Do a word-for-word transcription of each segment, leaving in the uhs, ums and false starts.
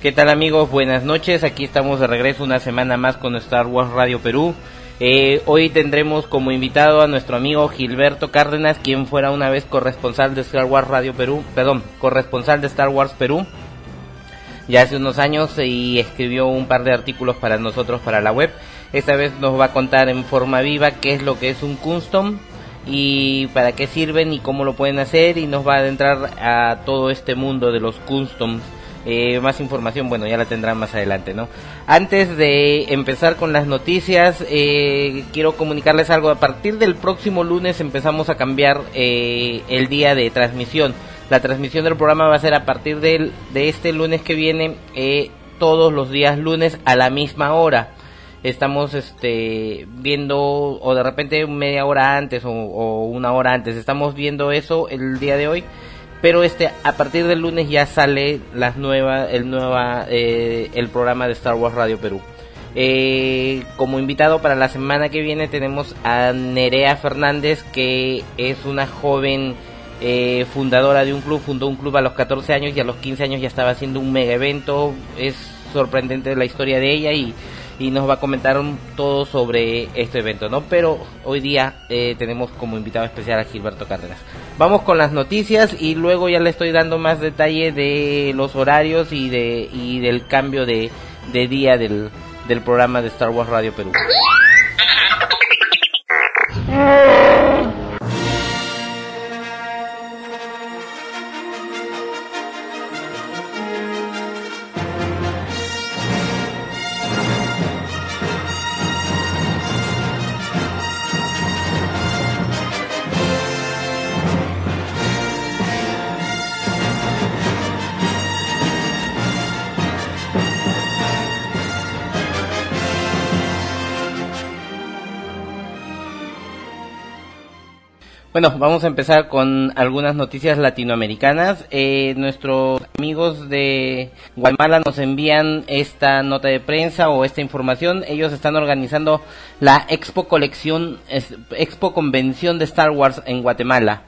¿Qué tal, amigos? Buenas noches, aquí estamos de regreso una semana más con Star Wars Radio Perú. Eh, hoy tendremos como invitado a nuestro amigo Gilberto Cárdenas, quien fuera una vez corresponsal de Star Wars Radio Perú, perdón, corresponsal de Star Wars Perú, ya hace unos años, y escribió un par de artículos para nosotros, para la web. Esta vez nos va a contar en forma viva qué es lo que es un custom y para qué sirven y cómo lo pueden hacer, y nos va a adentrar a todo este mundo de los customs. Eh, más información, bueno, ya la tendrán más adelante, ¿no? Antes de empezar con las noticias, eh, quiero comunicarles algo. A partir del próximo lunes empezamos a cambiar eh, el día de transmisión. La transmisión del programa va a ser a partir del, de este lunes que viene, eh, todos los días lunes a la misma hora. Estamos este viendo, o de repente media hora antes o, o una hora antes, estamos viendo eso el día de hoy. Pero este a partir del lunes ya sale las nuevas el nueva eh, el programa de Star Wars Radio Perú. Eh, como invitado para la semana que viene tenemos a Nerea Fernández, que es una joven eh, fundadora de un club. Fundó un club a los catorce años y a los quince años ya estaba haciendo un mega evento. Es sorprendente la historia de ella y y nos va a comentar un, todo sobre este evento, ¿no? Pero hoy día eh, tenemos como invitado especial a Gilberto Cárdenas. Vamos con las noticias y luego ya le estoy dando más detalle de los horarios y de y del cambio de, de día del, del programa de Star Wars Radio Perú. Bueno, vamos a empezar con algunas noticias latinoamericanas. Eh, nuestros amigos de Guatemala nos envían esta nota de prensa o esta información. Ellos están organizando la Expo Colección, Expo Convención de Star Wars en Guatemala.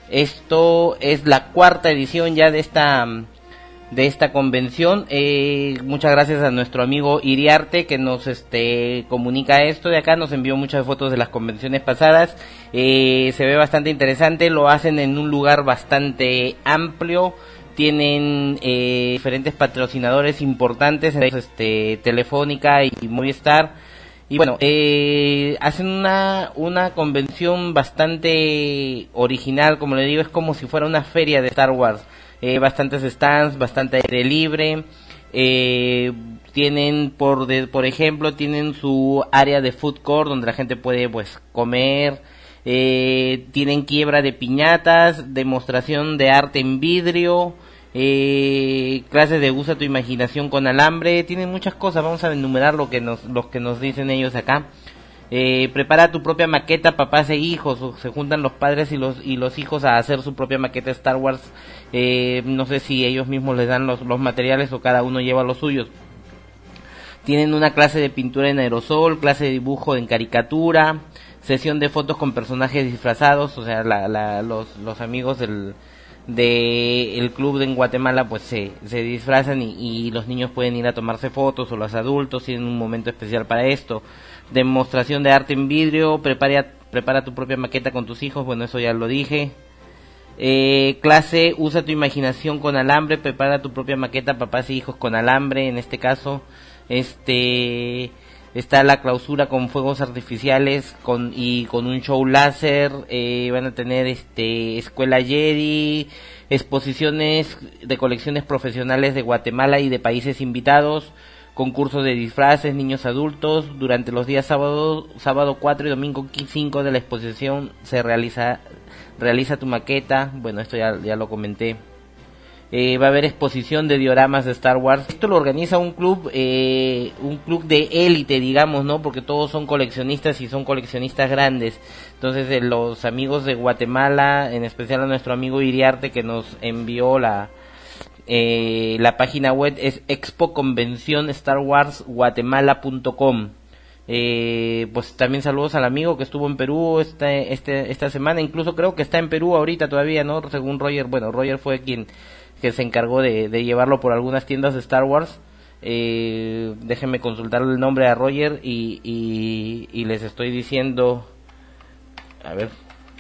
Esto es la cuarta edición ya de esta de esta convención. Eh, muchas gracias a nuestro amigo Iriarte que nos este comunica esto de acá, nos envió muchas fotos de las convenciones pasadas. Eh, se ve bastante interesante, lo hacen en un lugar bastante amplio, tienen eh, diferentes patrocinadores importantes, este Telefónica y Movistar, y bueno, eh, hacen una una convención bastante original, como le digo, es como si fuera una feria de Star Wars. Eh, bastantes stands, bastante aire libre, eh, tienen por de, por ejemplo tienen su área de food court donde la gente puede pues comer, eh, tienen quiebra de piñatas, demostración de arte en vidrio, eh, clases de usa tu imaginación con alambre, tienen muchas cosas. Vamos a enumerar lo que nos los que nos dicen ellos acá. Eh, prepara tu propia maqueta, papás e hijos. Se juntan los padres y los y los hijos a hacer su propia maqueta Star Wars. Eh, no sé si ellos mismos les dan los, los materiales o cada uno lleva los suyos. Tienen una clase de pintura en aerosol, clase de dibujo en caricatura, sesión de fotos con personajes disfrazados. O sea, la, la, los, los amigos del de el club de en Guatemala pues se, se disfrazan y, y los niños pueden ir a tomarse fotos, o los adultos tienen un momento especial para esto. Demostración de arte en vidrio, prepara, prepara tu propia maqueta con tus hijos, bueno, eso ya lo dije. Eh, clase, usa tu imaginación con alambre, prepara tu propia maqueta, papás e hijos con alambre, en este caso. Este está la clausura con fuegos artificiales con y con un show láser. Eh, van a tener este escuela Jedi, exposiciones de colecciones profesionales de Guatemala y de países invitados, concursos de disfraces, niños adultos. Durante los días sábado, sábado cuatro y domingo cinco de la exposición se realiza realiza tu maqueta. Bueno, esto ya, ya lo comenté. Eh, va a haber exposición de dioramas de Star Wars. Esto lo organiza un club, eh, un club de élite, digamos, ¿no? Porque todos son coleccionistas y son coleccionistas grandes. Entonces, eh, los amigos de Guatemala, en especial a nuestro amigo Iriarte que nos envió la eh, la página web, es expo convención star wars guatemala punto com. Eh, pues también saludos al amigo que estuvo en Perú este, este, esta semana, incluso creo que está en Perú ahorita todavía, ¿no? Según Roger, bueno, Roger fue quien que se encargó de, de llevarlo por algunas tiendas de Star Wars. Eh, déjenme consultar el nombre a Roger y, y, y les estoy diciendo, a ver,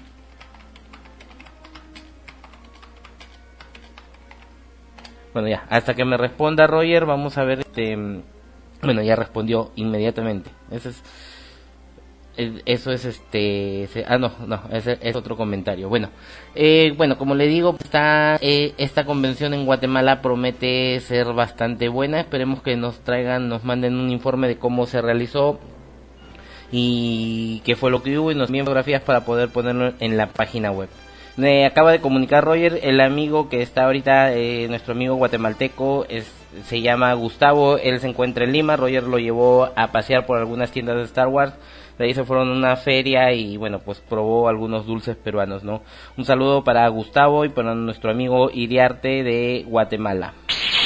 bueno, ya, hasta que me responda Roger, vamos a ver, este, bueno, ya respondió inmediatamente. Ese es, es- eso es este, se- ah, no, no, ese es otro comentario. Bueno, eh, bueno, como le digo, está, eh, esta convención en Guatemala promete ser bastante buena. Esperemos que nos traigan, nos manden un informe de cómo se realizó y qué fue lo que hubo y nos envíen fotografías para poder ponerlo en la página web. Me acaba de comunicar Roger, el amigo que está ahorita, eh, nuestro amigo guatemalteco, es, se llama Gustavo, él se encuentra en Lima. Roger lo llevó a pasear por algunas tiendas de Star Wars, de ahí se fueron a una feria y bueno, pues probó algunos dulces peruanos, ¿no? Un saludo para Gustavo y para nuestro amigo Iriarte de Guatemala.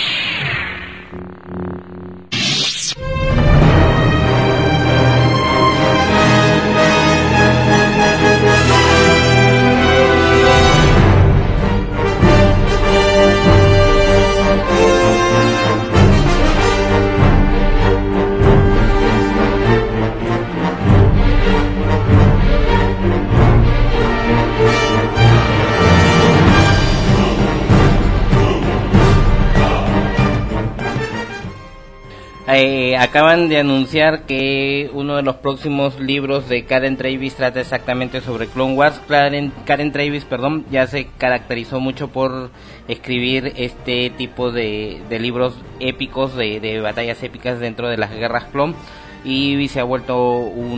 Eh, acaban de anunciar que uno de los próximos libros de Karen Traviss trata exactamente sobre Clone Wars. Karen, Karen Traviss, perdón, ya se caracterizó mucho por escribir este tipo de, de libros épicos, de, de batallas épicas dentro de las guerras clon, y se ha vuelto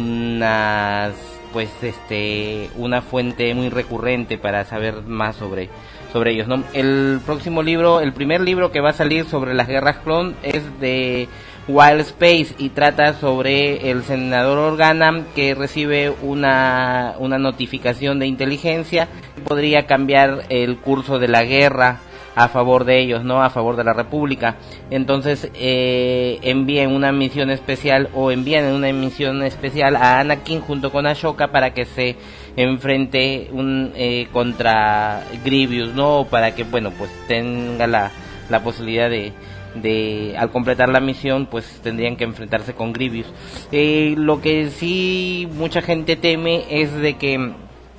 una, pues, este, una fuente muy recurrente para saber más sobre sobre ellos, ¿no? El próximo libro, el primer libro que va a salir sobre las guerras clon es de Wild Space y trata sobre el senador Organa que recibe una, una notificación de inteligencia que podría cambiar el curso de la guerra a favor de ellos, ¿no? A favor de la República. Entonces eh, envían una misión especial o envían una misión especial a Anakin junto con Ashoka para que se enfrente un eh, contra Grievous, ¿no? Para que, bueno, pues tenga la, la posibilidad de de al completar la misión pues tendrían que enfrentarse con Grievous. Eh, lo que sí mucha gente teme es de que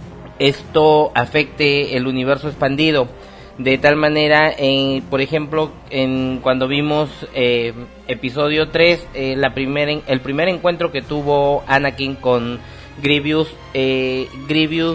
esto afecte el universo expandido de tal manera, eh, por ejemplo, en cuando vimos eh, episodio tres, eh, la primer, el primer encuentro que tuvo Anakin con Grievous, eh, Grievous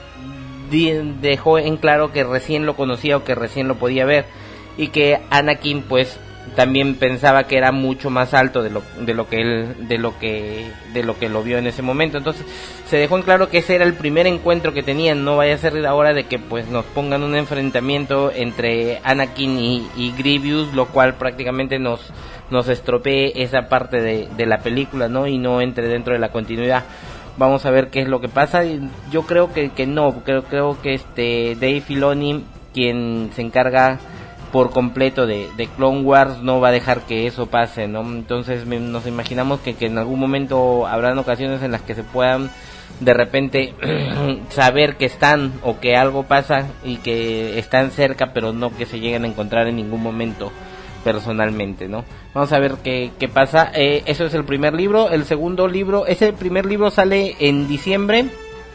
di- dejó en claro que recién lo conocía o que recién lo podía ver, y que Anakin pues también pensaba que era mucho más alto de lo de lo que él de lo que de lo que lo vio en ese momento. Entonces se dejó en claro que ese era el primer encuentro que tenían. No vaya a ser ahora de que pues nos pongan un enfrentamiento entre Anakin y, y Grievous, lo cual prácticamente nos nos estropee esa parte de, de la película, ¿no? Y no entre dentro de la continuidad. Vamos a ver qué es lo que pasa. Yo creo que, que no, creo creo que este Dave Filoni, quien se encarga por completo de, de Clone Wars, no va a dejar que eso pase, ¿no? Entonces me, nos imaginamos que, que en algún momento habrán ocasiones en las que se puedan de repente saber que están o que algo pasa y que están cerca, pero no que se lleguen a encontrar en ningún momento personalmente, ¿no? Vamos a ver qué, qué pasa. Eh, eso es el primer libro. El segundo libro, ese primer libro sale en diciembre.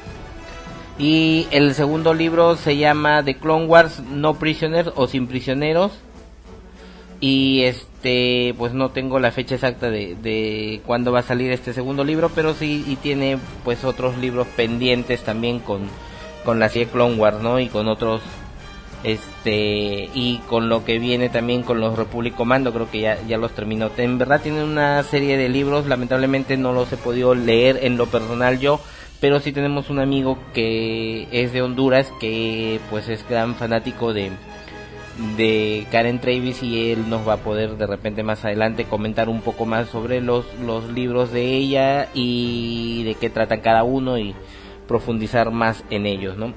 Y el segundo libro se llama The Clone Wars No Prisoners o Sin Prisioneros. Y este, pues no tengo la fecha exacta de, de cuándo va a salir este segundo libro, pero sí, y tiene pues otros libros pendientes también con, con la serie Clone Wars, ¿no? Y con otros, este, y con lo que viene también con los Republic Commando, creo que ya, ya los terminó. En verdad tiene una serie de libros, lamentablemente no los he podido leer en lo personal yo, pero sí tenemos un amigo que es de Honduras, que pues es gran fanático de de Karen Traviss, y él nos va a poder de repente más adelante comentar un poco más sobre los, los libros de ella y de qué tratan cada uno y profundizar más en ellos, ¿no?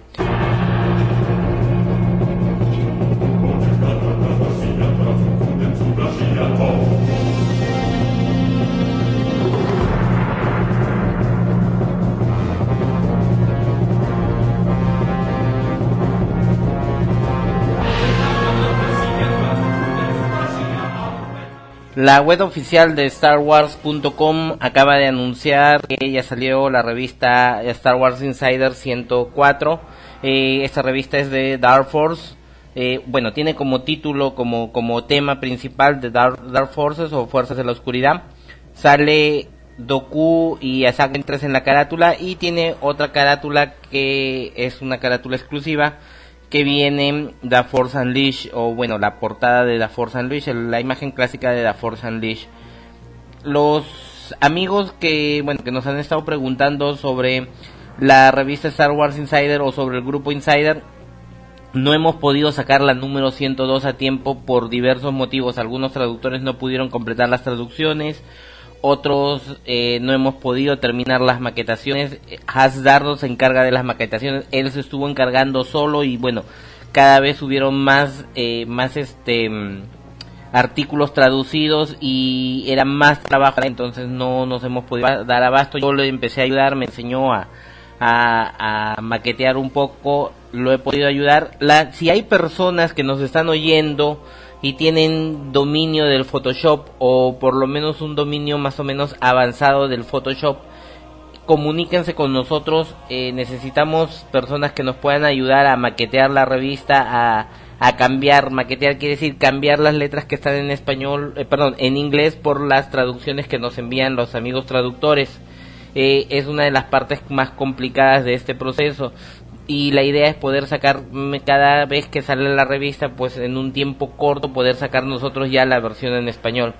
La web oficial de Star Wars punto com acaba de anunciar que ya salió la revista Star Wars Insider ciento cuatro. Eh, esta revista es de Dark Force. Eh, bueno, tiene como título, como como tema principal de Dark, Dark Forces o Fuerzas de la Oscuridad. Sale Dooku y Asajj Ventress en la carátula, y tiene otra carátula que es una carátula exclusiva que viene The Force Unleashed, o bueno, la portada de The Force Unleashed, la imagen clásica de The Force Unleashed. Los amigos que, bueno, que nos han estado preguntando sobre la revista Star Wars Insider o sobre el grupo Insider, no hemos podido sacar la número ciento dos a tiempo por diversos motivos. Algunos traductores no pudieron completar las traducciones, otros eh, no hemos podido terminar las maquetaciones. Has Dardo se encarga de las maquetaciones, él se estuvo encargando solo, y bueno, cada vez hubieron más eh, más este artículos traducidos y era más trabajo, entonces no nos hemos podido dar abasto. Yo le empecé a ayudar, me enseñó a, a, a maquetear un poco, lo he podido ayudar. La, si hay personas que nos están oyendo y tienen dominio del Photoshop, o por lo menos un dominio más o menos avanzado del Photoshop, comuníquense con nosotros. Eh, necesitamos personas que nos puedan ayudar a maquetear la revista, a, a cambiar, maquetear quiere decir cambiar las letras que están en español, eh, perdón, en inglés, por las traducciones que nos envían los amigos traductores. Eh, es una de las partes más complicadas de este proceso, y la idea es poder sacar cada vez que sale la revista, pues en un tiempo corto, poder sacar nosotros ya la versión en español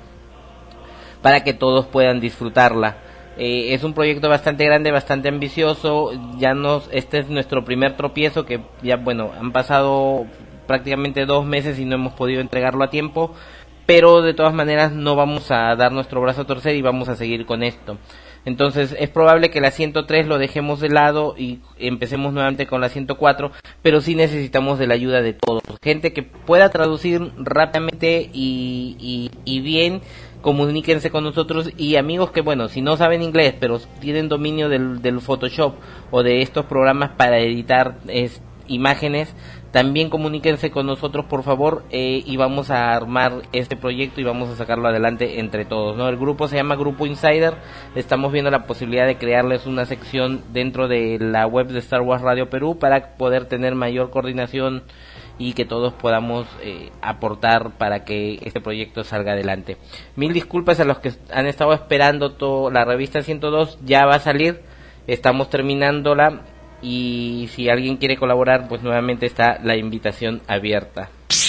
para que todos puedan disfrutarla. Eh, es un proyecto bastante grande, bastante ambicioso. Ya nos, este es nuestro primer tropiezo, que ya bueno, han pasado prácticamente dos meses y no hemos podido entregarlo a tiempo, pero de todas maneras no vamos a dar nuestro brazo a torcer y vamos a seguir con esto. Entonces es probable que la ciento tres lo dejemos de lado y empecemos nuevamente con la ciento cuatro, pero sí necesitamos de la ayuda de todos, gente que pueda traducir rápidamente y, y, y bien. Comuníquense con nosotros, y amigos que, bueno, si no saben inglés pero tienen dominio del, del Photoshop o de estos programas para editar es, imágenes, también comuníquense con nosotros, por favor, eh, y vamos a armar este proyecto y vamos a sacarlo adelante entre todos, ¿no? El grupo se llama Grupo Insider. Estamos viendo la posibilidad de crearles una sección dentro de la web de Star Wars Radio Perú para poder tener mayor coordinación y que todos podamos eh, aportar para que este proyecto salga adelante. Mil disculpas a los que han estado esperando todo. La revista ciento dos ya va a salir, estamos terminándola, y si alguien quiere colaborar, pues nuevamente está la invitación abierta.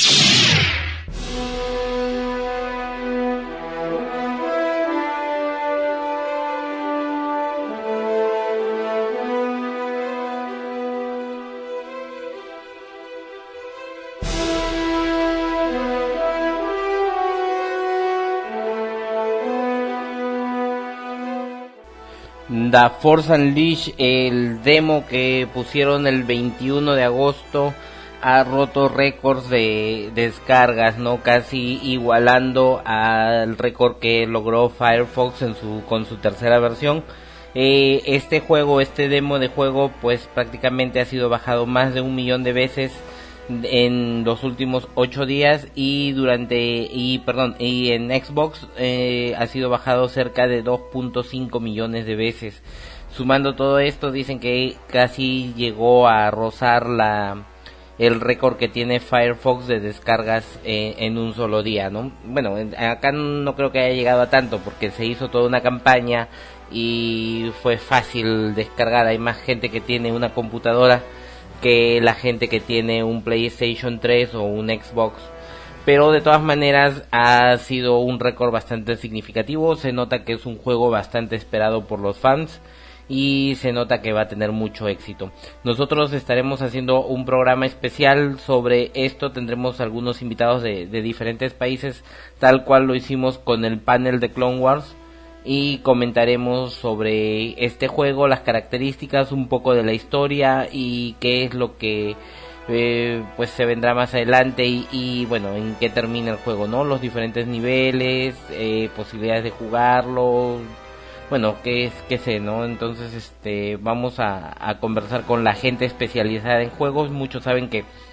The Force Unleashed, el demo que pusieron el veintiuno de agosto, ha roto récords de descargas, no, casi igualando al récord que logró Firefox en su con su tercera versión. Eh, este juego, este demo de juego, pues prácticamente ha sido bajado más de un millón de veces en los últimos ocho días, y durante y perdón y en Xbox eh, ha sido bajado cerca de dos punto cinco millones de veces. Sumando todo esto, dicen que casi llegó a rozar la el récord que tiene Firefox de descargas eh, en un solo día, ¿no? Bueno, acá no creo que haya llegado a tanto, porque se hizo toda una campaña y fue fácil descargar. Hay más gente que tiene una computadora que la gente que tiene un PlayStation tres o un Xbox, pero de todas maneras ha sido un récord bastante significativo. Se nota que es un juego bastante esperado por los fans y se nota que va a tener mucho éxito. Nosotros estaremos haciendo un programa especial sobre esto, tendremos algunos invitados de, de diferentes países, tal cual lo hicimos con el panel de Clone Wars, y comentaremos sobre este juego, las características, un poco de la historia y qué es lo que eh, pues se vendrá más adelante, y, y bueno, en qué termina el juego, ¿no? Los diferentes niveles, eh, posibilidades de jugarlo, bueno, qué es, qué sé, ¿no? Entonces, este, vamos a, a conversar con la gente especializada en juegos. Muchos saben que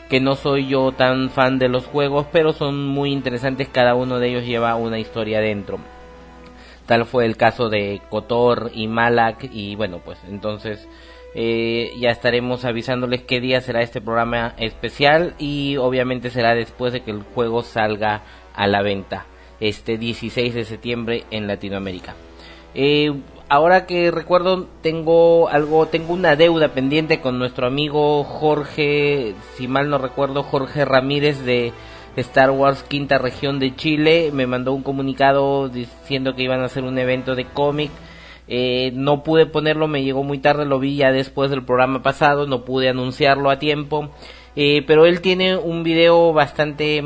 que no soy yo tan fan de los juegos, pero son muy interesantes, cada uno de ellos lleva una historia dentro. Tal fue el caso de KOTOR y Malak, y bueno, pues entonces eh, ya estaremos avisándoles qué día será este programa especial, y obviamente será después de que el juego salga a la venta, este dieciséis de septiembre en Latinoamérica. Eh, ahora que recuerdo, tengo algo, tengo una deuda pendiente con nuestro amigo Jorge, si mal no recuerdo, Jorge Ramírez de Star Wars Quinta Región de Chile. Me mandó un comunicado diciendo que iban a hacer un evento de cómic. Eh, no pude ponerlo, me llegó muy tarde, lo vi ya después del programa pasado, no pude anunciarlo a tiempo. Eh, pero él tiene un video bastante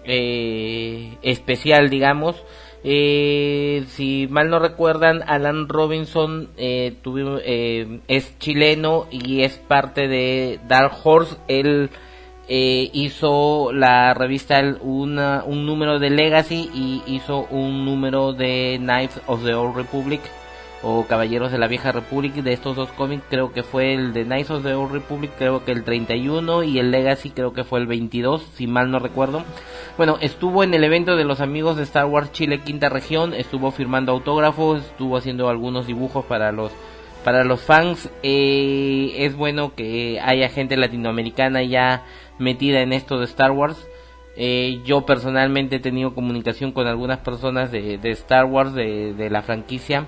eh, especial, digamos. Eh, si mal no recuerdan, Alan Robinson eh, tuvo, eh, es chileno y es parte de Dark Horse. Él eh, hizo la revista una, un número de Legacy y hizo un número de Knights of the Old Republic o Caballeros de la Vieja República. De estos dos cómics creo que fue el de Knights of the Old Republic, creo que el treinta y uno, y el Legacy creo que fue el veintidós, si mal no recuerdo. Bueno, estuvo en el evento de los amigos de Star Wars Chile Quinta Región, estuvo firmando autógrafos, estuvo haciendo algunos dibujos para los para los fans. Eh, es bueno que haya gente latinoamericana ya metida en esto de Star Wars. Eh, yo personalmente he tenido comunicación con algunas personas de, de Star Wars, de, de la franquicia,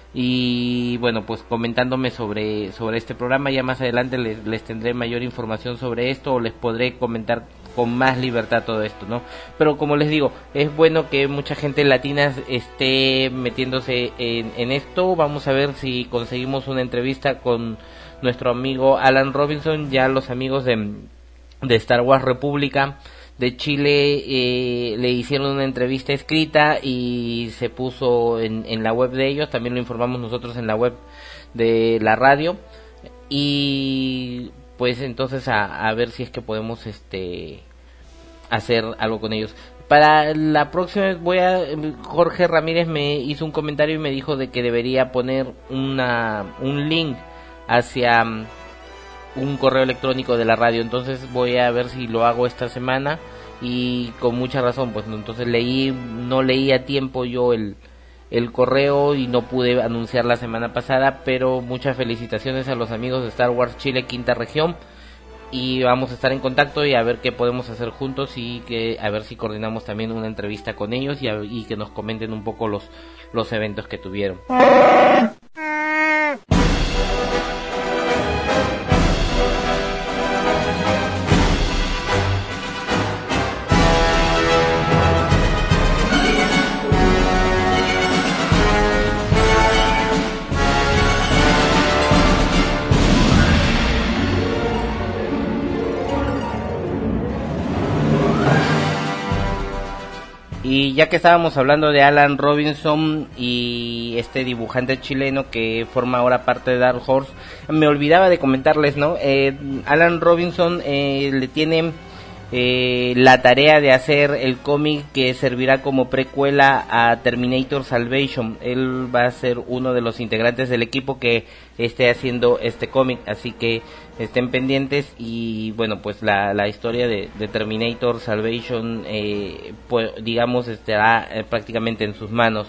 y bueno, pues comentándome sobre sobre este programa. Ya más adelante les, les tendré mayor información sobre esto, o les podré comentar con más libertad todo esto, ¿no? Pero como les digo, es bueno que mucha gente latina esté metiéndose en, en esto. Vamos a ver si conseguimos una entrevista con nuestro amigo Alan Robinson. Ya los amigos de, de Star Wars República de Chile eh, le hicieron una entrevista escrita y se puso en, en la web de ellos. También lo informamos nosotros en la web de la radio, y pues entonces a, a ver si es que podemos este hacer algo con ellos. Para la próxima voy a Jorge Ramírez me hizo un comentario y me dijo de que debería poner una un link hacia un correo electrónico de la radio. Entonces voy a ver si lo hago esta semana, y con mucha razón, pues entonces leí no leí a tiempo yo el el correo y no pude anunciar la semana pasada. Pero muchas felicitaciones a los amigos de Star Wars Chile Quinta Región, y vamos a estar en contacto y a ver qué podemos hacer juntos, y que a ver si coordinamos también una entrevista con ellos, y, a, y que nos comenten un poco los los eventos que tuvieron. Y ya que estábamos hablando de Alan Robinson y este dibujante chileno que forma ahora parte de Dark Horse, me olvidaba de comentarles, ¿no? Eh, Alan Robinson eh, le tiene eh, la tarea de hacer el cómic que servirá como precuela a Terminator Salvation. Él va a ser uno de los integrantes del equipo que esté haciendo este cómic, así que estén pendientes. Y bueno, pues la, la historia de, de Terminator Salvation eh, pues digamos estará eh, prácticamente en sus manos.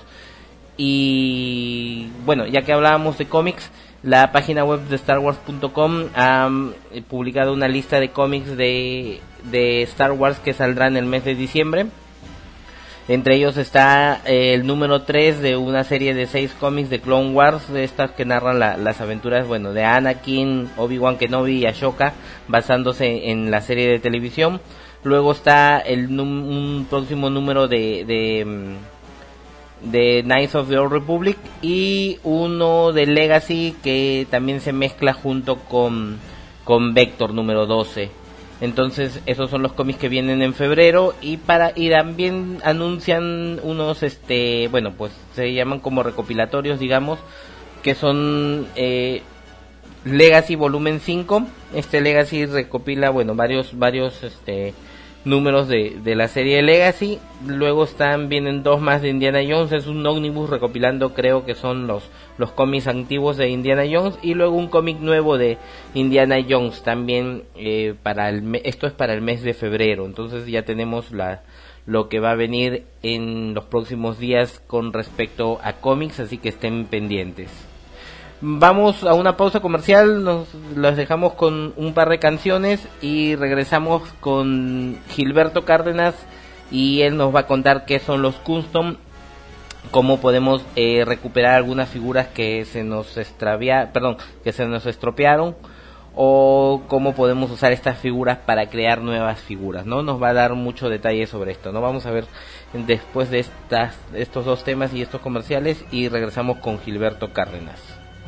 Y bueno, ya que hablábamos de cómics, la página web de Star Wars punto com ha um, publicado una lista de cómics de, de Star Wars que saldrá en el mes de diciembre. Entre ellos está eh, el número tres de una serie de seis cómics de Clone Wars, de estas que narran la, las aventuras, bueno, de Anakin, Obi-Wan Kenobi y Ahsoka, basándose en la serie de televisión. Luego está el num- un próximo número de, de de Knights of the Old Republic, y uno de Legacy que también se mezcla junto con con Vector número doce. Entonces esos son los cómics que vienen en febrero, y para y también anuncian unos este bueno pues se llaman como recopilatorios, digamos, que son eh, Legacy volumen cinco. Este Legacy recopila bueno varios varios este números de, de la serie Legacy. Luego están vienen dos más de Indiana Jones, es un ómnibus recopilando, creo que son los los cómics antiguos de Indiana Jones, y luego un cómic nuevo de Indiana Jones también, eh, para el me- esto es para el mes de febrero. Entonces ya tenemos la lo que va a venir en los próximos días con respecto a cómics, así que estén pendientes. Vamos a una pausa comercial, nos los dejamos con un par de canciones y regresamos con Gilberto Cárdenas, y él nos va a contar qué son los custom, cómo podemos eh, recuperar algunas figuras que se nos extravia, perdón, que se nos estropearon, o cómo podemos usar estas figuras para crear nuevas figuras, ¿no? Nos va a dar mucho detalle sobre esto, ¿no? Vamos a ver después de estas estos dos temas y estos comerciales, y regresamos con Gilberto Cárdenas.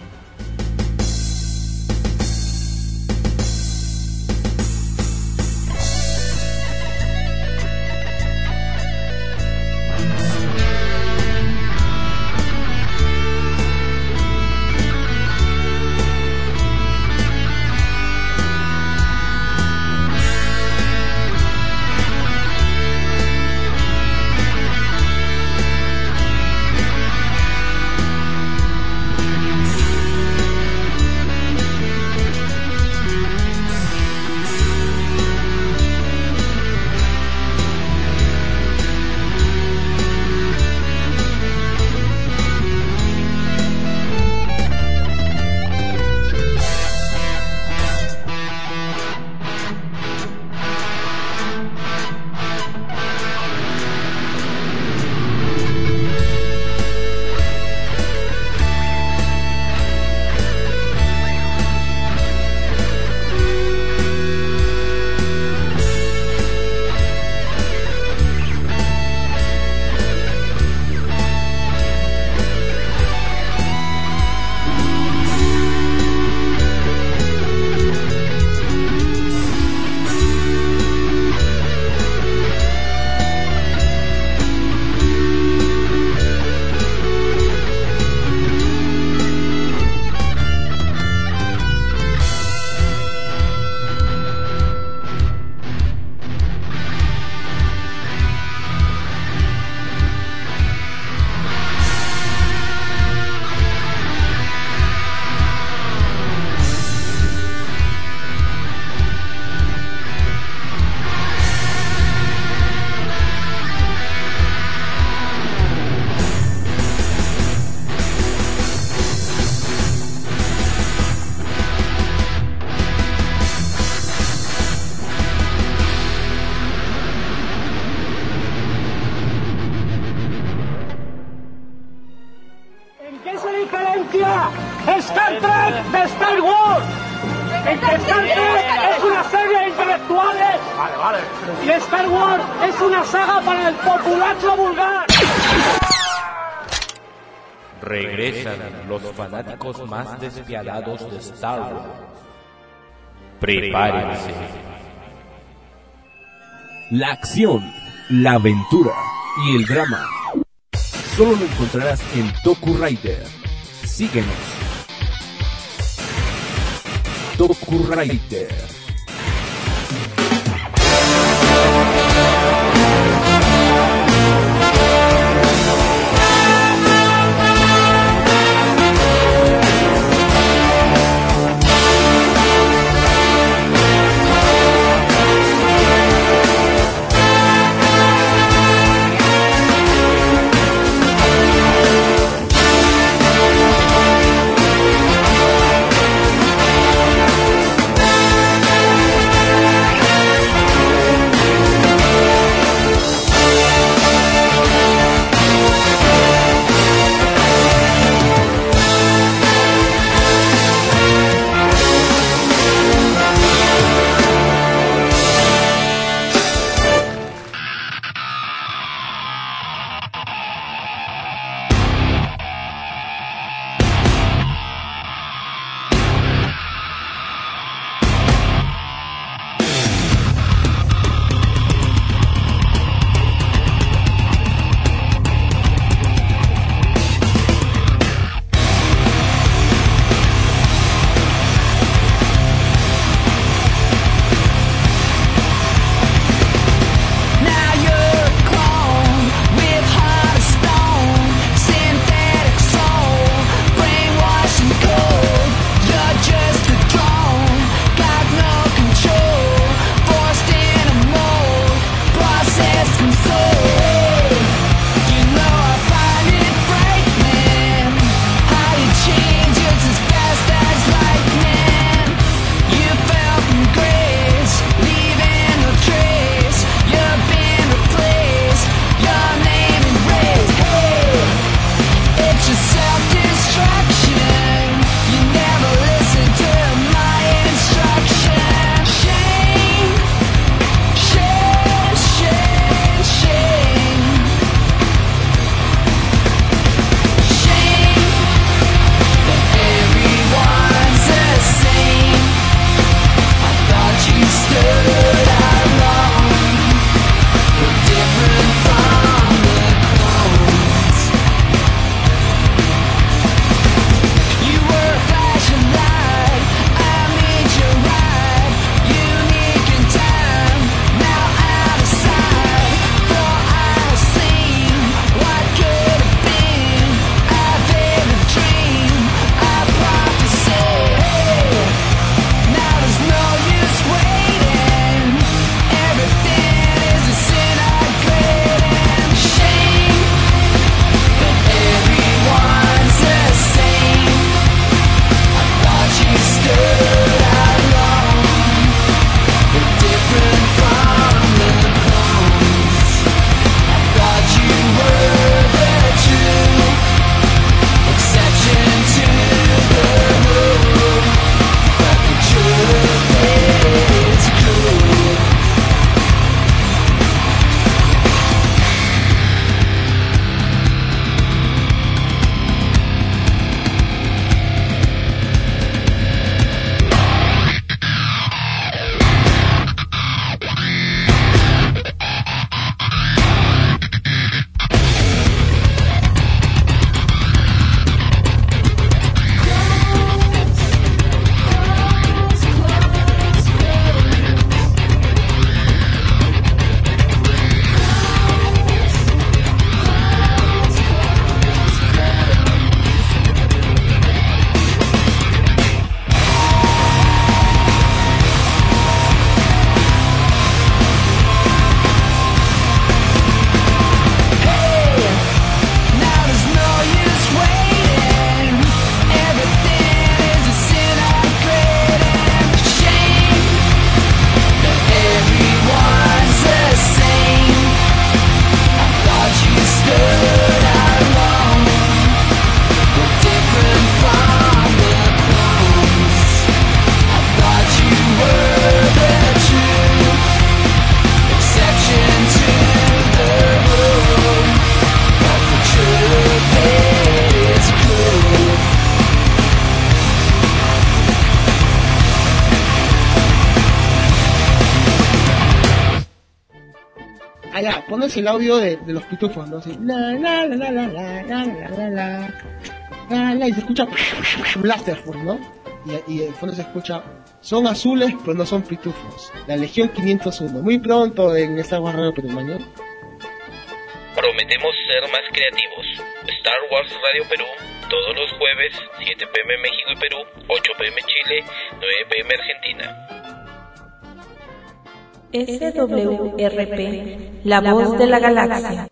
Star Trek de Star Wars. En que Star Trek es una serie de intelectuales. Vale, vale. Y Star Wars es una saga para el populacho vulgar. Regresan los fanáticos más despiadados de Star Wars. Prepárense. La acción, la aventura y el drama solo lo encontrarás en Toku Rider. Síguenos. Toku Rider. allá, pones el audio de, de los pitufos, ¿no? Así, la, la, la, la, la, la, la, la, la, la, la, la, y se escucha Blaster, pues, ¿no? Y, y de fondo se escucha, son azules, pero no son pitufos. La Legión quinientos uno. Muy pronto en Star Wars Radio Perú, mañana. Prometemos ser más creativos. Star Wars Radio Perú, todos los jueves, siete pm México y Perú, ocho pm Chile, nueve pm Argentina. S W R P, la voz de la galaxia.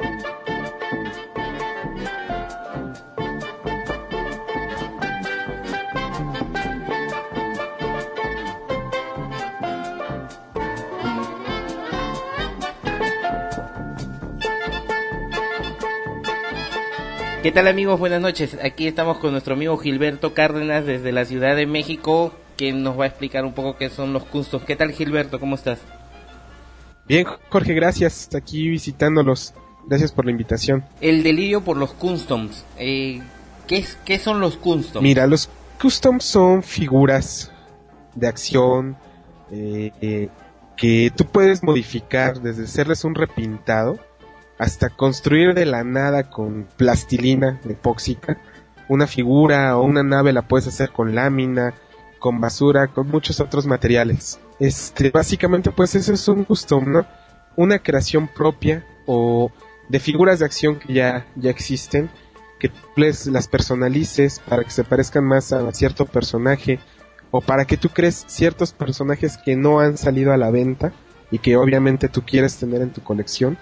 ¿Qué tal, amigos? Buenas noches. Aquí estamos con nuestro amigo Gilberto Cárdenas desde la Ciudad de México, que nos va a explicar un poco qué son los customs. ¿Qué tal, Gilberto? ¿Cómo estás? Bien, Jorge, gracias. Aquí visitándolos. Gracias por la invitación. El delirio por los customs. Eh, ¿qué, es, ¿Qué son los customs? Mira, los customs son figuras de acción eh, eh, que tú puedes modificar desde hacerles un repintado hasta construir de la nada con plastilina epóxica una figura o una nave. La puedes hacer con lámina, con basura, con muchos otros materiales. Este, básicamente, pues eso es un custom, ¿no? Una creación propia o de figuras de acción que ya, ya existen, que les, las personalices para que se parezcan más a cierto personaje, o para que tú crees ciertos personajes que no han salido a la venta y que obviamente tú quieres tener en tu colección.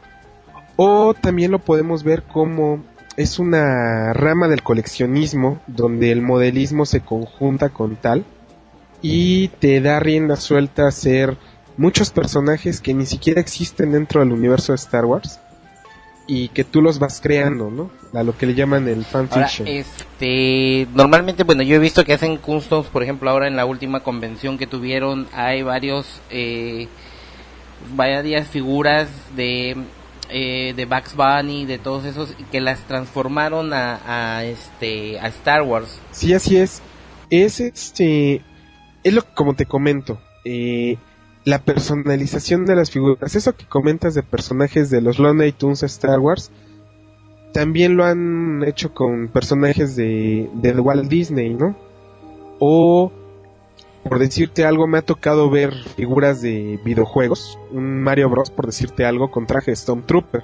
O también lo podemos ver como es una rama del coleccionismo donde el modelismo se conjunta con tal y te da rienda suelta a hacer muchos personajes que ni siquiera existen dentro del universo de Star Wars y que tú los vas creando, ¿no? A lo que le llaman el fanfiction. Ahora, este, normalmente, bueno, yo he visto que hacen customs, por ejemplo, ahora en la última convención que tuvieron hay varios, eh, varias figuras de Eh, de Bugs Bunny, de todos esos, que las transformaron a, a este a Star Wars. Sí, así es. Es este es lo como te comento, eh, la personalización de las figuras. Eso que comentas de personajes de los Looney Tunes Star Wars, también lo han hecho con personajes de de Walt Disney, ¿no? O por decirte algo, me ha tocado ver figuras de videojuegos, un Mario Bros, por decirte algo, con traje de Stormtrooper.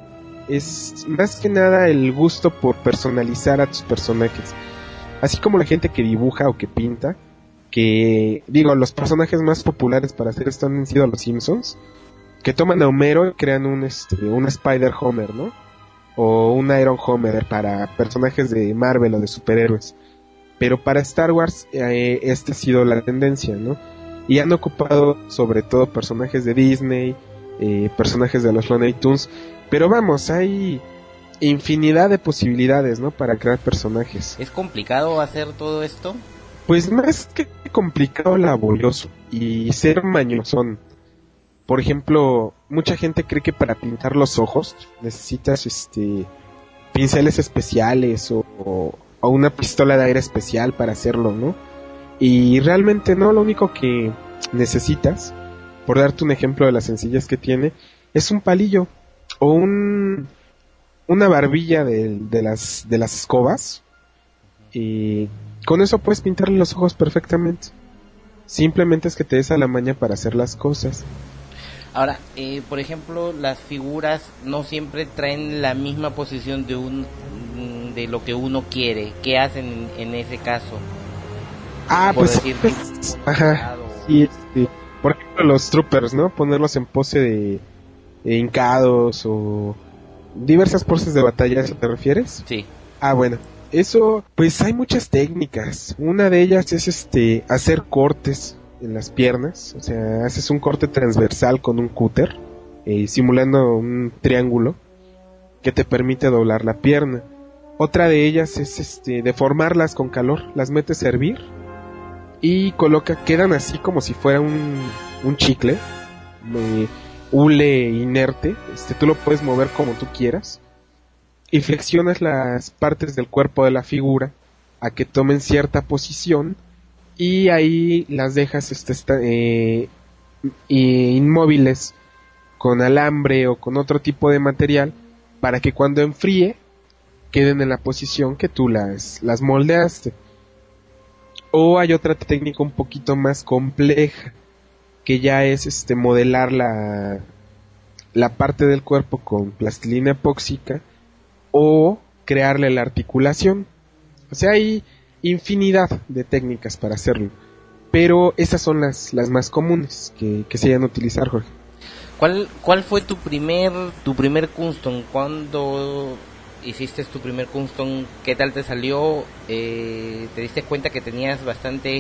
Es más que nada el gusto por personalizar a tus personajes. Así como la gente que dibuja o que pinta, que, digo, los personajes más populares para hacer esto han sido los Simpsons, que toman a Homero y crean un, este, un Spider-Homer, ¿no? O un Iron Homer para personajes de Marvel o de superhéroes. Pero para Star Wars eh, esta ha sido la tendencia, ¿no? Y han ocupado sobre todo personajes de Disney, eh, personajes de los Looney Tunes. Pero vamos, hay infinidad de posibilidades, ¿no? Para crear personajes. ¿Es complicado hacer todo esto? Pues más que complicado, laborioso y ser mañosón. Por ejemplo, mucha gente cree que para pintar los ojos necesitas este pinceles especiales o... o o una pistola de aire especial para hacerlo, ¿no? Y realmente no, lo único que necesitas, por darte un ejemplo de la sencillez que tiene, es un palillo o un una barbilla de, de las de las escobas, y con eso puedes pintarle los ojos perfectamente. Simplemente es que te des a la maña para hacer las cosas. Ahora, eh, por ejemplo, las figuras no siempre traen la misma posición de un de lo que uno quiere. ¿Qué hacen en, en ese caso? Ah, por pues, decir, pues ajá, sí, este, por ejemplo los troopers, ¿no? Ponerlos en pose de, de hincados o diversas poses de batalla, ¿a eso te refieres? Sí. Ah, bueno, eso, pues hay muchas técnicas. Una de ellas es este hacer cortes en las piernas, o sea, haces un corte transversal con un cúter, eh, simulando un triángulo que te permite doblar la pierna. Otra de ellas es este deformarlas con calor, las metes a hervir y coloca, quedan así como si fuera un, un chicle, eh, hule inerte, este, tú lo puedes mover como tú quieras y flexionas las partes del cuerpo de la figura a que tomen cierta posición y ahí las dejas este, esta, eh, inmóviles con alambre o con otro tipo de material para que cuando enfríe queden en la posición que tú las, las moldeaste. O hay otra técnica un poquito más compleja, que ya es este modelar la, la parte del cuerpo con plastilina epóxica o crearle la articulación. O sea, hay infinidad de técnicas para hacerlo, pero esas son las, las más comunes que, que se llegan a utilizar, Jorge. ¿Cuál, cuál fue tu primer, tu primer custom? ¿Cuándo hiciste tu primer custom? ¿Qué tal te salió? Eh, ¿Te diste cuenta que tenías bastante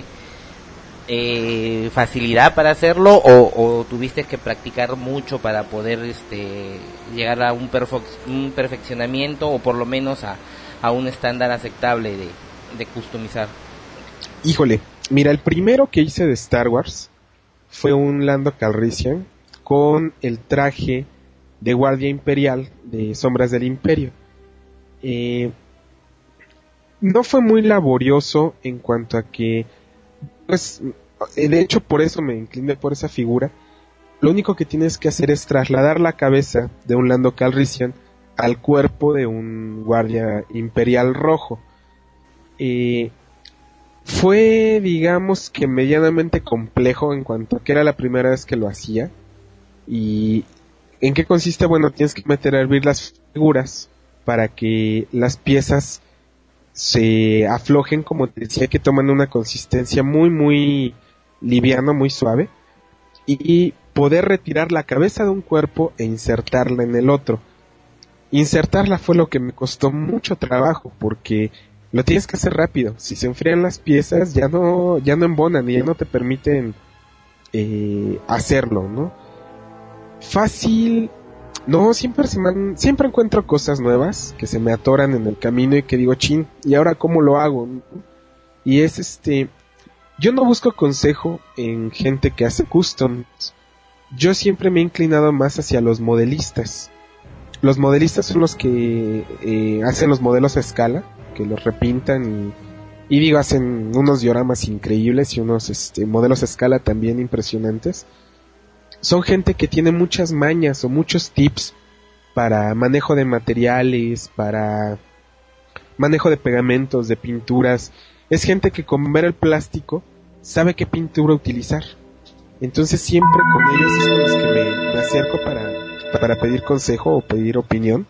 eh, facilidad para hacerlo o, o tuviste que practicar mucho para poder este, llegar a un, perfo, un perfeccionamiento o por lo menos a, a un estándar aceptable de, de customizar? Híjole, mira, el primero que hice de Star Wars fue un Lando Calrissian con el traje de guardia imperial de Sombras del Imperio. Eh, no fue muy laborioso en cuanto a que, pues, de hecho por eso me incliné por esa figura. Lo único que tienes que hacer es trasladar la cabeza de un Lando Calrissian al cuerpo de un guardia imperial rojo. Eh, fue, digamos que medianamente complejo en cuanto a que era la primera vez que lo hacía. ¿Y en qué consiste? Bueno, tienes que meter a hervir las figuras para que las piezas se aflojen, como te decía, que toman una consistencia muy muy liviana, muy suave, y poder retirar la cabeza de un cuerpo e insertarla en el otro. Insertarla fue lo que me costó mucho trabajo, porque lo tienes que hacer rápido. Si se enfrían las piezas ya no ya no embonan y ya no te permiten eh, hacerlo, ¿no? Fácil, no, siempre se man, siempre encuentro cosas nuevas que se me atoran en el camino y que digo, chin, ¿y ahora cómo lo hago? Y es este, yo no busco consejo en gente que hace customs. Yo siempre me he inclinado más hacia los modelistas. Los modelistas son los que eh, hacen los modelos a escala, que los repintan y, y digo, hacen unos dioramas increíbles y unos este, modelos a escala también impresionantes. Son gente que tiene muchas mañas o muchos tips para manejo de materiales, para manejo de pegamentos, de pinturas. Es gente que con ver el plástico sabe qué pintura utilizar. Entonces siempre con ellos es con los que me, me acerco para, para pedir consejo o pedir opinión.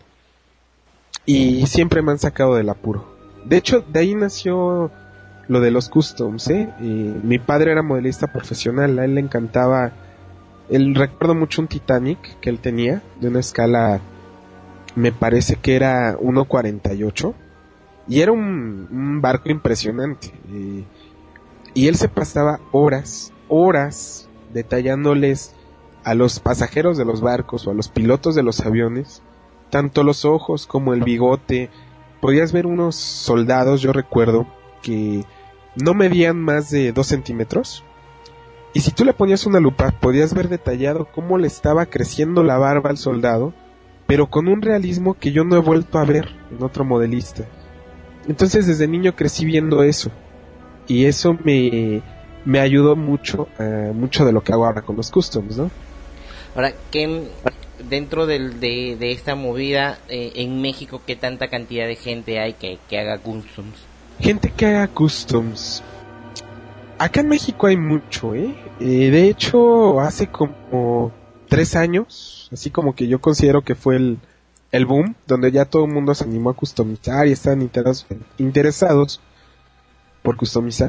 Y siempre me han sacado del apuro. De hecho, de ahí nació lo de los customs, ¿eh? Y mi padre era modelista profesional, a él le encantaba. Él, recuerdo mucho un Titanic que él tenía, de una escala, me parece que era uno cuarenta y ocho, y era un, un barco impresionante, y, y él se pasaba horas, horas, detallándoles a los pasajeros de los barcos o a los pilotos de los aviones, tanto los ojos como el bigote. Podías ver unos soldados, yo recuerdo, que no medían más de dos centímetros, y si tú le ponías una lupa, podías ver detallado cómo le estaba creciendo la barba al soldado, pero con un realismo que yo no he vuelto a ver en otro modelista. Entonces desde niño crecí viendo eso, y eso me, me ayudó mucho, uh, mucho de lo que hago ahora con los customs, ¿no? Ahora, ¿qué, dentro del, de, de esta movida, eh, en México, qué tanta cantidad de gente hay que, que haga customs? Gente que haga customs... Acá en México hay mucho, ¿eh? eh, de hecho, hace como tres años, así como que yo considero que fue el, el boom, donde ya todo el mundo se animó a customizar y estaban interes, interesados por customizar.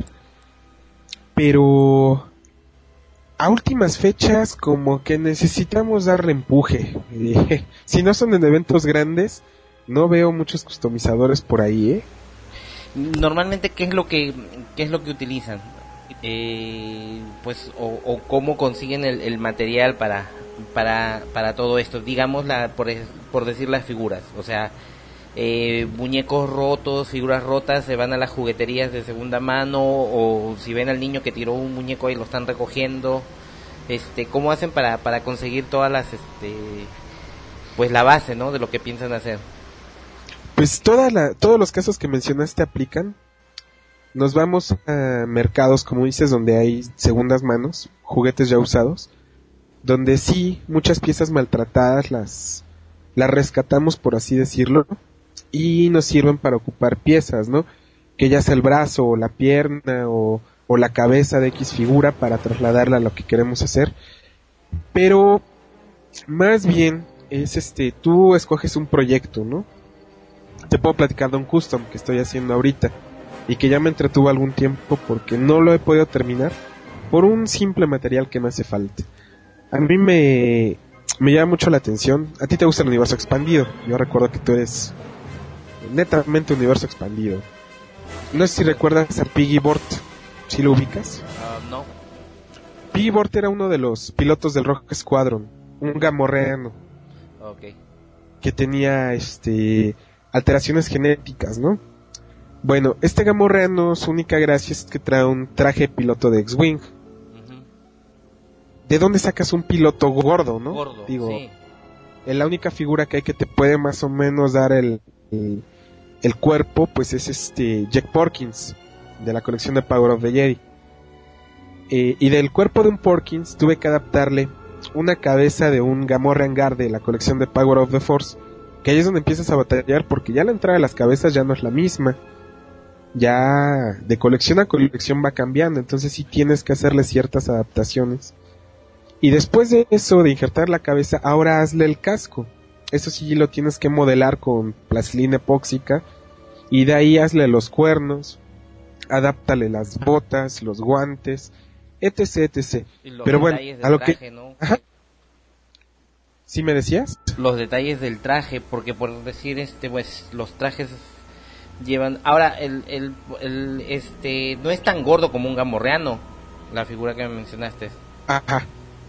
Pero a últimas fechas como que necesitamos darle empuje. Eh, si no son en eventos grandes, no veo muchos customizadores por ahí, ¿eh? Normalmente, ¿qué es lo que, qué es lo que utilizan? Eh, pues o, o cómo consiguen el, el material para para para todo esto, digamos, la por, por decir las figuras, o sea, eh, muñecos rotos, figuras rotas, se van a las jugueterías de segunda mano, o si ven al niño que tiró un muñeco ahí lo están recogiendo. Este, ¿cómo hacen para para conseguir todas las este pues la base, ¿no?, de lo que piensan hacer? Pues toda la, todos los casos que mencionaste aplican. Nos vamos a mercados, como dices, donde hay segundas manos, juguetes ya usados, donde sí, muchas piezas maltratadas las, las rescatamos, por así decirlo, y nos sirven para ocupar piezas, ¿no? Que ya sea el brazo, o la pierna, o, o la cabeza de X figura para trasladarla a lo que queremos hacer. Pero, más bien, es este, tú escoges un proyecto, ¿no? Te puedo platicar de un custom que estoy haciendo ahorita, y que ya me entretuvo algún tiempo porque no lo he podido terminar por un simple material que me hace falta. A mí me, me llama mucho la atención. A ti te gusta el universo expandido. Yo recuerdo que tú eres netamente universo expandido. No sé si recuerdas a Piggy Bort. ¿Sí lo ubicas? Uh, no. Piggy Bort era uno de los pilotos del Rogue Squadron, un gamorreano. Okay. Que tenía este alteraciones genéticas, ¿no? Bueno, este gamorreano, su única gracia es que trae un traje de piloto de X-Wing. Uh-huh. ¿De dónde sacas un piloto gordo, no? Gordo, Digo, sí. Es la única figura que hay que te puede más o menos dar el, el, el cuerpo, pues es este Jack Porkins, de la colección de Power of the Jedi. Eh, y del cuerpo de un Porkins tuve que adaptarle una cabeza de un Gamorrean Guard de la colección de Power of the Force, que ahí es donde empiezas a batallar, porque ya la entrada de las cabezas ya no es la misma. Ya de colección a colección va cambiando, entonces sí tienes que hacerle ciertas adaptaciones. Y después de eso, de injertar la cabeza, ahora hazle el casco. Eso sí lo tienes que modelar con plastilina epóxica, y de ahí hazle los cuernos, adáptale las botas, los guantes, etc, etc. Pero bueno, a lo traje, que... ¿no? Ajá. ¿Sí me decías? Los detalles del traje, porque por decir este, pues los trajes llevan, ahora el, el, el este no es tan gordo como un gamorreano, la figura que me mencionaste. Ajá.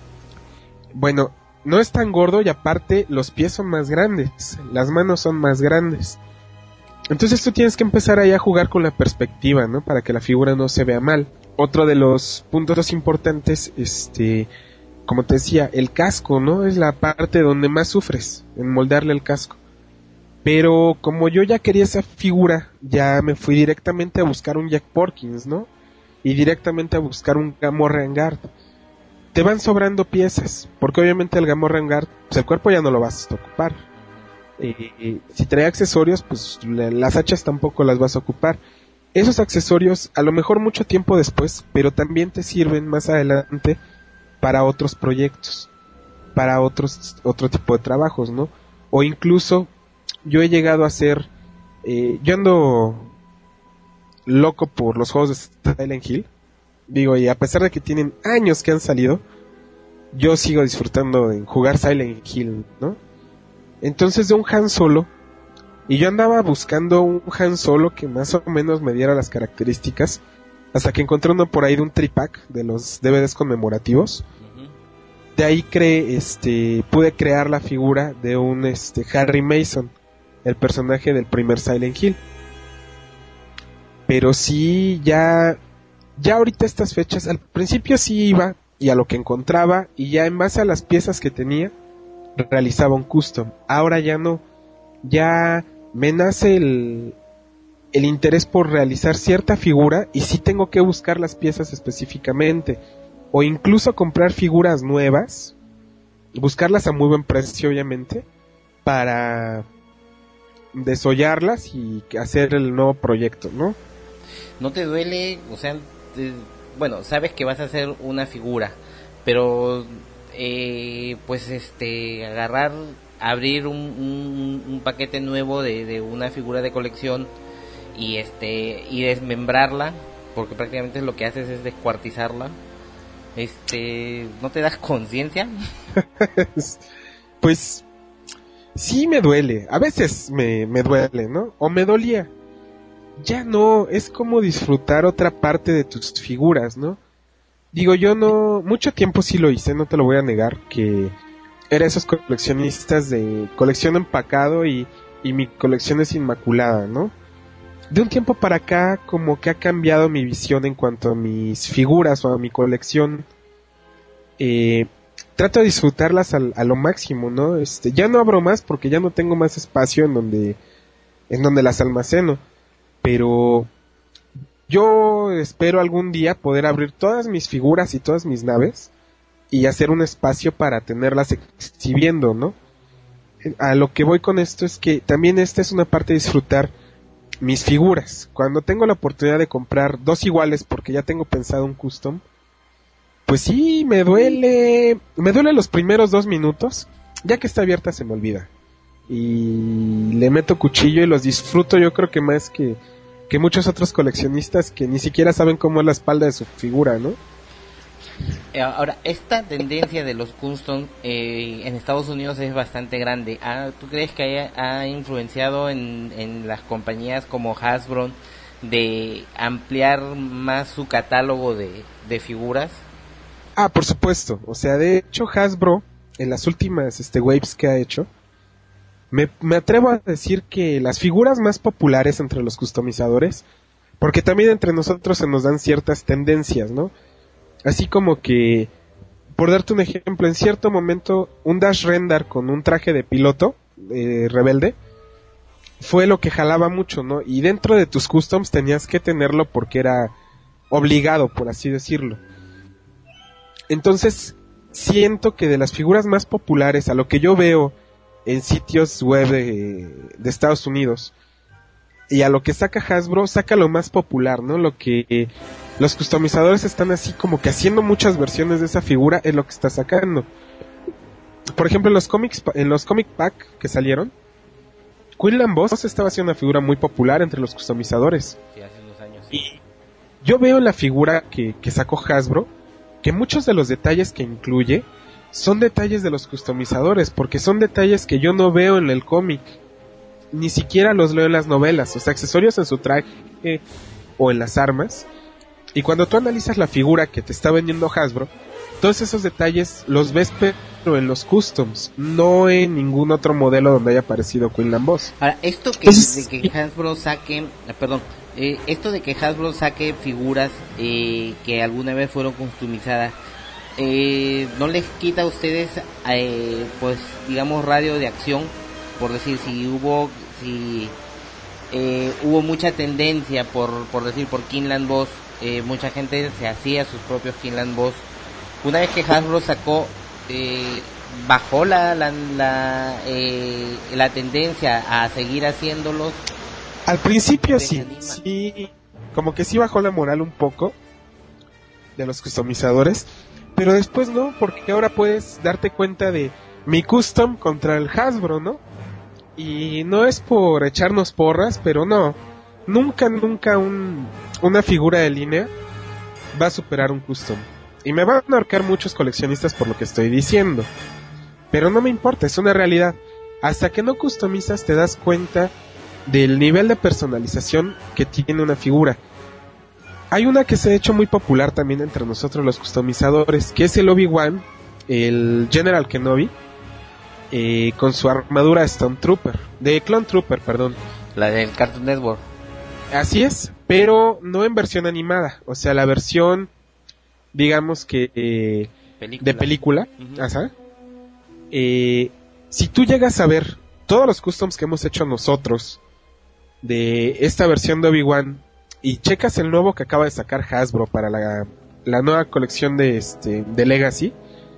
Bueno, no es tan gordo, y aparte los pies son más grandes, las manos son más grandes. Entonces tú tienes que empezar ahí a jugar con la perspectiva, ¿no? Para que la figura no se vea mal. Otro de los puntos importantes, este, como te decía, el casco, ¿no? Es la parte donde más sufres en moldearle el casco. Pero como yo ya quería esa figura, ya me fui directamente a buscar un Jack Porkins, ¿no? Y directamente a buscar un Gamorrean Guard. Te van sobrando piezas, porque obviamente el Gamorrean Guard, pues el cuerpo ya no lo vas a ocupar. Eh, si trae accesorios, pues le, las hachas tampoco las vas a ocupar. Esos accesorios, a lo mejor mucho tiempo después, pero también te sirven más adelante para otros proyectos, para otros otro tipo de trabajos, ¿no? O incluso yo he llegado a hacer, eh, yo ando loco por los juegos de Silent Hill, digo, y a pesar de que tienen años que han salido, yo sigo disfrutando de jugar Silent Hill, ¿no? Entonces de un Han Solo, y yo andaba buscando un Han Solo que más o menos me diera las características, hasta que encontré uno por ahí de un tripack de los D V Ds conmemorativos. Uh-huh. De ahí creé, este, pude crear la figura de un este Harry Mason, el personaje del primer Silent Hill. Pero sí, ya, ya ahorita estas fechas, al principio sí iba y a lo que encontraba, y ya en base a las piezas que tenía, realizaba un custom. Ahora ya no, ya me nace el, el interés por realizar cierta figura, y sí tengo que buscar las piezas específicamente, o incluso comprar figuras nuevas, buscarlas a muy buen precio obviamente, para desollarlas y hacer el nuevo proyecto, ¿no? ¿No te duele? O sea, te, bueno, sabes que vas a hacer una figura, pero eh, pues este agarrar, abrir un, un, un paquete nuevo de, de una figura de colección y este y desmembrarla, porque prácticamente lo que haces es descuartizarla. Este, ¿no te das conciencia? Pues sí me duele, a veces me, me duele, ¿no? O me dolía. Ya no, es como disfrutar otra parte de tus figuras, ¿no? Digo, yo no, mucho tiempo sí lo hice, no te lo voy a negar, que era esos coleccionistas de colección empacado y, y mi colección es inmaculada, ¿no? De un tiempo para acá como que ha cambiado mi visión en cuanto a mis figuras o a mi colección. Eh, trato de disfrutarlas al, a lo máximo, ¿no? Este, ya no abro más porque ya no tengo más espacio en donde, en donde las almaceno. Pero yo espero algún día poder abrir todas mis figuras y todas mis naves y hacer un espacio para tenerlas exhibiendo, ¿no? A lo que voy con esto es que también esta es una parte de disfrutar mis figuras. Cuando tengo la oportunidad de comprar dos iguales porque ya tengo pensado un custom, pues sí, me duele, me duele los primeros dos minutos, ya que está abierta se me olvida. Y le meto cuchillo y los disfruto, yo creo que más que, que muchos otros coleccionistas que ni siquiera saben cómo es la espalda de su figura, ¿no? Ahora, esta tendencia de los custom eh, en Estados Unidos es bastante grande. Ah, ¿tú crees que haya, ha influenciado en, en las compañías como Hasbro de ampliar más su catálogo de, de figuras? Ah, por supuesto. O sea, de hecho Hasbro, en las últimas este, waves que ha hecho, me, me atrevo a decir que las figuras más populares entre los customizadores, porque también entre nosotros se nos dan ciertas tendencias, ¿no? Así como que, por darte un ejemplo, en cierto momento un Dash Rendar con un traje de piloto eh, rebelde fue lo que jalaba mucho, ¿no? Y dentro de tus customs tenías que tenerlo porque era obligado, por así decirlo. Entonces, siento que de las figuras más populares, a lo que yo veo en sitios web de, de Estados Unidos, y a lo que saca Hasbro, saca lo más popular, ¿no? Lo que eh, los customizadores están así como que haciendo muchas versiones de esa figura, es lo que está sacando. Por ejemplo, en los cómics, en los comic pack que salieron, Quinlan Boss estaba haciendo una figura muy popular entre los customizadores. Sí, hace unos años. Sí. Y yo veo en la figura que, que sacó Hasbro, que muchos de los detalles que incluye son detalles de los customizadores, porque son detalles que yo no veo en el cómic, ni siquiera los leo en las novelas, o sea, accesorios en su traje eh, o en las armas. Y cuando tú analizas la figura que te está vendiendo Hasbro, todos esos detalles los ves pero en los customs, no en ningún otro modelo donde haya aparecido Quinlan Boss. Ahora, esto que, de que Hasbro saque, perdón, eh, esto de que Hasbro saque figuras eh, que alguna vez fueron customizadas, eh, ¿no les quita a ustedes, eh, pues, digamos, radio de acción? Por decir, si hubo, si eh, hubo mucha tendencia por, por decir, por Quinlan Boss, eh, mucha gente se hacía sus propios Quinlan Boss. Una vez que Hasbro sacó, eh, bajó la la la, eh, la tendencia a seguir haciéndolos. Al principio sí, sí, como que sí bajó la moral un poco de los customizadores, pero después no, porque ahora puedes darte cuenta de mi custom contra el Hasbro, ¿no? Y no es por echarnos porras, pero no, nunca, nunca un, una figura de línea va a superar un custom. Y me van a ahorcar muchos coleccionistas por lo que estoy diciendo, pero no me importa, es una realidad. Hasta que no customizas te das cuenta del nivel de personalización que tiene una figura. Hay una que se ha hecho muy popular también entre nosotros los customizadores, que es el Obi-Wan, el General Kenobi, Eh, con su armadura Stormtrooper, de Clone Trooper, perdón. La del Cartoon Network. Así es, pero no en versión animada, o sea, la versión, digamos que eh, película. de película. Uh-huh. Ajá. Eh, si tú llegas a ver todos los customs que hemos hecho nosotros de esta versión de Obi-Wan y checas el nuevo que acaba de sacar Hasbro para la, la nueva colección de este de Legacy,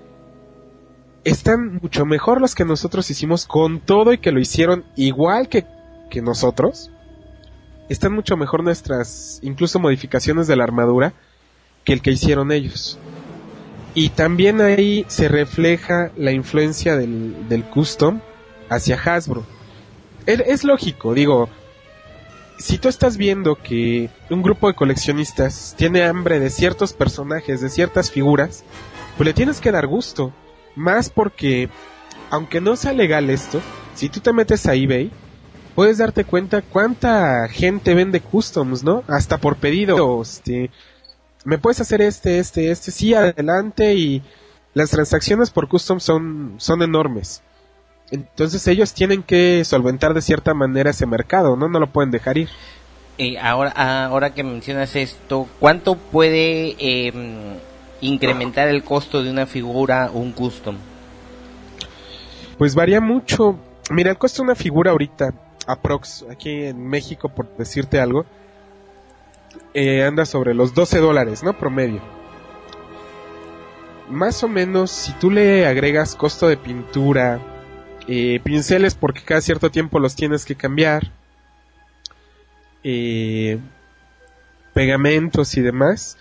están mucho mejor los que nosotros hicimos con todo y que lo hicieron igual que, que nosotros. Están mucho mejor nuestras, incluso modificaciones de la armadura, que el que hicieron ellos. Y también ahí se refleja la influencia del, del custom hacia Hasbro. Es, es lógico, digo, si tú estás viendo que un grupo de coleccionistas tiene hambre de ciertos personajes, de ciertas figuras, pues le tienes que dar gusto. Más porque, aunque no sea legal esto, si tú te metes a eBay, puedes darte cuenta cuánta gente vende customs, ¿no? Hasta por pedido, este, me puedes hacer este, este, este, sí, adelante, y las transacciones por customs son, son enormes. Entonces ellos tienen que solventar de cierta manera ese mercado, ¿no? No lo pueden dejar ir. Eh, ahora, ahora que mencionas esto, ¿cuánto puede eh, incrementar el costo de una figura un custom? Pues varía mucho. Mira, el costo de una figura ahorita, aprox, aquí en México, por decirte algo, eh, anda sobre los doce dólares, ¿no? Promedio. más o menos, si tú le agregas costo de pintura, eh, pinceles porque cada cierto tiempo los tienes que cambiar, eh, pegamentos y demás,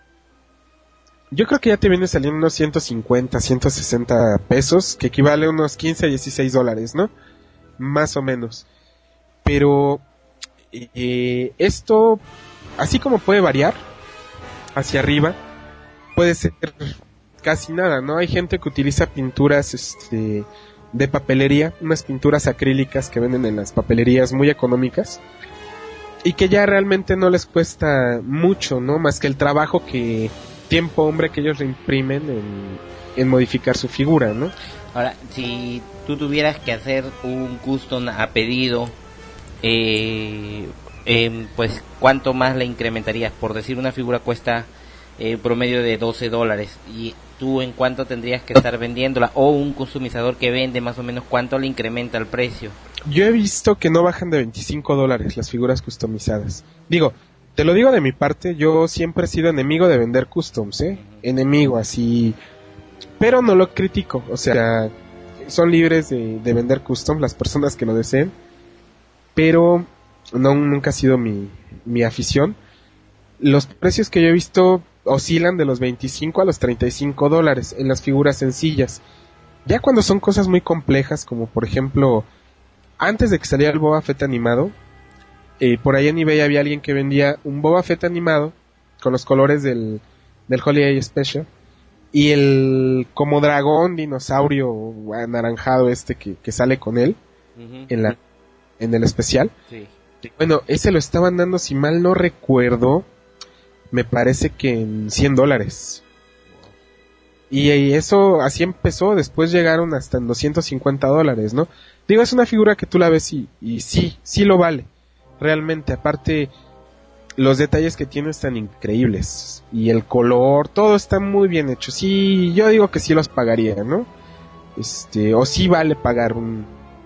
yo creo que ya te viene saliendo unos ciento cincuenta, ciento sesenta pesos, que equivale a unos quince a dieciséis dólares, ¿no? Más o menos. Pero eh, esto, así como puede variar hacia arriba, puede ser casi nada, ¿no? Hay gente que utiliza pinturas este, de papelería, unas pinturas acrílicas que venden en las papelerías muy económicas, y que ya realmente no les cuesta mucho, ¿no? Más que el trabajo que... tiempo hombre que ellos le imprimen en, en modificar su figura, ¿no? Ahora, si tú tuvieras que hacer un custom a pedido, eh, eh, pues ¿cuánto más le incrementarías? Por decir, una figura cuesta eh, promedio de doce dólares, y tú en cuánto tendrías que estar vendiéndola, o un customizador que vende más o menos cuánto le incrementa el precio. Yo he visto que no bajan de veinticinco dólares las figuras customizadas. Digo, te lo digo de mi parte, yo siempre he sido enemigo de vender customs, ¿eh? Enemigo, así... Pero no lo critico, o sea, son libres de, de vender customs las personas que lo deseen, pero no, nunca ha sido mi, mi afición. Los precios que yo he visto oscilan de los veinticinco a los treinta y cinco dólares en las figuras sencillas. Ya cuando son cosas muy complejas, como por ejemplo, antes de que saliera el Boba Fett animado, Eh, por ahí en eBay había alguien que vendía un Boba Fett animado con los colores del, del Holiday Special y el como dragón dinosaurio anaranjado este que, que sale con él uh-huh. en la en el especial. Sí. Bueno, ese lo estaban dando, si mal no recuerdo, me parece que en cien dólares. Y, y eso así empezó, después llegaron hasta en doscientos cincuenta dólares, ¿no? Digo, es una figura que tú la ves y, y sí, sí lo vale. Realmente, aparte, los detalles que tiene están increíbles. Y el color, todo está muy bien hecho. Sí, yo digo que sí los pagaría, ¿no? Este, o sí vale pagar un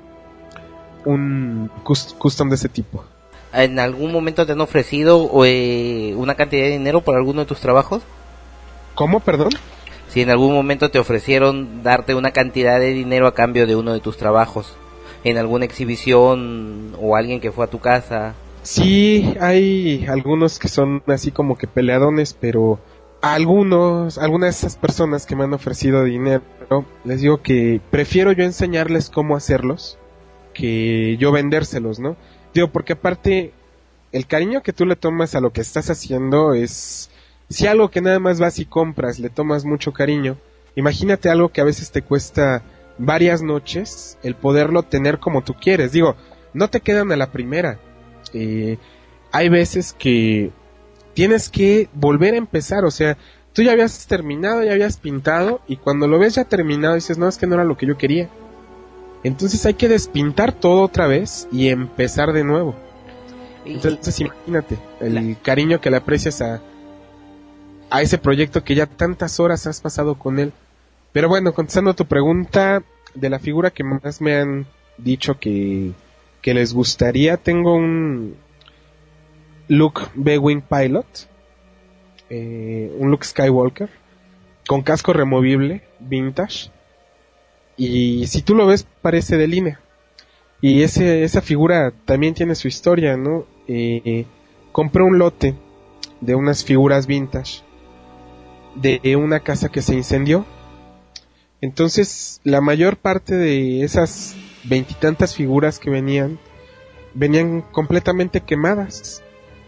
un custom de ese tipo. ¿En algún momento te han ofrecido eh, una cantidad de dinero por alguno de tus trabajos? ¿Cómo, perdón? Si en algún momento te ofrecieron darte una cantidad de dinero a cambio de uno de tus trabajos, en alguna exhibición o alguien que fue a tu casa. Sí, hay algunos que son así como que peleadones, pero algunos, algunas de esas personas que me han ofrecido dinero, les digo que prefiero yo enseñarles cómo hacerlos que yo vendérselos, ¿no? Digo, porque aparte el cariño que tú le tomas a lo que estás haciendo es, si algo que nada más vas y compras le tomas mucho cariño, imagínate algo que a veces te cuesta varias noches el poderlo tener como tú quieres. Digo, no te quedan a la primera. Eh, hay veces que tienes que volver a empezar, o sea, tú ya habías terminado, ya habías pintado, y cuando lo ves ya terminado dices, no, es que no era lo que yo quería. Entonces hay que despintar todo otra vez y empezar de nuevo. Entonces imagínate el la... cariño que le aprecias a a ese proyecto que ya tantas horas has pasado con él. Pero bueno, contestando a tu pregunta, de la figura que más me han dicho que, que les gustaría, tengo un Luke B-Wing Pilot, eh, un Luke Skywalker, con casco removible, vintage, y si tú lo ves parece de línea. Y ese, esa figura también tiene su historia, ¿no? Eh, compré un lote de unas figuras vintage de una casa que se incendió. Entonces, la mayor parte de esas veintitantas figuras que venían, venían completamente quemadas.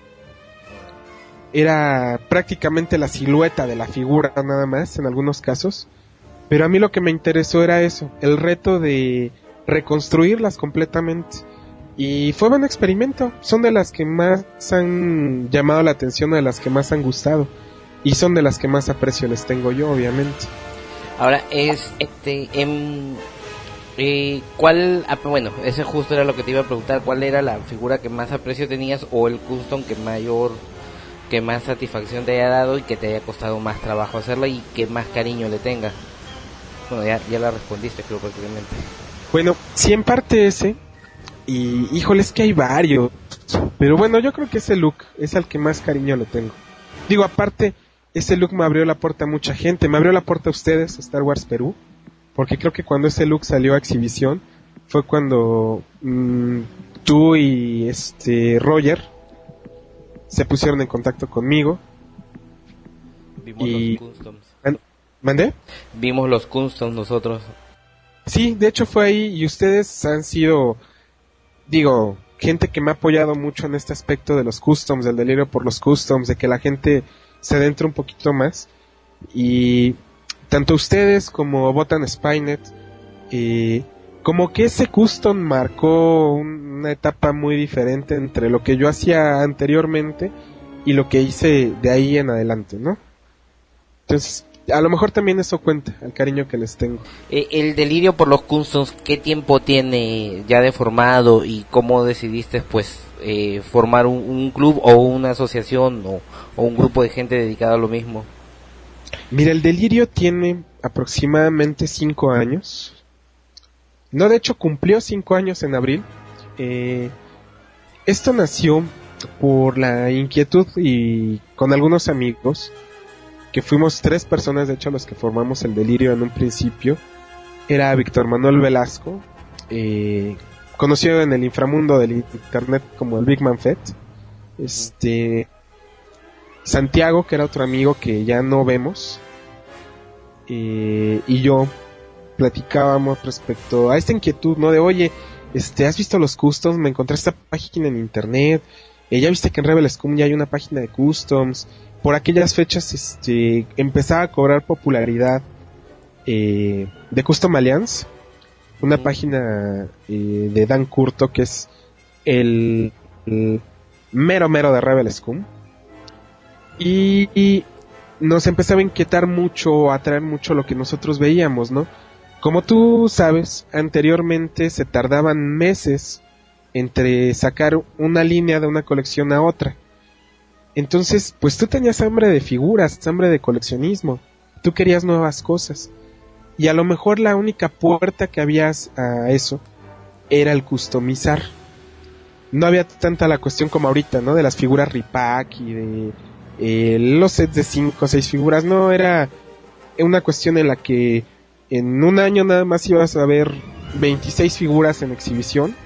Era prácticamente la silueta de la figura nada más, en algunos casos. Pero a mí lo que me interesó era eso, el reto de reconstruirlas completamente. Y fue un experimento, son de las que más han llamado la atención, de las que más han gustado. Y son de las que más aprecio les tengo yo, obviamente. Ahora, es, este, em, eh, ¿cuál, ah, bueno, ese justo era lo que te iba a preguntar, ¿cuál era la figura que más aprecio tenías o el custom que mayor, que más satisfacción te haya dado y que te haya costado más trabajo hacerla y que más cariño le tengas? Bueno, ya, ya la respondiste, creo, prácticamente. Bueno, sí, en parte ese, y híjole, es que hay varios, pero bueno, yo creo que ese look es al que más cariño le tengo. Digo, aparte, ese look me abrió la puerta a mucha gente, me abrió la puerta a ustedes, a Star Wars Perú, porque creo que cuando ese look salió a exhibición fue cuando mmm, tú y este Roger se pusieron en contacto conmigo. Vimos y... los customs. ¿Mandé? Vimos los customs nosotros. Sí, de hecho fue ahí, y ustedes han sido, digo, gente que me ha apoyado mucho en este aspecto de los customs, del delirio por los customs, de que la gente se adentre un poquito más. Y tanto ustedes como Botan Spynet, eh, como que ese custom marcó un, una etapa muy diferente entre lo que yo hacía anteriormente y lo que hice de ahí en adelante, ¿no? Entonces, a lo mejor también eso cuenta, el cariño que les tengo. Eh, el delirio por los customs, ¿qué tiempo tiene ya de formado y cómo decidiste pues eh, formar un, un club o una asociación o, o un grupo de gente dedicada a lo mismo? Mira, el delirio tiene aproximadamente cinco años. No, de hecho cumplió cinco años en abril. Eh, esto nació por la inquietud y con algunos amigos, que fuimos tres personas, de hecho, los que formamos el delirio en un principio. Era Víctor Manuel Velasco, eh, conocido en el inframundo del internet como el Big Man Fett. Este, Santiago, que era otro amigo que ya no vemos, eh, y yo platicábamos respecto a esta inquietud, ¿no? De, oye, este, ¿has visto los customs? Me encontré esta página en internet. Eh, ya viste que en Rebel Scum ya hay una página de customs. Por aquellas fechas este, empezaba a cobrar popularidad eh, de Custom Alliance, una página eh, de Dan Curto, que es el, el mero mero de Rebel Scum, y, y nos empezaba a inquietar mucho, a atraer mucho lo que nosotros veíamos, ¿no? Como tú sabes, anteriormente se tardaban meses entre sacar una línea de una colección a otra. Entonces, pues tú tenías hambre de figuras, hambre de coleccionismo, tú querías nuevas cosas, y a lo mejor la única puerta que habías a eso era el customizar. No había tanta la cuestión como ahorita, ¿no? De las figuras repack y de eh, los sets de cinco o seis figuras. No, era una cuestión en la que en un año nada más ibas a ver veintiséis figuras en exhibición,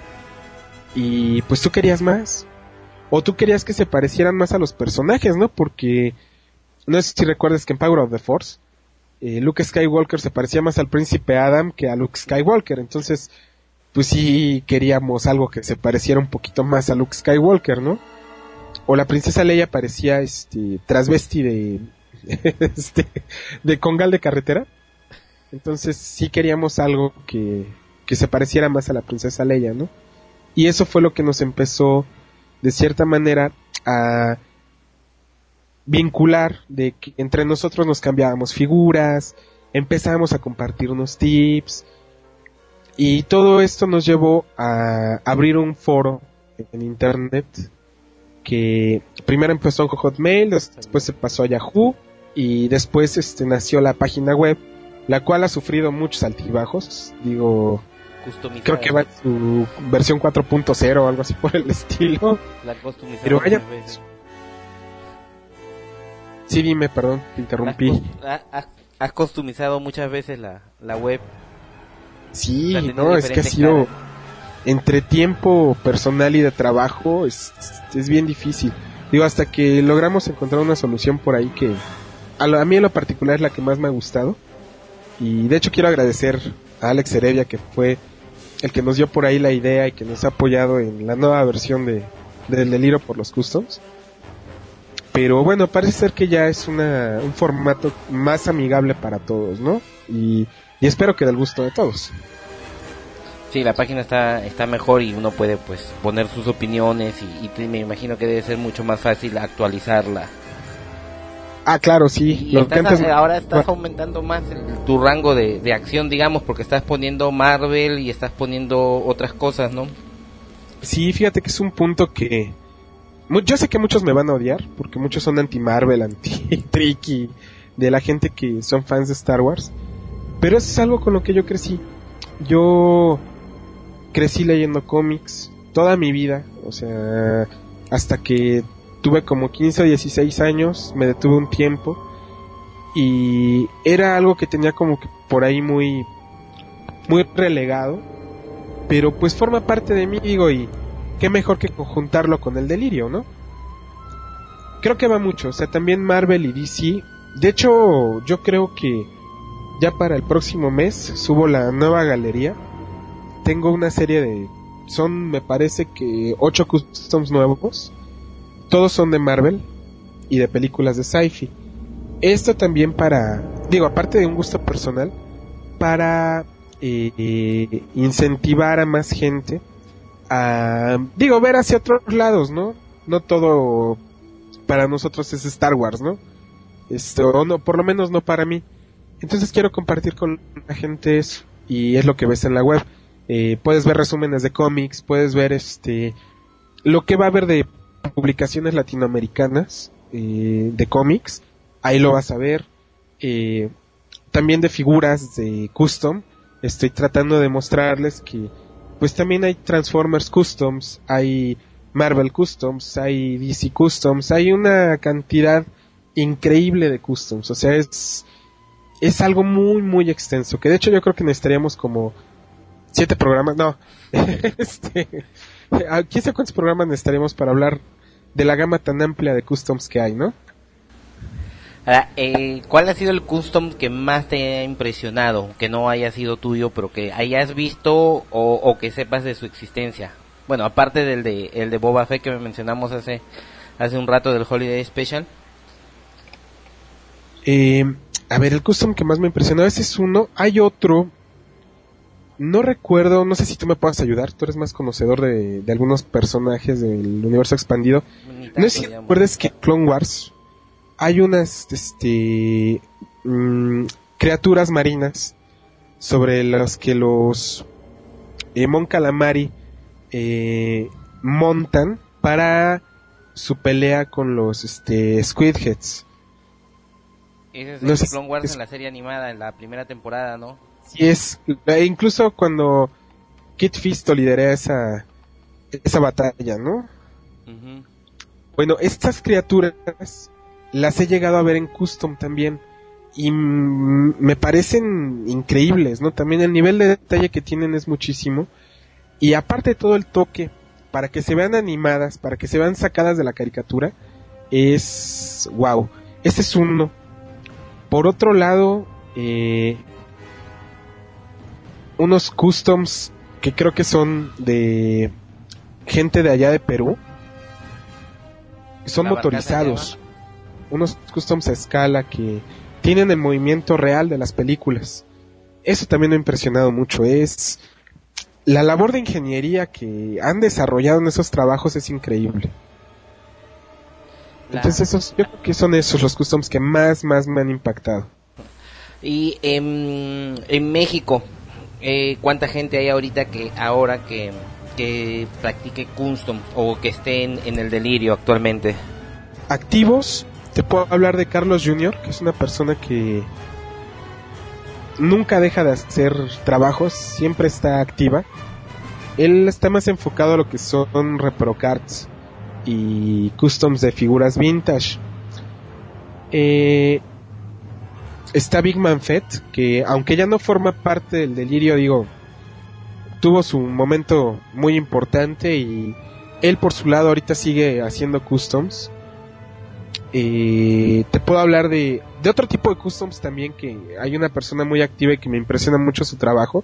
y pues tú querías más. O tú querías que se parecieran más a los personajes, ¿no? Porque, no sé si recuerdas que en Power of the Force, eh, Luke Skywalker se parecía más al Príncipe Adam que a Luke Skywalker. Entonces, pues sí queríamos algo que se pareciera un poquito más a Luke Skywalker, ¿no? O la Princesa Leia parecía, este, transvesti de, este, de congal de carretera. Entonces sí queríamos algo que, que se pareciera más a la Princesa Leia, ¿no? Y eso fue lo que nos empezó, de cierta manera, a vincular, de que entre nosotros nos cambiábamos figuras, empezábamos a compartirnos tips, y todo esto nos llevó a abrir un foro en internet, que primero empezó con Hotmail, después se pasó a Yahoo, y después este nació la página web, la cual ha sufrido muchos altibajos, digo... Creo que va en su versión cuatro punto cero o algo así por el estilo. La customizada. Pero vaya, sí, dime, perdón, te interrumpí. Has, has customizado muchas veces la, la web. Sí, no, es que ha sido caras. Entre tiempo personal y de trabajo es, es bien difícil. Digo, hasta que logramos encontrar una solución por ahí que a, lo, a mí en lo particular es la que más me ha gustado. Y de hecho quiero agradecer a Alex Heredia, que fue el que nos dio por ahí la idea y que nos ha apoyado en la nueva versión de del delirio por los customs. Pero bueno, parece ser que ya es una un formato más amigable para todos, ¿no? Y, y espero que del gusto de todos. Sí, la página está está mejor y uno puede pues poner sus opiniones y, y me imagino que debe ser mucho más fácil actualizarla. Ah, claro, sí. Lo estás, antes... Ahora estás aumentando más el, tu rango de, de acción, digamos, porque estás poniendo Marvel y estás poniendo otras cosas, ¿no? Sí, fíjate que es un punto que... Yo sé que muchos me van a odiar, porque muchos son anti-Marvel, anti-Tricky, de la gente que son fans de Star Wars. Pero eso es algo con lo que yo crecí. Yo crecí leyendo cómics toda mi vida, o sea, hasta que... tuve como quince o dieciséis años, me detuve un tiempo y era algo que tenía como que por ahí muy muy relegado, pero pues forma parte de mí, digo, y qué mejor que conjuntarlo con el delirio, ¿no? Creo que va mucho, o sea, también Marvel y D C. De hecho, yo creo que ya para el próximo mes subo la nueva galería. Tengo una serie de, son, me parece que ocho customs nuevos. Todos son de Marvel y de películas de sci-fi. Esto también para, digo, aparte de un gusto personal, para eh, eh, incentivar a más gente a, digo, ver hacia otros lados, ¿no? No todo para nosotros es Star Wars, ¿no? Esto, o no, por lo menos no para mí. Entonces quiero compartir con la gente eso, y es lo que ves en la web. Eh, puedes ver resúmenes de cómics, puedes ver este lo que va a haber de publicaciones latinoamericanas eh, de cómics, ahí lo vas a ver. Eh, también de figuras de custom, estoy tratando de mostrarles que pues también hay Transformers Customs, hay Marvel Customs, hay D C Customs, hay una cantidad increíble de customs, o sea, es es algo muy muy extenso, que de hecho yo creo que necesitaríamos como siete programas, no, este, quién sabe cuántos programas necesitaríamos para hablar de la gama tan amplia de customs que hay, ¿no? Ahora, eh, ¿cuál ha sido el custom que más te ha impresionado, que no haya sido tuyo, pero que hayas visto o, o que sepas de su existencia? Bueno, aparte del de el de Boba Fett que mencionamos hace hace un rato del Holiday Special. Eh, a ver, el custom que más me impresionó, ese es uno. Hay otro, no recuerdo, no sé si tú me puedas ayudar, tú eres más conocedor de, de algunos personajes del universo expandido. No sé si recuerdas que en Clone Wars hay unas este mmm, criaturas marinas sobre las que los eh, Mon Calamari eh, montan para su pelea con los este Squidheads. Ese es no el sé, Clone Wars es, en la serie animada, en la primera temporada, ¿no? Sí es, e incluso cuando Kit Fisto lidera esa esa batalla, ¿no? Uh-huh. Bueno, estas criaturas las he llegado a ver en custom también y m- me parecen increíbles, ¿no? También el nivel de detalle que tienen es muchísimo, y aparte de todo el toque para que se vean animadas, para que se vean sacadas de la caricatura, es wow. Este es uno. Por otro lado, eh, unos customs que creo que son de gente de allá de Perú, son la motorizados, unos customs a escala que tienen el movimiento real de las películas. Eso también me ha impresionado mucho. Es la labor de ingeniería que han desarrollado en esos trabajos, es increíble. La... Entonces esos, yo creo que son esos los customs que más, más me han impactado. Y en, en México, eh, ¿cuánta gente hay ahorita que ahora que, que practique custom o que esté en, en el delirio actualmente? Activos, te puedo hablar de Carlos junior, que es una persona que nunca deja de hacer trabajos, siempre está activa. Él está más enfocado a lo que son reprocards y customs de figuras vintage. Eh, está Big Man Fett, que aunque ya no forma parte del delirio, digo, tuvo su momento muy importante y él por su lado ahorita sigue haciendo customs. Eh, te puedo hablar de, de otro tipo de customs también, que hay una persona muy activa y que me impresiona mucho su trabajo.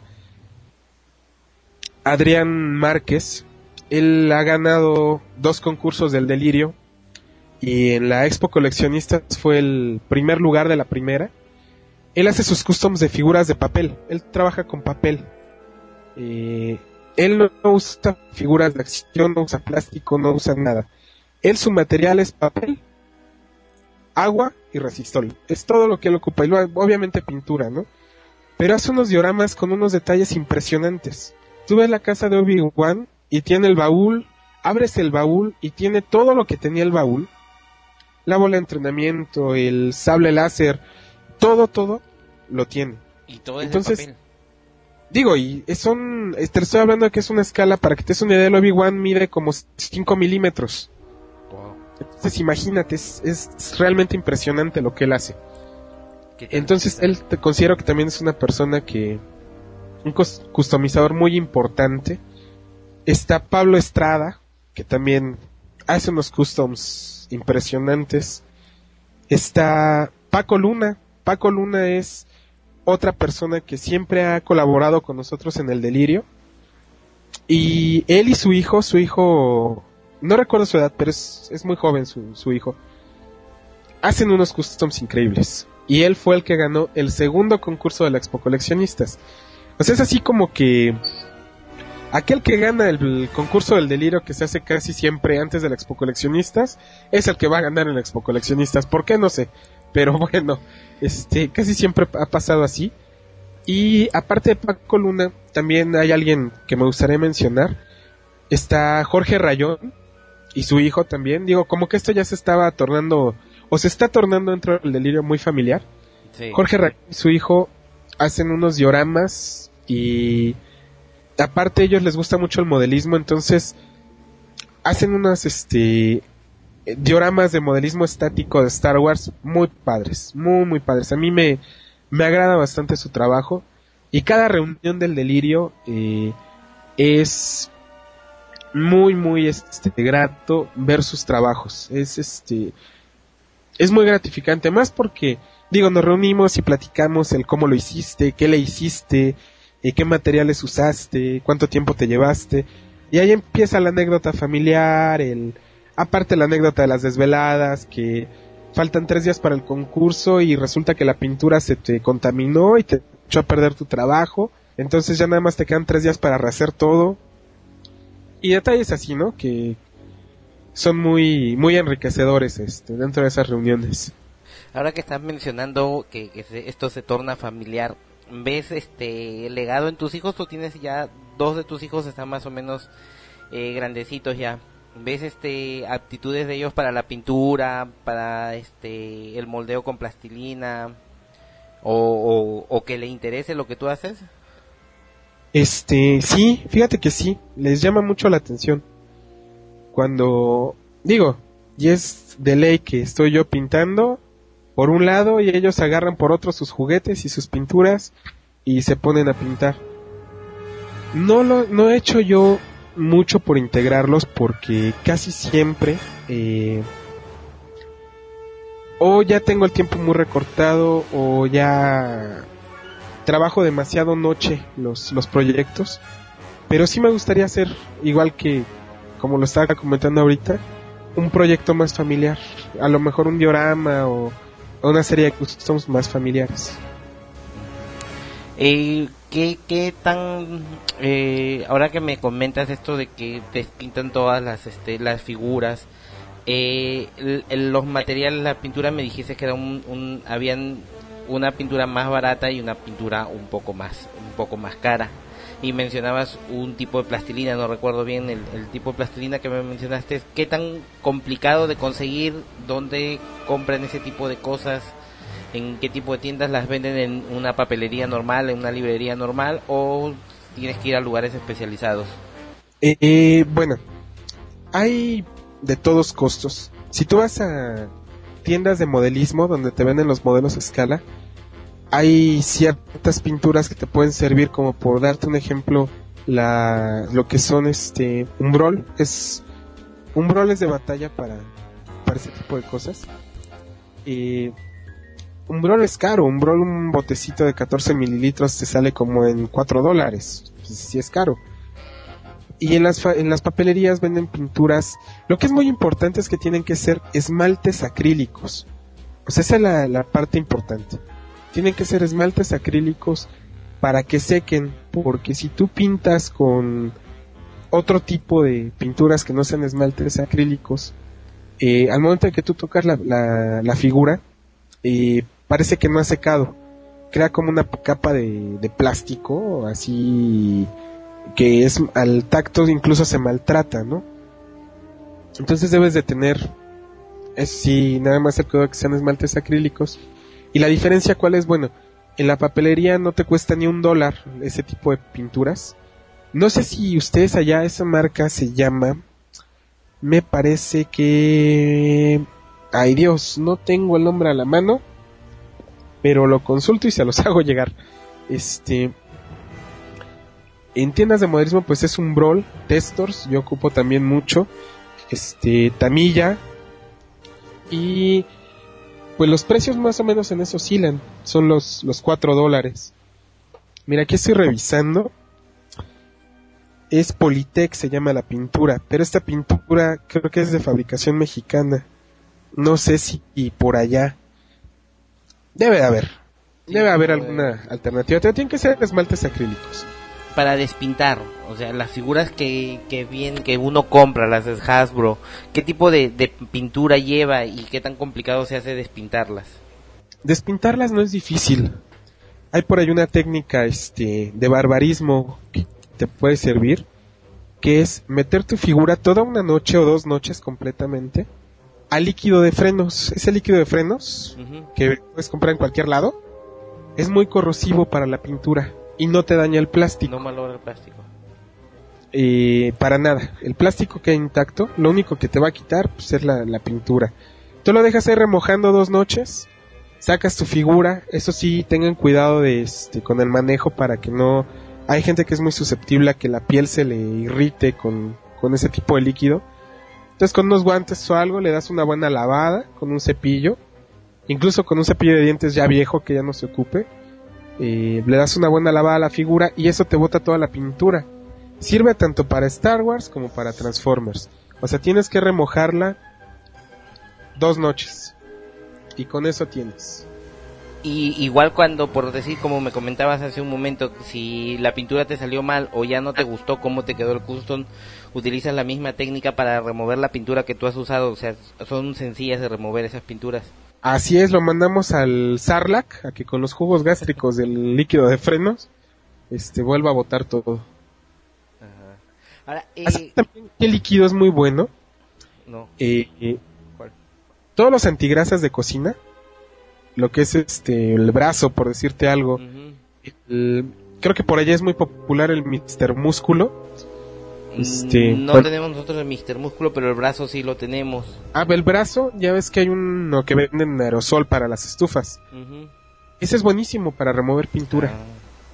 Adrián Márquez. Él ha ganado dos concursos del delirio y en la Expo Coleccionistas fue el primer lugar de la primera. Él hace sus customs de figuras de papel, él trabaja con papel. Eh, él no, no usa figuras de acción, no usa plástico, no usa nada. Él, su material es papel, agua y resistol. Es todo lo que él ocupa. Y lo, obviamente pintura, ¿no? Pero hace unos dioramas con unos detalles impresionantes. Tú ves la casa de Obi-Wan y tiene el baúl, abres el baúl y tiene todo lo que tenía el baúl. La bola de entrenamiento, el sable láser, todo, todo lo tiene. Y todo es Entonces, de papel. Digo, y son, te estoy hablando de que es una escala, para que te des una idea, el Obi-Wan mide como cinco milímetros. Wow. Entonces imagínate, es, es realmente impresionante lo que él hace. Entonces él te considero que también es una persona que, un customizador muy importante. Está Pablo Estrada, que también hace unos customs impresionantes. Está Paco Luna. Paco Luna es otra persona que siempre ha colaborado con nosotros en el Delirio. Y él y su hijo, su hijo, no recuerdo su edad, pero es, es muy joven su, su hijo, hacen unos customs increíbles. Y él fue el que ganó el segundo concurso de la Expo Coleccionistas. O sea, es así como que aquel que gana el concurso del Delirio, que se hace casi siempre antes de la Expo Coleccionistas, es el que va a ganar en la Expo Coleccionistas. ¿Por qué? No sé. Pero bueno, este, casi siempre ha pasado así. Y aparte de Paco Luna, también hay alguien que me gustaría mencionar. Está Jorge Rayón y su hijo también. Digo, como que esto ya se estaba tornando, o se está tornando dentro del Delirio muy familiar. Sí. Jorge Rayón y su hijo hacen unos dioramas y aparte a ellos les gusta mucho el modelismo, entonces hacen unas este dioramas de modelismo estático de Star Wars muy padres, muy muy padres. A mí me, me agrada bastante su trabajo y cada reunión del Delirio eh, es muy muy este grato ver sus trabajos. Es este es muy gratificante, más porque digo, nos reunimos y platicamos el cómo lo hiciste, qué le hiciste, eh, qué materiales usaste, cuánto tiempo te llevaste, y ahí empieza la anécdota familiar, el aparte la anécdota de las desveladas, que faltan tres días para el concurso y resulta que la pintura se te contaminó y te echó a perder tu trabajo, entonces ya nada más te quedan tres días para rehacer todo, y detalles así, ¿no? Que son muy muy enriquecedores este dentro de esas reuniones. Ahora que estás mencionando que, que se, esto se torna familiar, ¿ves este legado en tus hijos? ¿Tú tienes ya dos de tus hijos están más o menos eh, grandecitos ya? ¿Ves este aptitudes de ellos para la pintura, para este el moldeo con plastilina o, o, o que le interese lo que tú haces? Este, sí, fíjate que sí, les llama mucho la atención. Cuando digo, y es de ley que estoy yo pintando por un lado y ellos agarran por otro sus juguetes y sus pinturas y se ponen a pintar. No lo no he hecho yo mucho por integrarlos porque casi siempre eh, o ya tengo el tiempo muy recortado o ya trabajo demasiado noche los los proyectos, pero sí me gustaría hacer igual que como lo estaba comentando ahorita, un proyecto más familiar, a lo mejor un diorama o una serie de customs más familiares. Eh, ¿qué, qué tan eh, ahora que me comentas esto de que te pintan todas las este las figuras, eh, el, el, los materiales, la pintura, me dijiste que era un, un habían una pintura más barata y una pintura un poco más un poco más cara, y mencionabas un tipo de plastilina, no recuerdo bien el, el tipo de plastilina que me mencionaste. ¿Qué tan complicado de conseguir? ¿Dónde compran ese tipo de cosas? ¿En qué tipo de tiendas las venden? ¿En una papelería normal, en una librería normal, o tienes que ir a lugares especializados? Eh, eh, bueno, hay de todos costos. Si tú vas a tiendas de modelismo donde te venden los modelos a escala, hay ciertas pinturas que te pueden servir, como por darte un ejemplo, la lo que son este umbrol, es umbrol es de batalla para para ese tipo de cosas. Eh, umbrol es caro, umbrol, un botecito de catorce mililitros te sale como en cuatro dólares, pues sí es caro. Y en las fa- en las papelerías venden pinturas. Lo que es muy importante es que tienen que ser esmaltes acrílicos. O sea, esa es la, la parte importante. Tienen que ser esmaltes acrílicos para que sequen, porque si tú pintas con otro tipo de pinturas que no sean esmaltes acrílicos, eh, al momento de que tú tocas la, la, la figura, eh, parece que no ha secado, crea como una capa de, de plástico, así que es al tacto incluso se maltrata, ¿no? Entonces debes de tener, es sí, nada más el cuidado que sean esmaltes acrílicos. Y la diferencia, ¿cuál es? Bueno, en la papelería no te cuesta ni un dólar ese tipo de pinturas. No sé si ustedes allá, esa marca se llama, me parece que, ay Dios, no tengo el nombre a la mano, pero lo consulto y se los hago llegar. Este, en tiendas de modernismo pues es un Brawl, Testors, yo ocupo también mucho, este, Tamiya, y pues los precios más o menos en eso oscilan, son los, los cuatro dólares. Mira, aquí estoy revisando, es Politec, se llama la pintura, pero esta pintura creo que es de fabricación mexicana, no sé si y por allá, debe de haber, debe haber alguna alternativa, tienen que ser esmaltes acrílicos. Para despintar, o sea, las figuras que, que bien, que uno compra, las de Hasbro, ¿qué tipo de, de pintura lleva y qué tan complicado se hace despintarlas? Despintarlas no es difícil. Hay por ahí una técnica este de barbarismo que te puede servir, que es meter tu figura toda una noche o dos noches completamente al líquido de frenos. Ese líquido de frenos uh-huh. que puedes comprar en cualquier lado es muy corrosivo para la pintura y no te daña el plástico. No malogra el plástico. Eh, para nada. El plástico queda intacto. Lo único que te va a quitar pues, es la, la pintura. Tú lo dejas ahí remojando dos noches. Sacas tu figura. Eso sí, tengan cuidado de este con el manejo para que no... Hay gente que es muy susceptible a que la piel se le irrite con, con ese tipo de líquido. Entonces con unos guantes o algo le das una buena lavada con un cepillo. Incluso con un cepillo de dientes ya viejo que ya no se ocupe. Eh, le das una buena lavada a la figura y eso te bota toda la pintura. Sirve tanto para Star Wars como para Transformers. O sea, tienes que remojarla dos noches y con eso tienes. Y igual cuando, por decir, como me comentabas hace un momento, si la pintura te salió mal o ya no te gustó cómo te quedó el custom, utilizas la misma técnica para remover la pintura que tú has usado. O sea, son sencillas de remover esas pinturas. Así es, lo mandamos al Sarlacc a que con los jugos gástricos del líquido de frenos este vuelva a botar todo. Ajá. Ahora, eh... Así también, ¿qué líquido es muy bueno? No. Eh, eh, todos los antigrasas de cocina, lo que es este el brazo, por decirte algo. Uh-huh. El, creo que por allá es muy popular el míster Músculo. Este, no bueno. tenemos nosotros el míster Músculo, pero el brazo sí lo tenemos. Ah, el brazo, ya ves que hay uno que venden aerosol para las estufas. Uh-huh. Ese es buenísimo para remover pintura. Ah.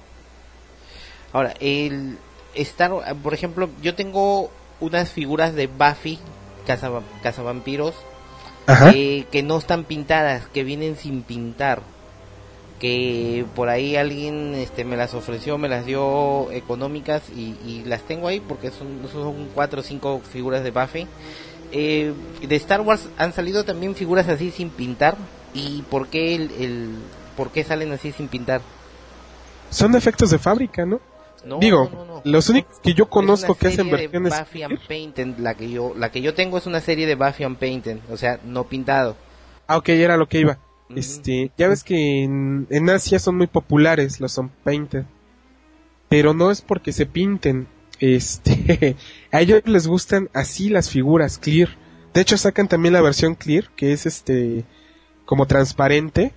Ahora, el Star, por ejemplo, yo tengo unas figuras de Buffy, Caza, Cazavampiros, eh, que no están pintadas, que vienen sin pintar. Que por ahí alguien este me las ofreció, me las dio económicas y, y las tengo ahí porque son, son cuatro o cinco figuras de Buffy. Eh, de Star Wars han salido también figuras así sin pintar. ¿Y por qué el, el por qué salen así sin pintar? Son efectos de fábrica, ¿no? No, Digo, no, no, no. los únicos que yo conozco que hacen versiones de Buffy Unpainted, la que yo la que yo tengo es una serie de Buffy Unpainted, o sea, no pintado. Ah, ok, era lo que iba. Este, ya ves que en, en Asia son muy populares los unpainted, pero no es porque se pinten, este, a ellos les gustan así las figuras clear. De hecho sacan también la versión clear, que es este, como transparente.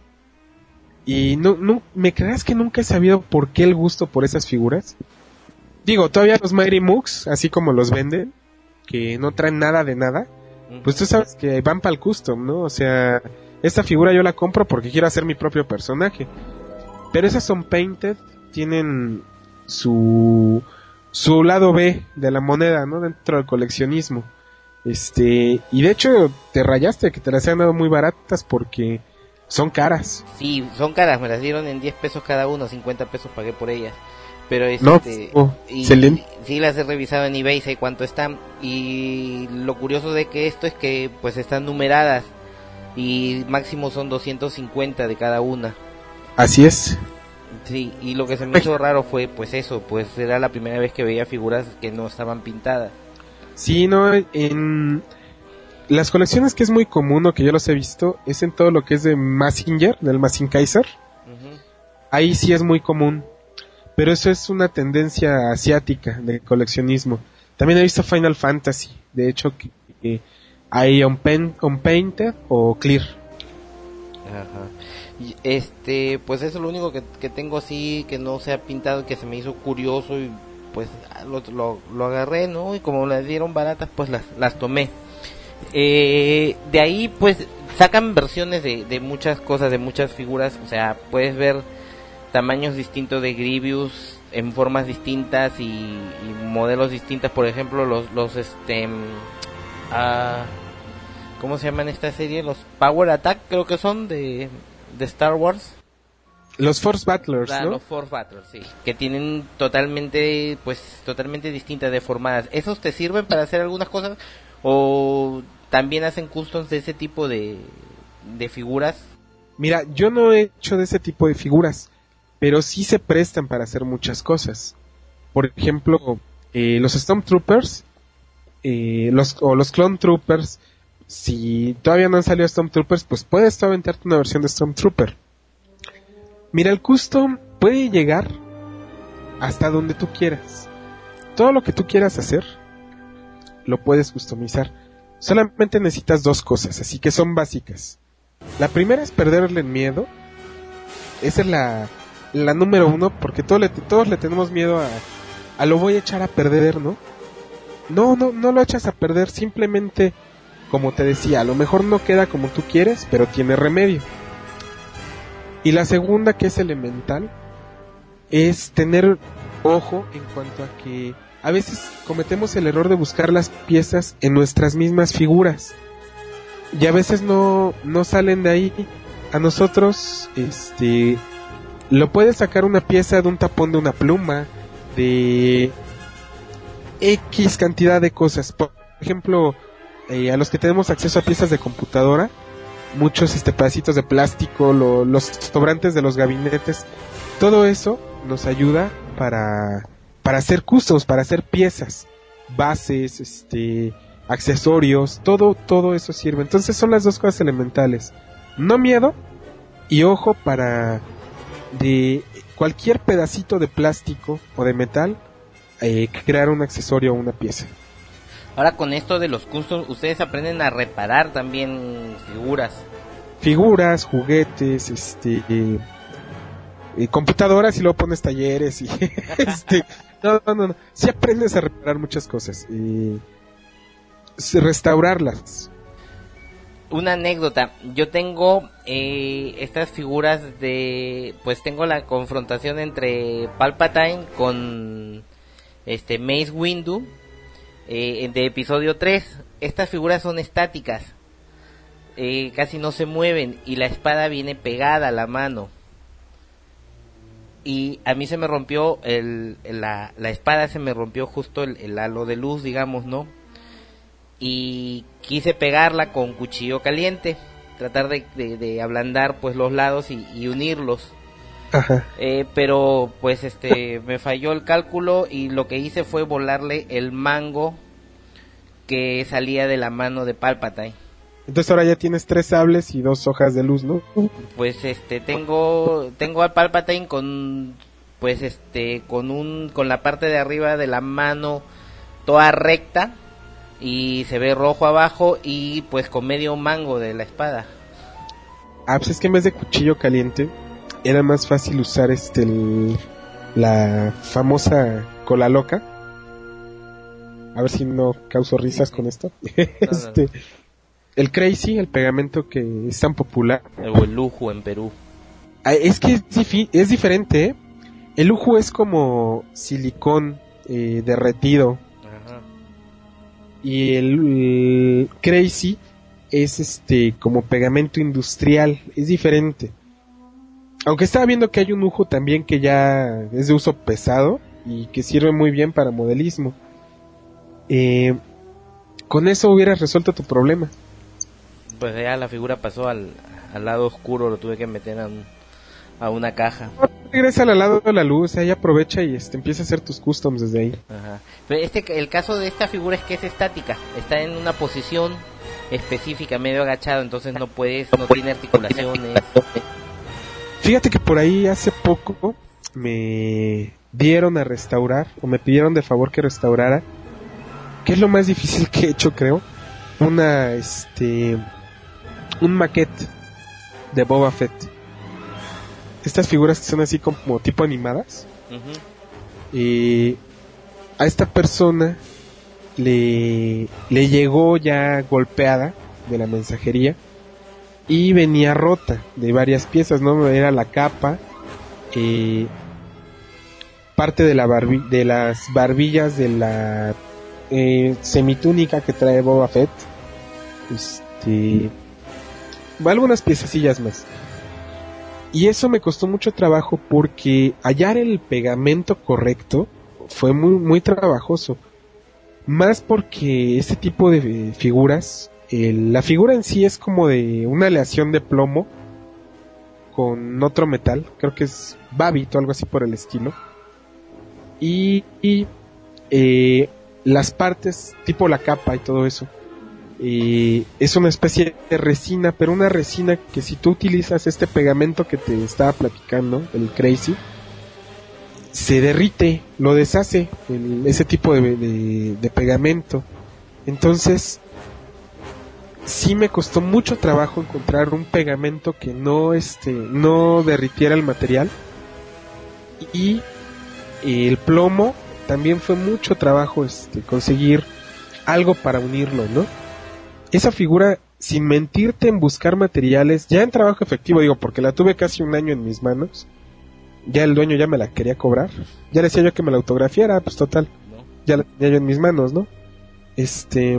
Y no, no, me creas que nunca he sabido por qué el gusto por esas figuras. Digo, todavía los Mighty Mooks, así como los venden, que no traen nada de nada, pues tú sabes que van para el custom, ¿no? O sea, esta figura yo la compro porque quiero hacer mi propio personaje. Pero esas son painted, tienen su su lado B de la moneda, ¿no? Dentro del coleccionismo. Este, y de hecho te rayaste que te las han dado muy baratas porque son caras. Sí, son caras, me las dieron en diez pesos cada uno, cincuenta pesos pagué por ellas. Pero este, no, oh, y, y, sí las he revisado en eBay, sé cuánto están. Y lo curioso de que esto es que pues están numeradas. Y máximo son doscientos cincuenta de cada una. Así es. Sí, y lo que se me hizo raro fue pues eso, pues era la primera vez que veía figuras que no estaban pintadas. Sí, no, en las colecciones que es muy común o que yo los he visto es en todo lo que es de Mazinger, del Mazin Kaiser. Uh-huh. Ahí sí es muy común, pero eso es una tendencia asiática de coleccionismo. También he visto Final Fantasy, de hecho que... que hay unpainted o clear. Ajá. Y este, pues eso es lo único que, que tengo así que no se ha pintado, que se me hizo curioso y pues lo, lo, lo agarré, ¿no? Y como las dieron baratas, pues las, las tomé. Eh, de ahí, pues sacan versiones de, de muchas cosas, de muchas figuras, o sea, puedes ver tamaños distintos de Grievous en formas distintas y, y modelos distintos, por ejemplo, los, los este, uh, ¿cómo se llaman esta serie? Los Power Attack, creo que son, de, de Star Wars. Los Force Battlers, Ah, ¿no? Los Force Battlers, sí, que tienen totalmente, pues, totalmente distintas, deformadas. ¿Esos te sirven para hacer algunas cosas? ¿O también hacen customs de ese tipo de, de figuras? Mira, yo no he hecho de ese tipo de figuras, pero sí se prestan para hacer muchas cosas. Por ejemplo, eh, los Stormtroopers, eh, los, o los Clone Troopers, si todavía no han salido Stormtroopers, pues puedes tú aventarte una versión de Stormtrooper. Mira, el custom puede llegar hasta donde tú quieras. Todo lo que tú quieras hacer, lo puedes customizar. Solamente necesitas dos cosas, así que son básicas. La primera es perderle el miedo. Esa es la, la número uno, porque todos le, todos le tenemos miedo a, a lo voy a echar a perder, ¿no? No, no, no lo echas a perder, simplemente, como te decía, a lo mejor no queda como tú quieres, pero tiene remedio. Y la segunda, que es elemental, es tener ojo en cuanto a que a veces cometemos el error de buscar las piezas en nuestras mismas figuras. Y a veces no, no salen de ahí. A nosotros, este, lo puedes sacar una pieza de un tapón de una pluma, de X cantidad de cosas. Por ejemplo, eh, a los que tenemos acceso a piezas de computadora, muchos este pedacitos de plástico, lo, los sobrantes de los gabinetes, todo eso nos ayuda para, para hacer customs, para hacer piezas, bases, este, accesorios, todo, todo eso sirve. Entonces son las dos cosas elementales: no miedo y ojo para de cualquier pedacito de plástico o de metal eh, crear un accesorio o una pieza. Ahora, con esto de los customs, ustedes aprenden a reparar también figuras. Figuras, juguetes, este, eh, eh, computadoras, y luego pones talleres y este, no, no, no, no, sí aprendes a reparar muchas cosas, eh, restaurarlas. Una anécdota, yo tengo eh, estas figuras de, pues tengo la confrontación entre Palpatine con este Mace Windu. Eh, de episodio tres, estas figuras son estáticas, eh, casi no se mueven y la espada viene pegada a la mano, y a mí se me rompió el, la, la espada se me rompió justo el, el halo de luz, digamos, ¿no? Y quise pegarla con cuchillo caliente, tratar de, de, de ablandar pues los lados y, y unirlos. Ajá. Eh, pero pues este me falló el cálculo y lo que hice fue volarle el mango que salía de la mano de Palpatine. Entonces ahora ya tienes tres sables y dos hojas de luz, ¿no? Pues este tengo tengo al Palpatine con pues este con un con la parte de arriba de la mano toda recta y se ve rojo abajo y pues con medio mango de la espada. Ah, pues es que en vez de cuchillo caliente era más fácil usar este el, la famosa cola loca. A ver si no causo risas con esto. este, no, no. El Crazy, el pegamento que es tan popular. O el lujo en Perú. Ah, es que es, difi- es diferente, ¿eh? El lujo es como silicón eh, derretido. Ajá. Y el, el Crazy es este como pegamento industrial. Es diferente. Aunque estaba viendo que hay un lujo también que ya es de uso pesado y que sirve muy bien para modelismo. Eh, con eso hubieras resuelto tu problema. Pues ya la figura pasó al, al lado oscuro, lo tuve que meter a, un, a una caja. No, regresa al lado de la luz, ahí aprovecha y este, empieza a hacer tus customs desde ahí. Ajá. Pero este, el caso de esta figura es que es estática, está en una posición específica, medio agachado, entonces no puedes, no tiene articulaciones. Fíjate que por ahí hace poco me dieron a restaurar, o me pidieron de favor que restaurara, que es lo más difícil que he hecho, creo, una, este, un maquete de Boba Fett. Estas figuras que son así como tipo animadas. Uh-huh. Y a esta persona le, le llegó ya golpeada de la mensajería y venía rota de varias piezas, ¿no? Era la capa, eh, parte de la barbi- de las barbillas de la eh, semitúnica que trae Boba Fett, este, algunas piececillas más. Y eso me costó mucho trabajo porque hallar el pegamento correcto fue muy muy trabajoso. Más porque este tipo de figuras, el, la figura en sí es como de una aleación de plomo con otro metal, creo que es babito, algo así por el estilo. Y, y eh, las partes, tipo la capa y todo eso, eh, es una especie de resina, pero una resina que si tú utilizas este pegamento que te estaba platicando, el Crazy, se derrite, lo deshace, el, ese tipo de, de, de pegamento. Entonces, sí me costó mucho trabajo encontrar un pegamento que no, este, no derritiera el material. Y el plomo, también fue mucho trabajo, este, conseguir algo para unirlo, ¿no? Esa figura, sin mentirte en buscar materiales, ya en trabajo efectivo, digo, porque la tuve casi un año en mis manos. Ya el dueño ya me la quería cobrar. Ya le decía yo que me la autografiara, pues total. No. Ya la tenía yo en mis manos, ¿no? Este...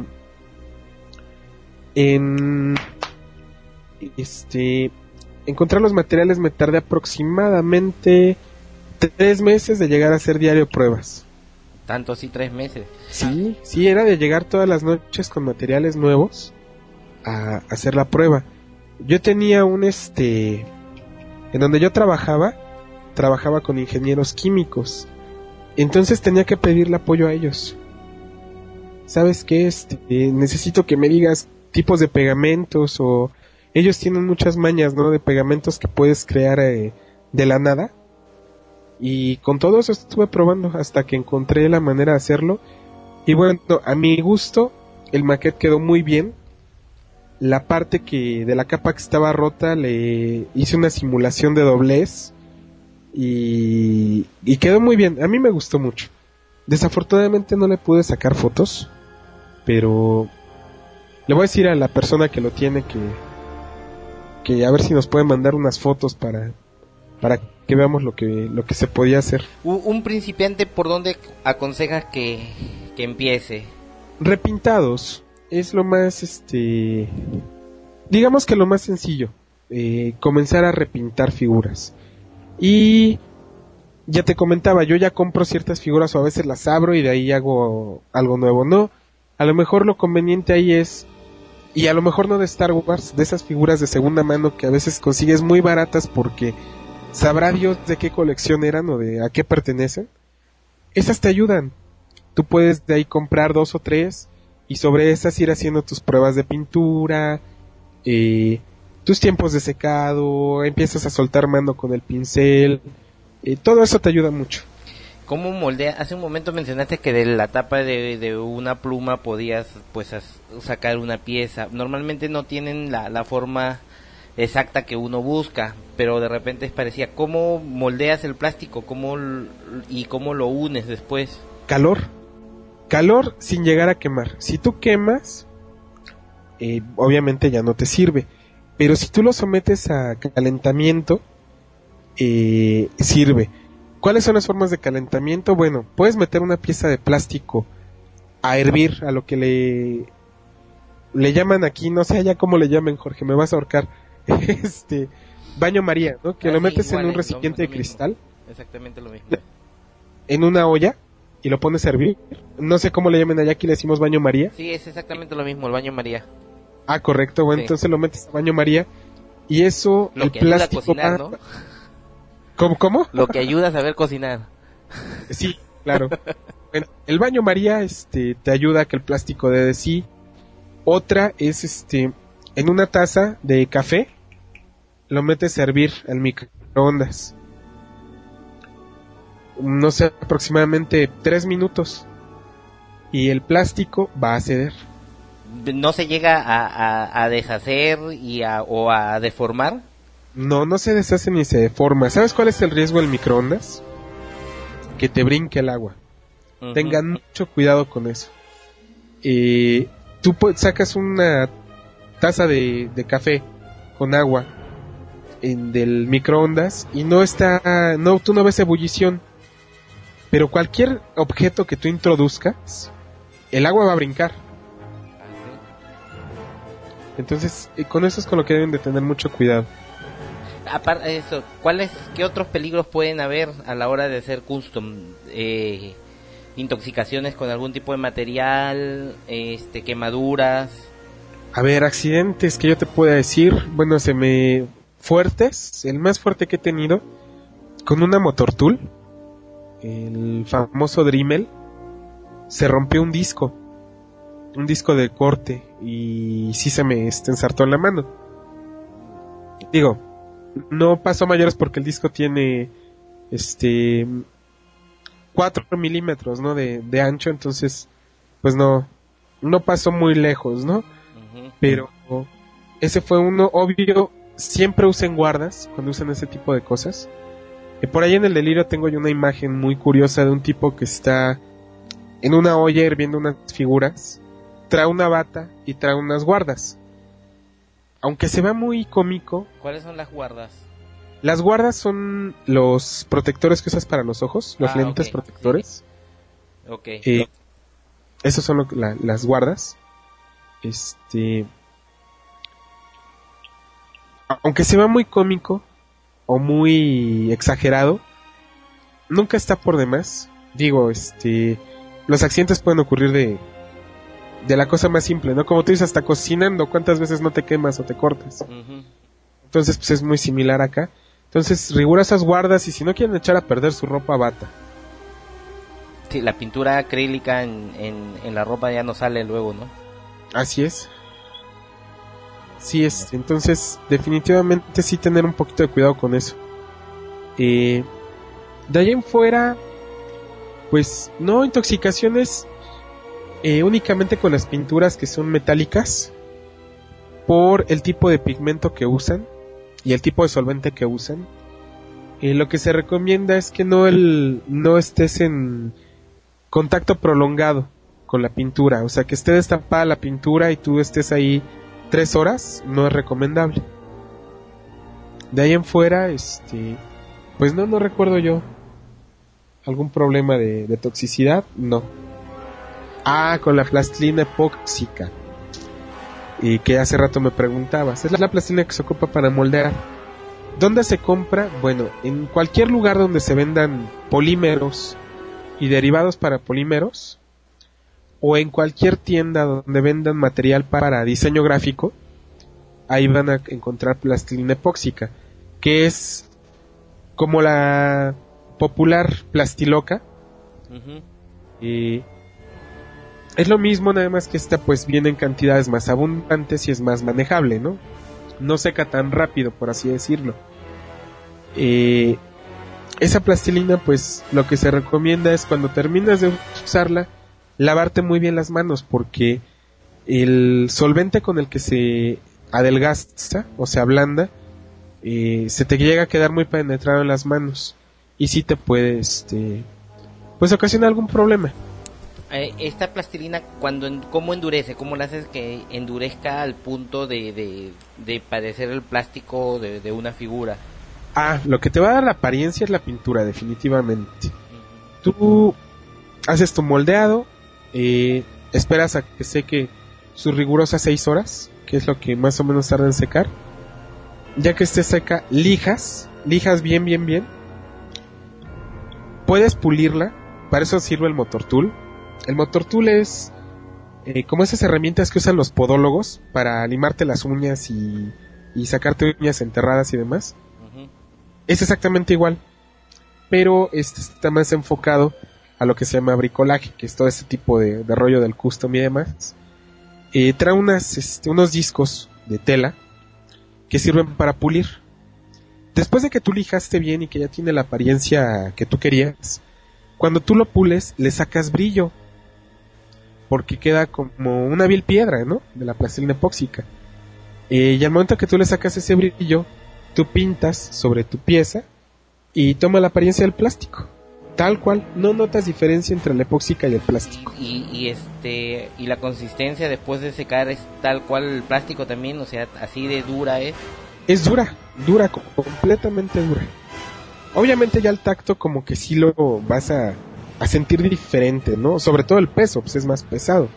En... Este... Encontrar los materiales me tardé aproximadamente tres meses de llegar a hacer diario pruebas. ¿Tanto así, tres meses? Sí, sí, era de llegar todas las noches con materiales nuevos a hacer la prueba. Yo tenía un este... En donde yo trabajaba, trabajaba con ingenieros químicos. Entonces tenía que pedirle apoyo a ellos. ¿Sabes qué? Este, eh, necesito que me digas tipos de pegamentos o... Ellos tienen muchas mañas, ¿no? De pegamentos que puedes crear eh, de la nada. Y con todo eso estuve probando hasta que encontré la manera de hacerlo. Y bueno, a mi gusto, el maquete quedó muy bien. La parte que de la capa que estaba rota le hice una simulación de doblez. Y, y quedó muy bien, a mí me gustó mucho. Desafortunadamente no le pude sacar fotos, pero le voy a decir a la persona que lo tiene que que a ver si nos puede mandar unas fotos para para que veamos lo que lo que se podía hacer. Un principiante, ¿por dónde aconsejas que, que empiece? Repintados es lo más, este, digamos que lo más sencillo, eh, comenzar a repintar figuras. Y ya te comentaba, yo ya compro ciertas figuras o a veces las abro y de ahí hago algo nuevo. No, a lo mejor lo conveniente ahí es, y a lo mejor no de Star Wars, de esas figuras de segunda mano que a veces consigues muy baratas porque sabrá Dios de qué colección eran o de a qué pertenecen. Esas te ayudan. Tú puedes de ahí comprar dos o tres y sobre esas ir haciendo tus pruebas de pintura, eh... tus tiempos de secado, empiezas a soltar mano con el pincel, eh, todo eso te ayuda mucho. ¿Cómo moldea? Hace un momento mencionaste que de la tapa de, de una pluma podías pues as, sacar una pieza. Normalmente no tienen la, la forma exacta que uno busca, pero de repente parecía. ¿Cómo moldeas el plástico? ¿Cómo y cómo lo unes después? Calor, calor sin llegar a quemar. Si tú quemas, eh, obviamente ya no te sirve. Pero si tú lo sometes a calentamiento, eh, sirve. ¿Cuáles son las formas de calentamiento? Bueno, puedes meter una pieza de plástico a hervir, a lo que le le llaman aquí, no sé allá cómo le llamen, Jorge, me vas a ahorcar. este baño María, ¿no? Que ah, lo metes sí, en un recipiente de cristal. Mismo. Exactamente lo mismo. En una olla y lo pones a hervir. No sé cómo le llaman allá, aquí le decimos baño María. Sí, es exactamente lo mismo, el baño María. Ah, correcto, bueno, sí. Entonces lo metes a baño María y eso, lo el que plástico ayuda a cocinar, ¿no? ¿Cómo, cómo? Lo que ayuda a saber cocinar. Sí, claro. Bueno, el baño María este, te ayuda a que el plástico dé de sí. Otra es, este, en una taza de café, lo metes a hervir al microondas. No sé, aproximadamente tres minutos. Y el plástico va a ceder. ¿No se llega a, a, a deshacer y a, o a deformar? No, no se deshace ni se deforma. ¿Sabes cuál es el riesgo del microondas? Que te brinque el agua. Uh-huh. Tengan mucho cuidado con eso. Eh, tú sacas una taza de, de café con agua en del microondas y no está, no, tú no ves ebullición, pero cualquier objeto que tú introduzcas, el agua va a brincar. Entonces, con eso es con lo que deben de tener mucho cuidado. Aparte de eso, ¿cuáles, qué otros peligros pueden haber a la hora de hacer custom? Eh, intoxicaciones con algún tipo de material, este, quemaduras. A ver, accidentes que yo te pueda decir, bueno, se me fuertes, el más fuerte que he tenido con una Motor Tool, el famoso Dremel, se rompió un disco, un disco de corte y sí se me este, ensartó en la mano. Digo, no pasó mayores porque el disco tiene este cuatro milímetros, ¿no? De, de ancho, entonces pues no no pasó muy lejos, ¿no? Uh-huh. Pero ese fue uno obvio. Siempre usen guardas cuando usan ese tipo de cosas. Y por ahí en el delirio tengo yo una imagen muy curiosa de un tipo que está en una olla hirviendo unas figuras, trae una bata y trae unas guardas. Aunque se vea muy cómico. ¿Cuáles son las guardas? Las guardas son los protectores que usas para los ojos, los ah, lentes okay. protectores. Sí. Ok. Eh, esos son lo, la, las guardas. Este... Aunque se vea muy cómico o muy exagerado, nunca está por demás. Digo, este... los accidentes pueden ocurrir de... de la cosa más simple, ¿no? Como tú dices, hasta cocinando, ¿cuántas veces no te quemas o te cortas? Uh-huh. Entonces, pues es muy similar acá. Entonces, rigurosas guardas y si no quieren echar a perder su ropa, bata. Sí, la pintura acrílica en, en, en la ropa ya no sale luego, ¿no? Así es. Sí, es. Entonces, definitivamente sí tener un poquito de cuidado con eso. Eh, de ahí en fuera, pues, no intoxicaciones... Eh, únicamente con las pinturas que son metálicas por el tipo de pigmento que usan y el tipo de solvente que usan. Eh, lo que se recomienda es que no el no estés en contacto prolongado con la pintura, o sea que esté destapada la pintura y tú estés ahí tres horas, no es recomendable. De ahí en fuera, este, pues no, no recuerdo yo algún problema de, de toxicidad, no. Ah, con la plastilina epóxica. Y que hace rato me preguntabas. Es la plastilina que se ocupa para moldear. ¿Dónde se compra? Bueno, en cualquier lugar donde se vendan polímeros y derivados para polímeros. O en cualquier tienda donde vendan material para diseño gráfico. Ahí van a encontrar plastilina epóxica. Que es como la popular plastiloca. Uh-huh. Y... es lo mismo, nada más que esta pues viene en cantidades más abundantes y es más manejable, ¿no? No seca tan rápido, por así decirlo. Eh, esa plastilina pues lo que se recomienda es cuando terminas de usarla, lavarte muy bien las manos, porque el solvente con el que se adelgaza o se ablanda, eh, se te llega a quedar muy penetrado en las manos y sí te puede, este, pues ocasionar algún problema. Esta plastilina, cuando ¿cómo endurece? ¿Cómo la haces que endurezca al punto de, de, de padecer el plástico de, de una figura? Ah, lo que te va a dar la apariencia es la pintura, definitivamente. Uh-huh. Tú haces tu moldeado, eh, esperas a que seque sus rigurosas seis horas, que es lo que más o menos tarda en secar. Ya que esté seca, lijas, lijas bien, bien, bien. Puedes pulirla, para eso sirve el Motor Tool. El Motor Tool es eh, como esas herramientas que usan los podólogos para limarte las uñas y, y sacarte uñas enterradas y demás. Uh-huh. Es exactamente igual, pero este está más enfocado a lo que se llama bricolaje, que es todo este tipo de, de rollo del custom y demás. Eh, trae unas, este, unos discos de tela que sirven para pulir. Después de que tú lijaste bien y que ya tiene la apariencia que tú querías, cuando tú lo pules le sacas brillo, porque queda como una vil piedra, ¿no? De la plastilina epóxica. Eh, y al momento que tú le sacas ese brillo, tú pintas sobre tu pieza y toma la apariencia del plástico. Tal cual, no notas diferencia entre la epóxica y el plástico. Y, y, y este y la consistencia después de secar es tal cual el plástico también, o sea, así de dura es. Es dura, dura, completamente dura. Obviamente ya el tacto como que sí lo vas a, a sentir diferente, ¿no? Sobre todo el peso, pues es más pesado.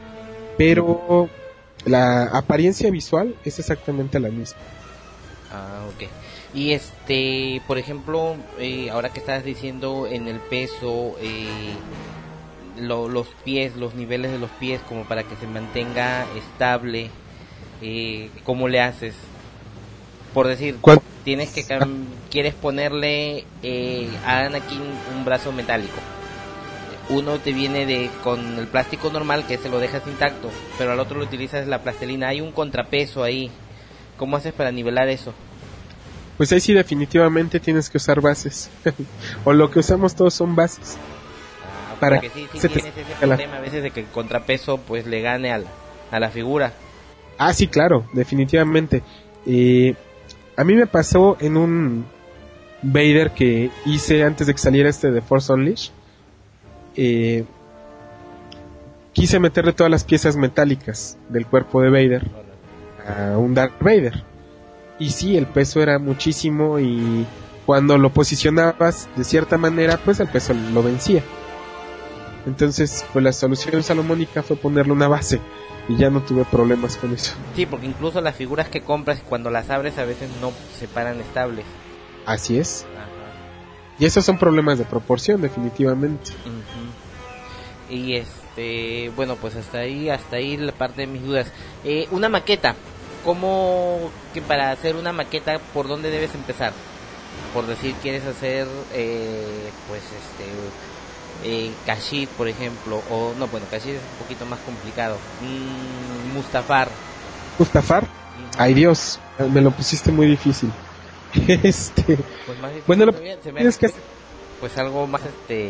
Pero la apariencia visual es exactamente la misma. Ah, ok. Y este, por ejemplo, eh, ahora que estás diciendo en el peso, eh, lo, los pies, los niveles de los pies, como para que se mantenga estable, eh, ¿cómo le haces? Por decir, ¿Cuál? tienes que cam- quieres ponerle eh, a Anakin un brazo metálico. Uno te viene de con el plástico normal, que se lo dejas intacto, pero al otro lo utilizas la plastilina. Hay un contrapeso ahí. ¿Cómo haces para nivelar eso? Pues ahí sí definitivamente tienes que usar bases. O lo que usamos todos son bases. Ah, para porque sí, sí se tienes te... ese problema a veces de que el contrapeso pues le gane al, a la figura. Ah, sí, claro, definitivamente. Eh, a mí me pasó en un Vader que hice antes de que saliera este de Force Unleashed. Eh, quise meterle todas las piezas metálicas del cuerpo de Vader a un Darth Vader. Y sí, el peso era muchísimo y cuando lo posicionabas de cierta manera, pues el peso lo vencía. Entonces, pues la solución salomónica fue ponerle una base y ya no tuve problemas con eso. Sí, porque incluso las figuras que compras cuando las abres a veces no se paran estables. Así es. Ajá. Y esos son problemas de proporción, definitivamente. Uh-huh. Y este, bueno, pues hasta ahí, hasta ahí la parte de mis dudas. Eh, una maqueta. ¿Cómo que para hacer una maqueta, por dónde debes empezar? Por decir, quieres hacer, eh, pues, este, eh, Kashyyyk, por ejemplo, o no, bueno, Kashyyyk es un poquito más complicado. Mm, Mustafar. Mustafar, uh-huh. Ay Dios, me lo pusiste muy difícil. este, pues más difícil bueno, lo todavía, se me tienes hace, que, pues algo más, este,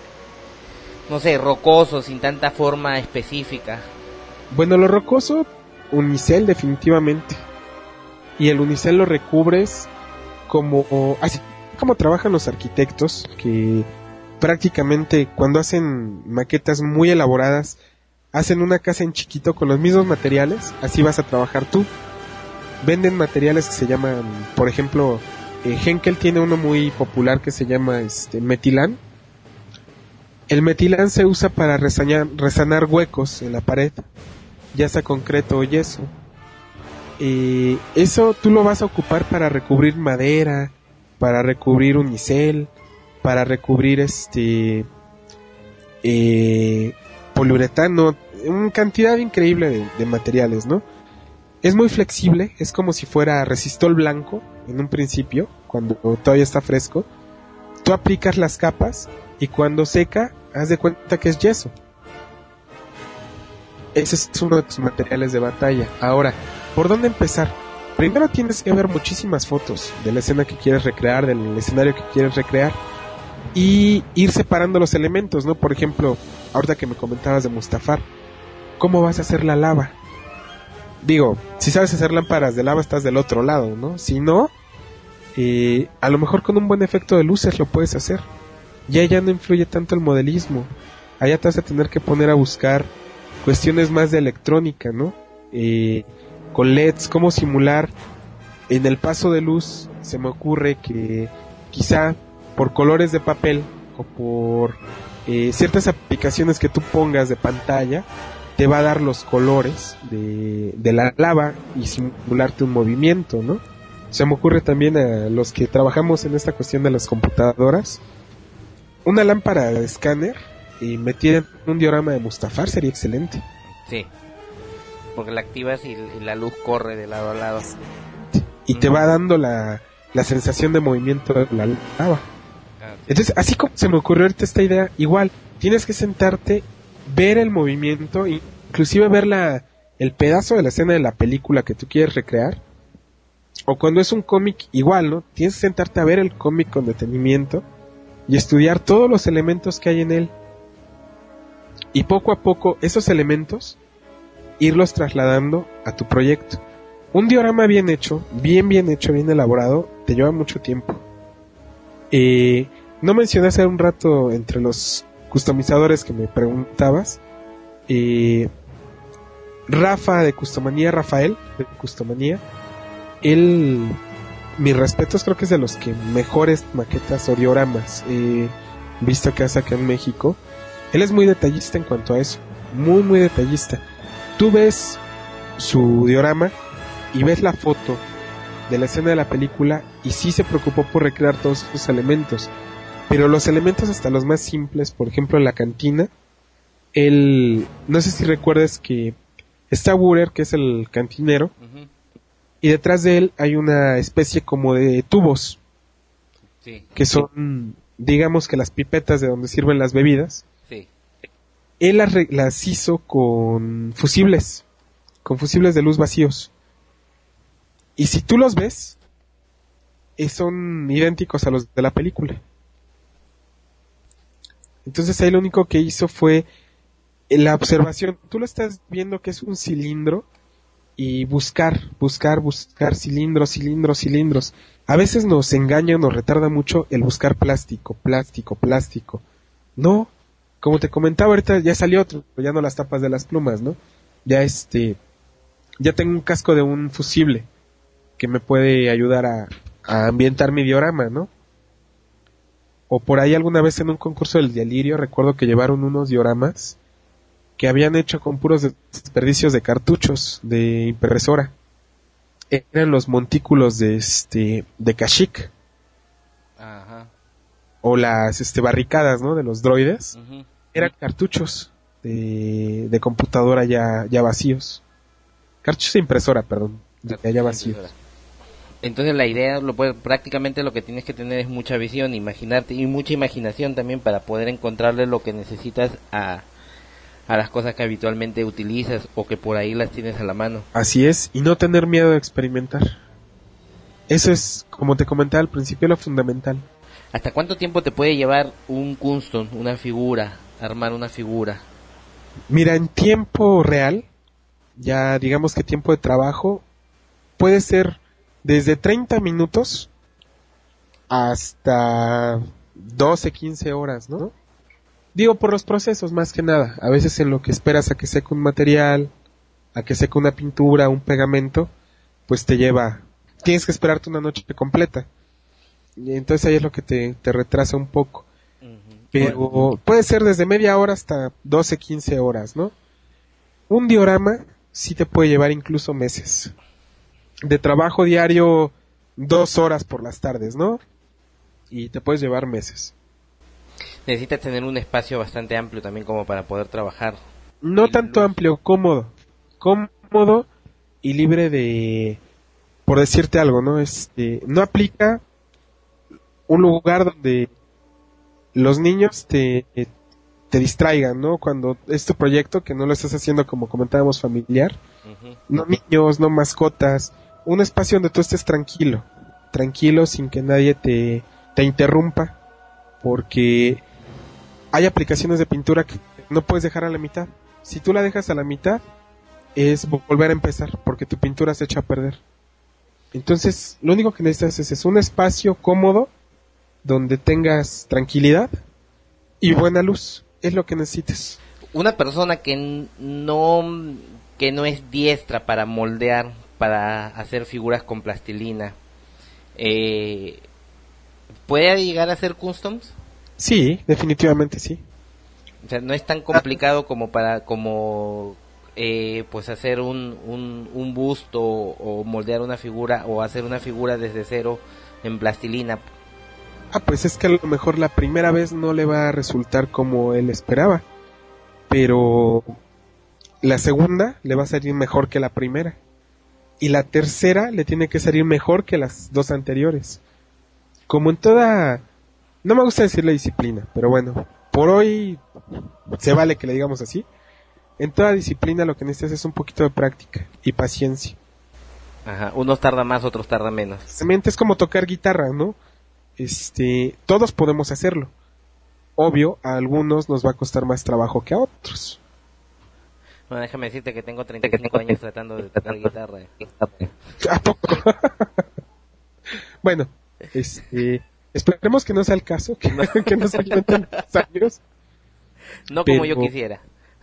no sé, rocoso, sin tanta forma específica. Bueno, lo rocoso, unicel definitivamente, y el unicel lo recubres como así como trabajan los arquitectos, que prácticamente cuando hacen maquetas muy elaboradas hacen una casa en chiquito con los mismos materiales. Así vas a trabajar tú. Venden materiales que se llaman, por ejemplo, eh, Henkel tiene uno muy popular que se llama este metilán. El metilán se usa para resanar, resanar huecos en la pared, ya sea concreto o yeso. Eh, eso tú lo vas a ocupar para recubrir madera, para recubrir unicel, para recubrir este eh, poliuretano, una cantidad increíble de, de materiales, ¿no? Es muy flexible, es como si fuera resistol blanco en un principio, cuando todavía está fresco. Tú aplicas las capas y cuando seca, haz de cuenta que es yeso. Ese es uno de tus materiales de batalla. Ahora, ¿por dónde empezar? Primero tienes que ver muchísimas fotos de la escena que quieres recrear, del escenario que quieres recrear, y ir separando los elementos, ¿no? Por ejemplo, ahorita que me comentabas de Mustafar, ¿cómo vas a hacer la lava? Digo, si sabes hacer lámparas de lava estás del otro lado, ¿no? Si no, eh, a lo mejor con un buen efecto de luces lo puedes hacer. Ya ya no influye tanto el modelismo. Allá te vas a tener que poner a buscar cuestiones más de electrónica, ¿no? Eh, con L E Ds, cómo simular en el paso de luz. Se me ocurre que quizá por colores de papel o por eh, ciertas aplicaciones que tú pongas de pantalla, te va a dar los colores de, de la lava y simularte un movimiento, ¿no? Se me ocurre también a los que trabajamos en esta cuestión de las computadoras, una lámpara de escáner y metida en un diorama de Mustafar sería excelente. Sí, porque la activas y, y la luz corre de lado a lado. Y te va dando la, la sensación de movimiento de la lava. Ah, sí. Entonces, así como se me ocurrió ahorita esta idea, igual, tienes que sentarte, ver el movimiento, inclusive ver la, el pedazo de la escena de la película que tú quieres recrear. O cuando es un cómic, igual, ¿no? Tienes que sentarte a ver el cómic con detenimiento y estudiar todos los elementos que hay en él. Y poco a poco, esos elementos, irlos trasladando a tu proyecto. Un diorama bien hecho, bien bien hecho, bien elaborado, te lleva mucho tiempo. Eh, no mencioné hace un rato entre los customizadores que me preguntabas, eh, Rafa de Customanía, Rafael de Customanía, él, mis respetos, creo que es de los que mejores maquetas o dioramas he visto que hace acá en México. Él es muy detallista en cuanto a eso, muy muy detallista. Tú ves su diorama y ves la foto de la escena de la película y sí se preocupó por recrear todos esos elementos, pero los elementos hasta los más simples, por ejemplo en la cantina, él, no sé si recuerdas que está Woorer, que es el cantinero, uh-huh. y detrás de él hay una especie como de tubos, sí. que son, digamos que las pipetas de donde sirven las bebidas. Sí. Él las, las hizo con fusibles, con fusibles de luz vacíos. Y si tú los ves, son idénticos a los de la película. Entonces ahí lo único que hizo fue la observación. Tú lo estás viendo que es un cilindro y buscar, buscar, buscar cilindros, cilindros, cilindros. A veces nos engaña, nos retarda mucho el buscar plástico, plástico, plástico. No, como te comentaba ahorita, ya salió otro, ya no las tapas de las plumas, ¿no? Ya este, ya tengo un casco de un fusible que me puede ayudar a, a ambientar mi diorama, ¿no? O por ahí alguna vez en un concurso del Delirio recuerdo que llevaron unos dioramas que habían hecho con puros desperdicios de cartuchos de impresora. Eran los montículos de este de Kashyyyk. Ajá. O las este barricadas, ¿no? De los droides. Uh-huh. Eran cartuchos de, de computadora ya, ya vacíos. Cartuchos de impresora, perdón. De ya vacíos. Entonces la idea, lo puede, prácticamente lo que tienes que tener es mucha visión, imaginarte y mucha imaginación también para poder encontrarle lo que necesitas a, a las cosas que habitualmente utilizas o que por ahí las tienes a la mano. Así es, y no tener miedo de experimentar. Eso es, como te comentaba al principio, lo fundamental. ¿Hasta cuánto tiempo te puede llevar un custom, una figura, armar una figura? Mira, en tiempo real, ya digamos que tiempo de trabajo, puede ser desde treinta minutos hasta doce, quince horas, ¿no? Digo, por los procesos más que nada. A veces en lo que esperas a que seque un material, a que seque una pintura, un pegamento, pues te lleva, tienes que esperarte una noche completa. Y entonces ahí es lo que te, te retrasa un poco. Uh-huh. Pero bueno, puede ser desde media hora hasta doce, quince horas, ¿no? Un diorama sí te puede llevar incluso meses. De trabajo diario, dos horas por las tardes, ¿no? Y te puedes llevar meses. Necesitas tener un espacio bastante amplio también como para poder trabajar. No tanto luz. Amplio, cómodo. Cómodo y libre de, por decirte algo, ¿no? Este, no aplica un lugar donde los niños te, te distraigan, ¿no? Cuando es tu proyecto, que no lo estás haciendo como comentábamos familiar. Uh-huh. No niños, no mascotas. Un espacio donde tú estés tranquilo, tranquilo sin que nadie te, te interrumpa, porque hay aplicaciones de pintura que no puedes dejar a la mitad. Si tú la dejas a la mitad, es volver a empezar, porque tu pintura se echa a perder. Entonces, lo único que necesitas es, es un espacio cómodo, donde tengas tranquilidad y buena luz, es lo que necesitas. Una persona que no, que no es diestra para moldear, para hacer figuras con plastilina, eh, ¿puede llegar a hacer customs? Sí, definitivamente sí. O sea, no es tan complicado como para como eh, pues hacer un, un, un busto o moldear una figura o hacer una figura desde cero en plastilina. Ah, pues es que a lo mejor la primera vez no le va a resultar como él esperaba, pero la segunda le va a salir mejor que la primera. Y la tercera le tiene que salir mejor que las dos anteriores. Como en toda, no me gusta decir la disciplina, pero bueno, por hoy se vale que le digamos así. En toda disciplina lo que necesitas es un poquito de práctica y paciencia. Ajá, unos tardan más, otros tardan menos. Simplemente es como tocar guitarra, ¿no? Este, todos podemos hacerlo. Obvio, a algunos nos va a costar más trabajo que a otros. Bueno, déjame decirte que tengo treinta y cinco años tratando de tocar guitarra. ¿A poco? Bueno, este, Esperemos que no sea el caso, que, que no se alimenten años. No como pero... yo quisiera.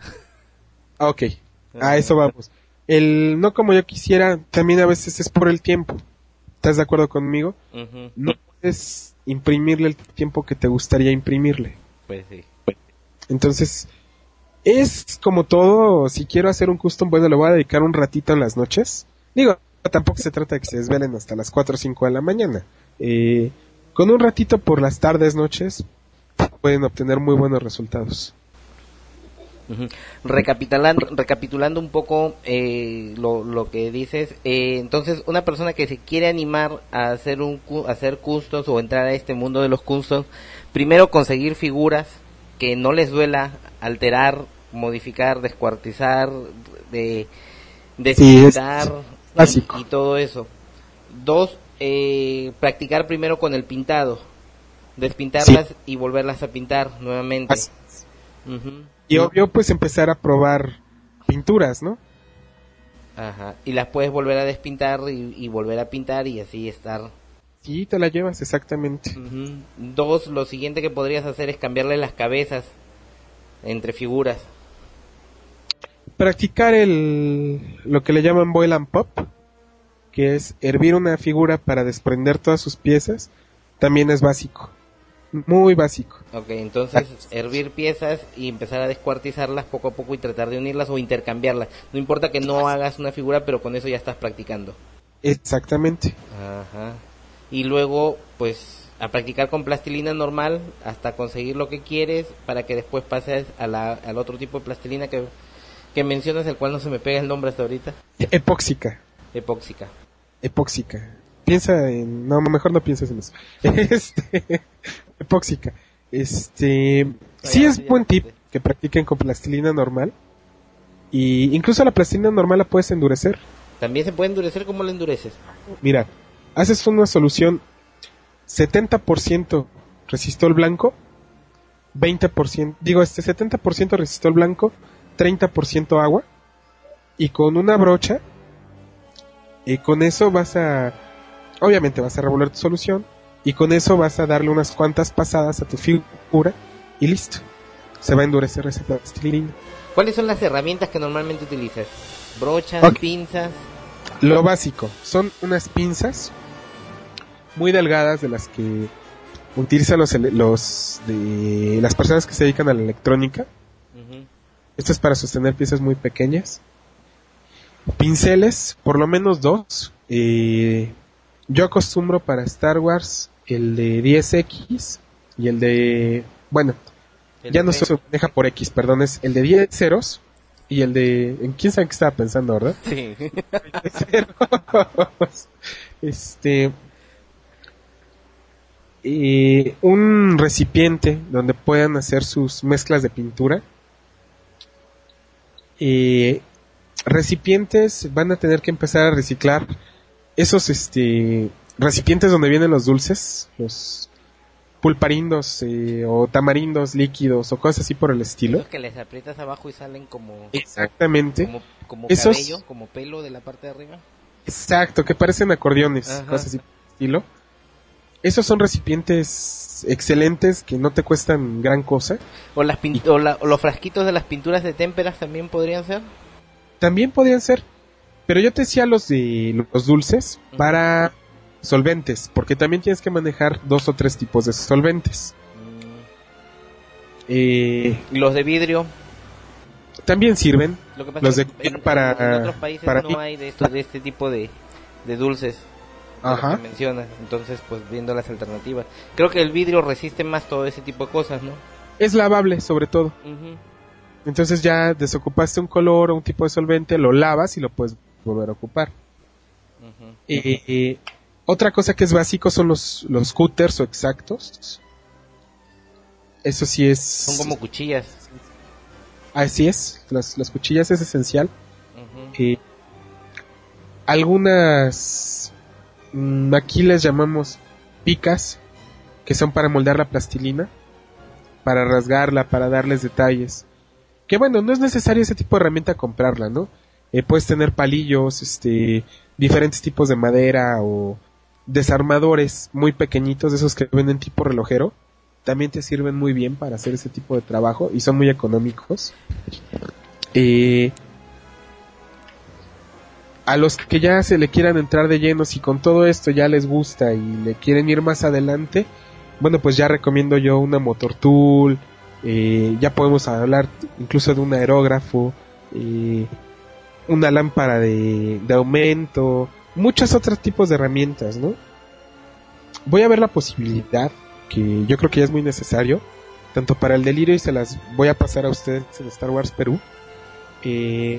Ok, a eso vamos. El no como yo quisiera también a veces es por el tiempo. ¿Estás de acuerdo conmigo? Uh-huh. No puedes imprimirle el tiempo que te gustaría imprimirle. Pues sí. Entonces, es como todo, si quiero hacer un custom, bueno, le voy a dedicar un ratito en las noches. Digo, tampoco se trata de que se desvelen hasta las cuatro o cinco de la mañana. Eh, con un ratito por las tardes, noches, pueden obtener muy buenos resultados. Uh-huh. Recapitulando, recapitulando un poco eh, lo, lo que dices, eh, entonces una persona que se quiere animar a hacer un a hacer customs o entrar a este mundo de los customs, primero conseguir figuras que no les duela alterar, modificar, descuartizar, de despintar sí, y, y todo eso. Dos, eh, practicar primero con el pintado, despintarlas sí. y volverlas a pintar nuevamente. Uh-huh. Y obvio, pues empezar a probar pinturas, ¿no? Ajá, y las puedes volver a despintar y, y volver a pintar y así estar. Sí, te la llevas, exactamente. Uh-huh. Dos, lo siguiente que podrías hacer es cambiarle las cabezas entre figuras. Practicar el lo que le llaman boil and pop, que es hervir una figura para desprender todas sus piezas, también es básico. Muy básico. Ok, entonces hervir piezas y empezar a descuartizarlas poco a poco y tratar de unirlas o intercambiarlas. No importa que no hagas una figura, pero con eso ya estás practicando. Exactamente. Ajá. Y luego, pues, a practicar con plastilina normal hasta conseguir lo que quieres para que después pases a la, al otro tipo de plastilina que, que mencionas, el cual no se me pega el nombre hasta ahorita. Epóxica. Epóxica. Epóxica. Piensa en... No, mejor no pienses en eso. Este... Epóxica. Este... Sí es buen tip que practiquen con plastilina normal. Y incluso la plastilina normal la puedes endurecer. ¿También se puede endurecer? ¿Cómo la endureces? Mira, haces una solución setenta por ciento resistol blanco, veinte por ciento, digo, este setenta por ciento resistol blanco, treinta por ciento agua, y con una brocha, y con eso vas a, obviamente vas a revolver tu solución, y con eso vas a darle unas cuantas pasadas a tu figura, y listo, se va a endurecer esa plastilina. ¿Cuáles son las herramientas que normalmente utilizas? ¿Brochas, okay. pinzas? Lo básico, son unas pinzas muy delgadas de las que utilizan los, los de las personas que se dedican a la electrónica. Uh-huh. Esto es para sostener piezas muy pequeñas. Pinceles, por lo menos dos. Eh, yo acostumbro para Star Wars el de diez equis y el de... Bueno, el ya de no se maneja por X, perdón, es el de diez ceros y el de... ¿En quién sabe qué estaba pensando, verdad? Sí. este... Y un recipiente donde puedan hacer sus mezclas de pintura. Y recipientes van a tener que empezar a reciclar esos este recipientes donde vienen los dulces, los pulparindos eh, o tamarindos líquidos o cosas así por el estilo. Esos que les aprietas abajo y salen como exactamente como, como esos, cabello, como pelo de la parte de arriba. Exacto, que parecen acordeones, ajá, cosas así por el estilo. Esos son recipientes excelentes que no te cuestan gran cosa. O las pin- y, o, la, o los frasquitos de las pinturas de témperas también podrían ser. También podrían ser, pero yo te decía los de los dulces uh-huh. para solventes, porque también tienes que manejar dos o tres tipos de solventes. Uh-huh. Eh, ¿Y los de vidrio? También sirven. Lo que pasa los de en, para en otros países para no ti. hay de, estos, de este tipo de, de dulces. Ajá. Que mencionas, entonces pues viendo las alternativas. Creo que el vidrio resiste más todo ese tipo de cosas, ¿no? Es lavable sobre todo. Uh-huh. Entonces ya desocupaste un color o un tipo de solvente, lo lavas y lo puedes volver a ocupar. Uh-huh. Eh, eh, otra cosa que es básico son los, los cúters o exactos. Eso sí es... Son como cuchillas. Así es, las, las cuchillas es esencial. Uh-huh. Eh, algunas... Aquí les llamamos picas, que son para moldear la plastilina, para rasgarla, para darles detalles. Que bueno, no es necesario ese tipo de herramienta comprarla, ¿no? Eh, puedes tener palillos, este, diferentes tipos de madera o desarmadores muy pequeñitos, de esos que venden tipo relojero, también te sirven muy bien para hacer ese tipo de trabajo y son muy económicos. Eh, a los que ya se le quieran entrar de lleno, si con todo esto ya les gusta y le quieren ir más adelante, bueno, pues ya recomiendo yo una Motor Tool, eh, ya podemos hablar incluso de un aerógrafo, eh, una lámpara de, de aumento, muchos otros tipos de herramientas, ¿no? Voy a ver la posibilidad, que yo creo que ya es muy necesario, tanto para el delirio, y se las voy a pasar a ustedes en Star Wars Perú, eh,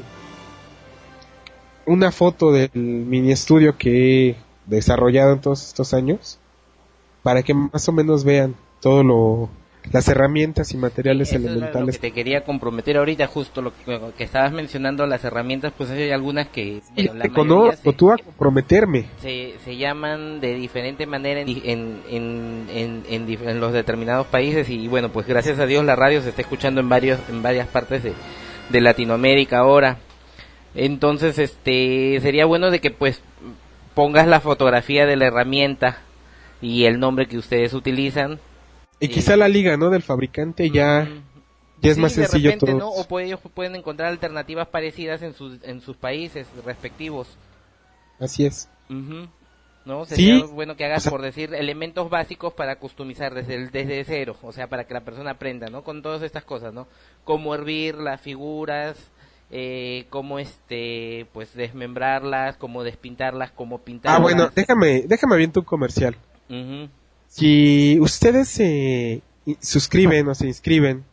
una foto del mini estudio que he desarrollado en todos estos años, para que más o menos vean todo lo, las herramientas y materiales sí, eso elementales. Es lo que te quería comprometer ahorita, justo lo que, lo que estabas mencionando, las herramientas, pues hay algunas que... Sí, bueno, la te conozco, se, tú a comprometerme. Se, se llaman de diferente manera en, en, en, en, en, en los determinados países, y bueno, pues gracias a Dios la radio se está escuchando en varios en varias partes de, de Latinoamérica ahora. Entonces, este, sería bueno de que pues pongas la fotografía de la herramienta y el nombre que ustedes utilizan. Y quizá la liga, ¿no? Del fabricante ya, ya es sí, más sencillo de repente, todo. ¿no? O puede, ellos pueden encontrar alternativas parecidas en sus en sus países respectivos. Así es. Uh-huh. ¿No? Sería sí, bueno que hagas, o sea, por decir, elementos básicos para customizar desde el, desde cero, o sea, para que la persona aprenda, ¿no? Con todas estas cosas, ¿no? Cómo hervir las figuras, eh, cómo este, pues desmembrarlas, cómo despintarlas, cómo pintarlas. Ah, bueno, déjame, déjame aviento un comercial. Uh-huh. Si ustedes se suscriben o se inscriben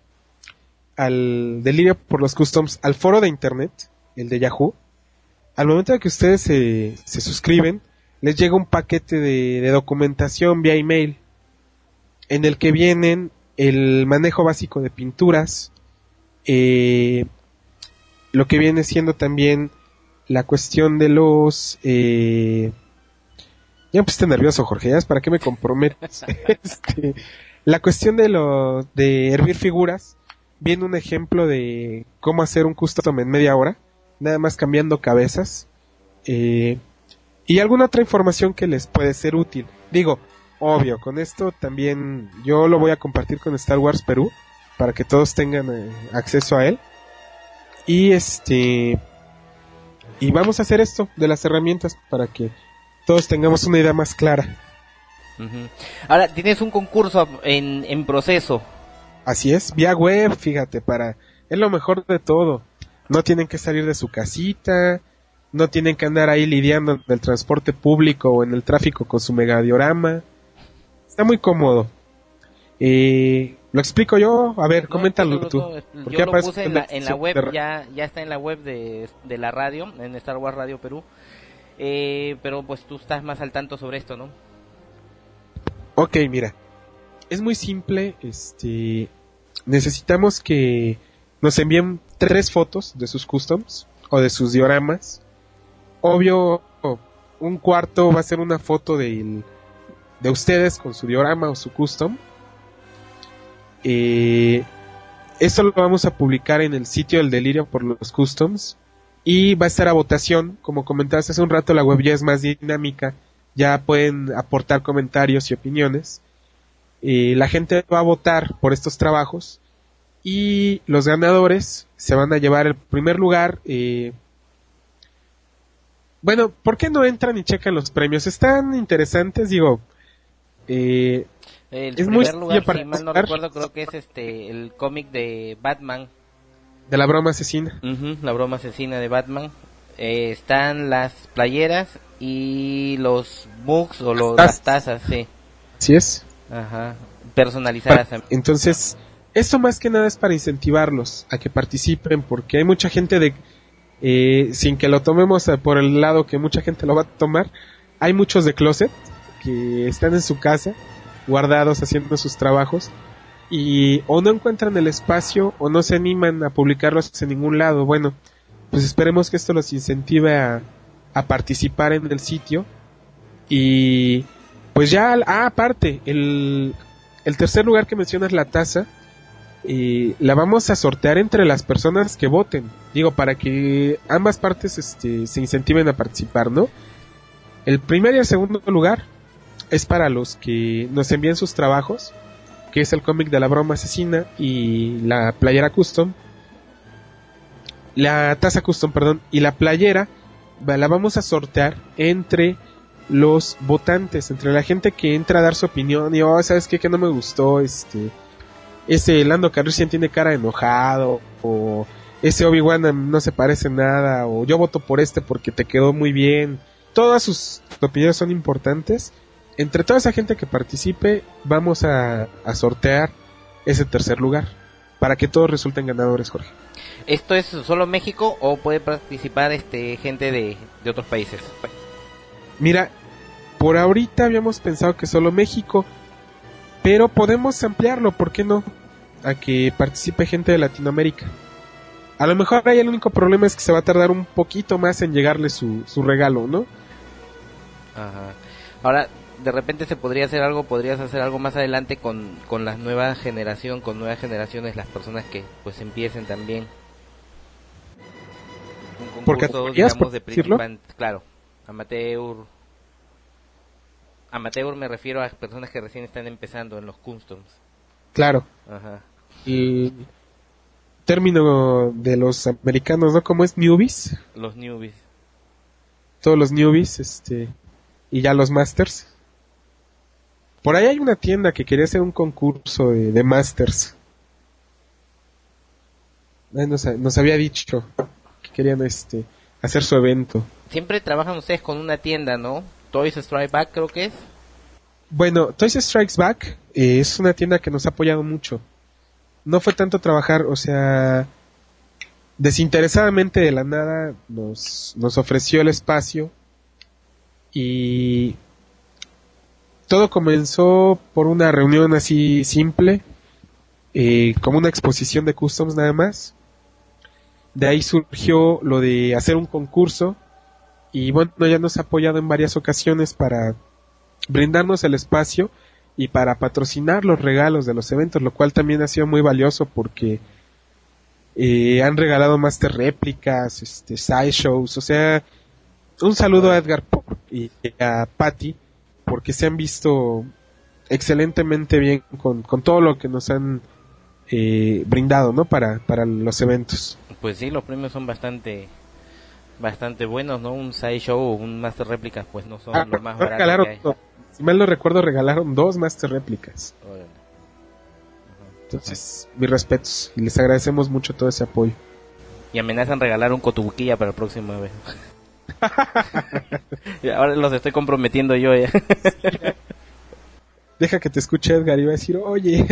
al Delirio por los Customs, al foro de internet, el de Yahoo, al momento de que ustedes se, se suscriben, les llega un paquete de, de documentación vía email, en el que vienen el manejo básico de pinturas, eh, lo que viene siendo también la cuestión de los... Eh, ya me pusiste nervioso, Jorge, ¿ya es para qué me comprometes? este, la cuestión de lo de hervir figuras, viene un ejemplo de cómo hacer un custom en media hora, nada más cambiando cabezas, eh, y alguna otra información que les puede ser útil. Digo, obvio, con esto también yo lo voy a compartir con Star Wars Perú, para que todos tengan eh, acceso a él. Y este y vamos a hacer esto de las herramientas para que todos tengamos una idea más clara. Uh-huh. Ahora, tienes un concurso en, en proceso. Así es, vía web, fíjate, para es lo mejor de todo. No tienen que salir de su casita, no tienen que andar ahí lidiando en el transporte público o en el tráfico con su megadiorama. Está muy cómodo. Eh, ¿Lo explico yo? A ver, no, coméntalo tú. No, yo lo puse en la, en la web, ya, ya está en la web de, de la radio, en Star Wars Radio Perú. Eh, pero pues tú estás más al tanto sobre esto, ¿no? Ok, mira, es muy simple, este, necesitamos que nos envíen tres fotos de sus customs o de sus dioramas. Obvio, un cuarto va a ser una foto de, de ustedes con su diorama o su custom. Eh, esto lo vamos a publicar en el sitio del Delirio por los Customs. Y va a estar a votación, como comentaste hace un rato, la web ya es más dinámica, ya pueden aportar comentarios y opiniones. Eh, la gente va a votar por estos trabajos y los ganadores se van a llevar el primer lugar. Eh, bueno, ¿por qué no entran y checan los premios? Están interesantes, digo. Eh, el es primer muy lugar, si mal no recuerdo, creo que es este el cómic de Batman. De la broma asesina. Uh-huh, la broma asesina de Batman. Eh, están las playeras y los mugs o los, las tazas, sí. Así es. Ajá, personalizadas. Para, entonces, esto más que nada es para incentivarlos a que participen, porque hay mucha gente de... Eh, sin que lo tomemos por el lado que mucha gente lo va a tomar, hay muchos de closet que están en su casa, guardados, haciendo sus trabajos, y o no encuentran el espacio o no se animan a publicarlos en ningún lado. Bueno, pues esperemos que esto los incentive a, a participar en el sitio. Y pues ya, ah, aparte, el, el tercer lugar que mencionas, la taza, eh, la vamos a sortear entre las personas que voten. Digo, para que ambas partes este, se incentiven a participar, ¿no? El primer y el segundo lugar es para los que nos envían sus trabajos, que es el cómic de la broma asesina y la playera custom, la taza custom, perdón, y la playera la vamos a sortear entre los votantes, entre la gente que entra a dar su opinión y, oh, ¿sabes qué? Que no me gustó, este, ese Lando Calrissian tiene cara de enojado, o ese Obi-Wan no se parece nada, o yo voto por este porque te quedó muy bien. Todas sus opiniones son importantes. Entre toda esa gente que participe, vamos a, a sortear ese tercer lugar, para que todos resulten ganadores, Jorge. ¿Esto es solo México o puede participar este gente de, de otros países? Mira, por ahorita habíamos pensado que solo México, pero podemos ampliarlo, ¿por qué no? A que participe gente de Latinoamérica. A lo mejor ahí el único problema es que se va a tardar un poquito más en llegarle su, su regalo, ¿no? Ajá. Ahora, de repente se podría hacer algo, podrías hacer algo más adelante con, con la nueva generación, con nuevas generaciones, las personas que pues empiecen también. Un concurso, digamos, de principiantes, claro, amateur. Amateur me refiero a personas que recién están empezando en los customs. Claro. Ajá. Y término de los americanos, ¿no? ¿Cómo es? Newbies. Los newbies. Todos los newbies, este, y ya los masters. Por ahí hay una tienda que quería hacer un concurso de, de masters. Nos, nos había dicho que querían este hacer su evento. Siempre trabajan ustedes con una tienda, ¿no? Toys Strike Back, creo que es. Bueno, Toys Strikes Back eh, es una tienda que nos ha apoyado mucho. No fue tanto trabajar, o sea, desinteresadamente de la nada nos, nos ofreció el espacio y todo comenzó por una reunión así simple, eh, como una exposición de customs nada más. De ahí surgió lo de hacer un concurso y bueno, ya nos ha apoyado en varias ocasiones para brindarnos el espacio y para patrocinar los regalos de los eventos, lo cual también ha sido muy valioso porque eh, han regalado master réplicas, este, sideshows, o sea, un saludo a Edgar por, y a Patty porque se han visto excelentemente bien con, con todo lo que nos han eh, brindado, ¿no? Para, para los eventos. Pues sí, los premios son bastante bastante buenos, ¿no? Un sideshow o un master réplica, pues no son ah, los más baratos regalaron, que hay. No, si mal no recuerdo, regalaron dos master réplicas. Órale. Entonces, mis respetos y les agradecemos mucho todo ese apoyo. Y amenazan regalar un cotubuquilla para el próximo evento. Ahora los estoy comprometiendo yo ya. Deja que te escuche Edgar y va a decir, oye.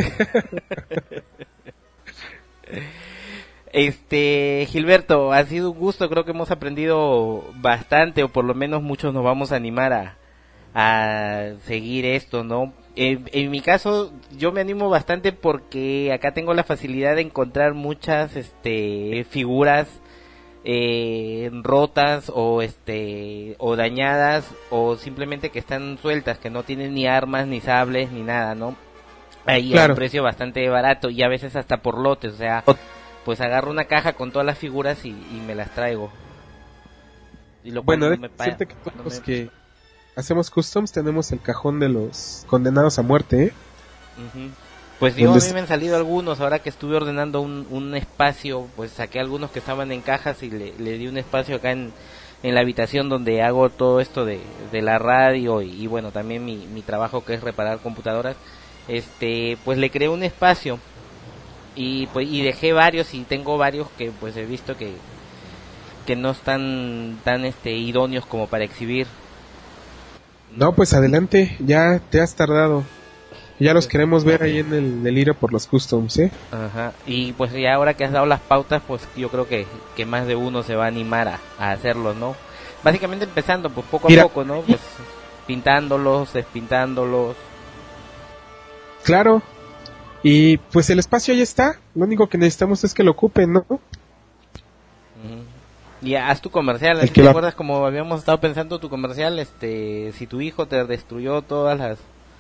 Este, Gilberto, ha sido un gusto, creo que hemos aprendido bastante, o por lo menos muchos nos vamos a animar a, a seguir esto, ¿no? En, en mi caso, yo me animo bastante porque acá tengo la facilidad de encontrar muchas, este, figuras eh, rotas o este o dañadas o simplemente que están sueltas, que no tienen ni armas ni sables ni nada, ¿no? Ahí claro. A un precio bastante barato y a veces hasta por lotes, o sea, pues agarro una caja con todas las figuras y, y me las traigo. Y lo bueno, no de decirte que todos no los me... que hacemos customs tenemos el cajón de los condenados a muerte, ¿eh? Uh-huh. Pues yo, a mí me han salido algunos, ahora que estuve ordenando un, un espacio, pues saqué algunos que estaban en cajas y le, le di un espacio acá en, en la habitación donde hago todo esto de, de la radio y, y bueno, también mi, mi trabajo que es reparar computadoras, este, pues le creé un espacio y pues y dejé varios y tengo varios que pues he visto que que no están tan este idóneos como para exhibir. No, pues adelante, ya te has tardado. Ya los queremos ver ahí en el delirio por los customs, ¿eh? Ajá, y pues ya ahora que has dado las pautas, pues yo creo que, que más de uno se va a animar a, a hacerlo, ¿no? Básicamente empezando, pues poco Mira, a poco, ¿no? Pues pintándolos, despintándolos. Claro, y pues el espacio ahí está, lo único que necesitamos es que lo ocupen, ¿no? Uh-huh. Y haz tu comercial, ¿te va... acuerdas como habíamos estado pensando tu comercial? Este, si tu hijo te destruyó todas las...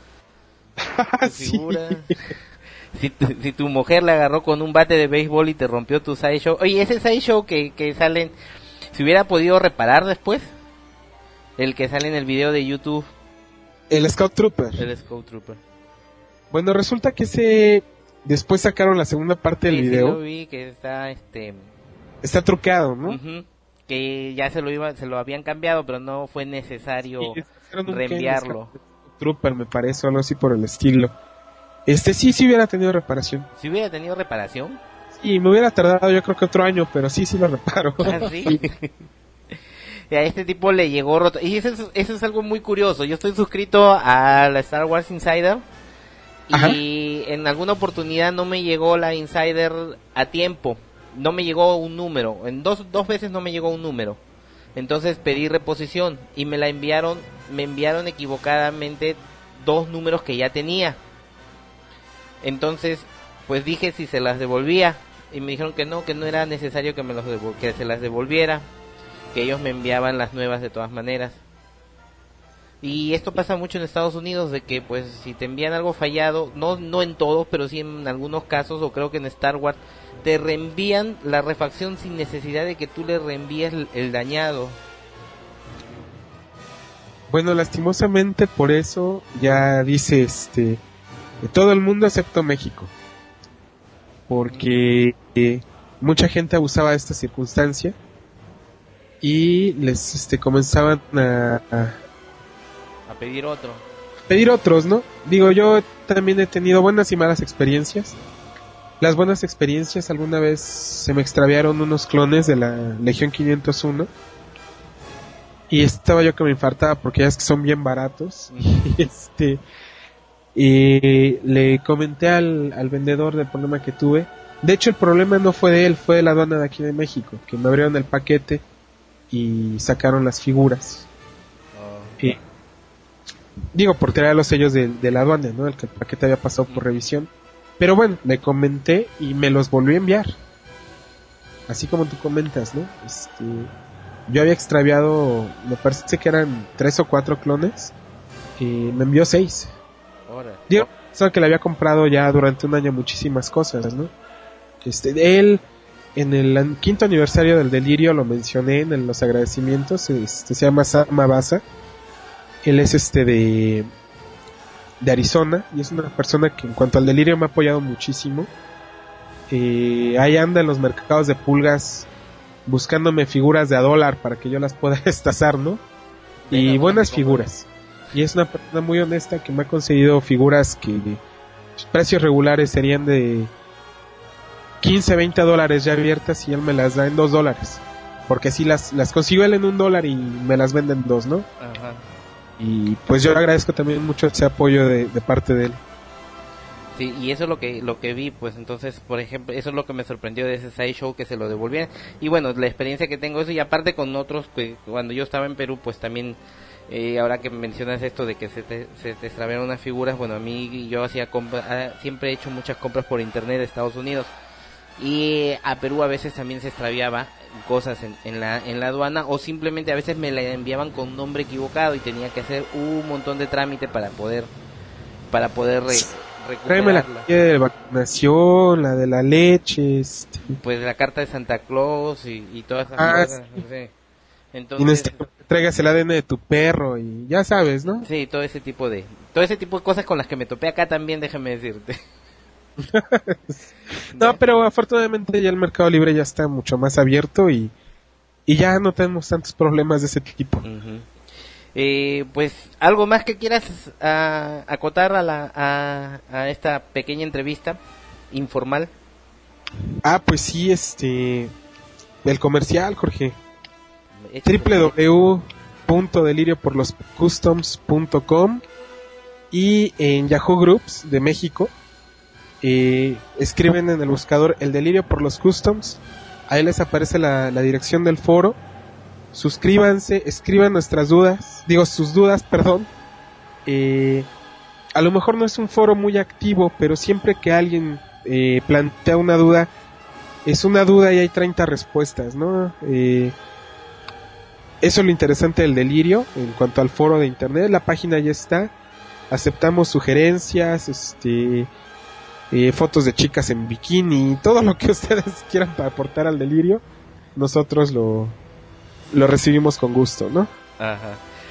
Sí. Si, tu, si tu mujer le agarró con un bate de béisbol y te rompió tu sideshow. Oye, ese sideshow que, que salen, ¿se hubiera podido reparar después? El que sale en el video de YouTube. El Scout Trooper. El Scout Trooper. Bueno, resulta que ese... Después sacaron la segunda parte del sí, video. Sí, lo vi, que está, este... Está trucado, ¿no? Uh-huh. Que ya se lo iba, se lo habían cambiado, pero no fue necesario sí, reenviarlo. Trooper, me parece, o algo así por el estilo. Este sí, sí hubiera tenido reparación. ¿Sí hubiera tenido reparación? Sí, me hubiera tardado yo creo que otro año, pero sí, sí lo reparo. ¿Ah, sí? Y a este tipo le llegó roto. Y eso es, eso es algo muy curioso. Yo estoy suscrito a la Star Wars Insider. Ajá. Y en alguna oportunidad no me llegó la Insider a tiempo. No me llegó un número. En dos, dos veces no me llegó un número. Entonces pedí reposición. Y me la enviaron, me enviaron equivocadamente dos números que ya tenía. Entonces, pues dije si se las devolvía. Y me dijeron que no, que no era necesario que me los devol- que se las devolviera. Que ellos me enviaban las nuevas de todas maneras. Y esto pasa mucho en Estados Unidos, de que pues si te envían algo fallado, no no en todos, pero sí en algunos casos, o creo que en Star Wars, te reenvían la refacción sin necesidad de que tú le reenvíes el, el dañado. Bueno, lastimosamente por eso ya dice este de todo el mundo excepto México. Porque eh, mucha gente abusaba de esta circunstancia y les este comenzaban a, a A pedir otro. pedir otros, ¿no? Digo, yo también he tenido buenas y malas experiencias. Las buenas experiencias, alguna vez se me extraviaron unos clones de la Legión quinientos uno y estaba yo que me infartaba porque ya es que son bien baratos. Y este y le comenté al, al vendedor del problema que tuve. De hecho, el problema no fue de él, fue de la aduana de aquí de México, que me abrieron el paquete y sacaron las figuras. Oh. Y digo, por traer los sellos de, de la aduana, ¿no? El que el paquete había pasado por revisión. Pero bueno, le comenté y me los volvió a enviar. Así como tú comentas, ¿no? Este, yo había extraviado, me parece que eran tres o cuatro clones. Y me envió seis. Ahora. Digo, solo que le había comprado ya durante un año muchísimas cosas, ¿no? Este, él, en el quinto aniversario del Delirio, lo mencioné en los agradecimientos, este, se llama Sama Baza. Él es este de de Arizona y es una persona que en cuanto al Delirio me ha apoyado muchísimo. Eh, ahí anda en los mercados de pulgas buscándome figuras de a dólar para que yo las pueda destazar, ¿no? Y Venga, buenas figuras. Y es una persona muy honesta que me ha conseguido figuras que sus precios regulares serían de quince, veinte dólares ya abiertas y él me las da en dos dólares. Porque así las, las consigo él en un dólar y me las vende en dos, ¿no? Ajá. Y pues yo agradezco también mucho ese apoyo de, de parte de él. Sí, y eso es lo que lo que vi, pues entonces, por ejemplo, eso es lo que me sorprendió de ese sideshow, que se lo devolvieran. Y bueno, la experiencia que tengo eso, y aparte con otros, que cuando yo estaba en Perú, pues también, eh, ahora que mencionas esto de que se te, se te extraviaron unas figuras, bueno, a mí yo hacía compras, siempre he hecho muchas compras por internet de Estados Unidos, y a Perú a veces también se extraviaba cosas en, en la en la aduana, o simplemente a veces me la enviaban con nombre equivocado y tenía que hacer un montón de trámite para poder para poder re, tráeme la de vacunación, la de la leche, este. pues la carta de Santa Claus y, y todas esas ah, cosas, sí. no sé. Entonces, este, traigas el A D N de tu perro y ya sabes, ¿no? Sí, todo ese tipo de todo ese tipo de cosas con las que me topé acá también, déjame decirte. No, pero afortunadamente ya el Mercado Libre ya está mucho más abierto y, y ya no tenemos tantos problemas de ese tipo. Uh-huh. Eh, pues algo más que quieras a, acotar a, la, a, a esta pequeña entrevista informal. Ah, pues sí, este el comercial, Jorge. doble u doble u doble u punto delirio por los customs punto com y en Yahoo Groups de México. Eh, escriben en el buscador El Delirio por los Customs, ahí les aparece la, la dirección del foro. Suscríbanse, escriban nuestras dudas, digo sus dudas, perdón. Eh, a lo mejor no es un foro muy activo, pero siempre que alguien eh, plantea una duda, es una duda y hay treinta respuestas, ¿no? Eh, eso es lo interesante del Delirio en cuanto al foro de internet. La página ya está, aceptamos sugerencias, este... Eh, fotos de chicas en bikini, todo lo que ustedes quieran para aportar al Delirio, nosotros lo lo recibimos con gusto, ¿no? Ajá.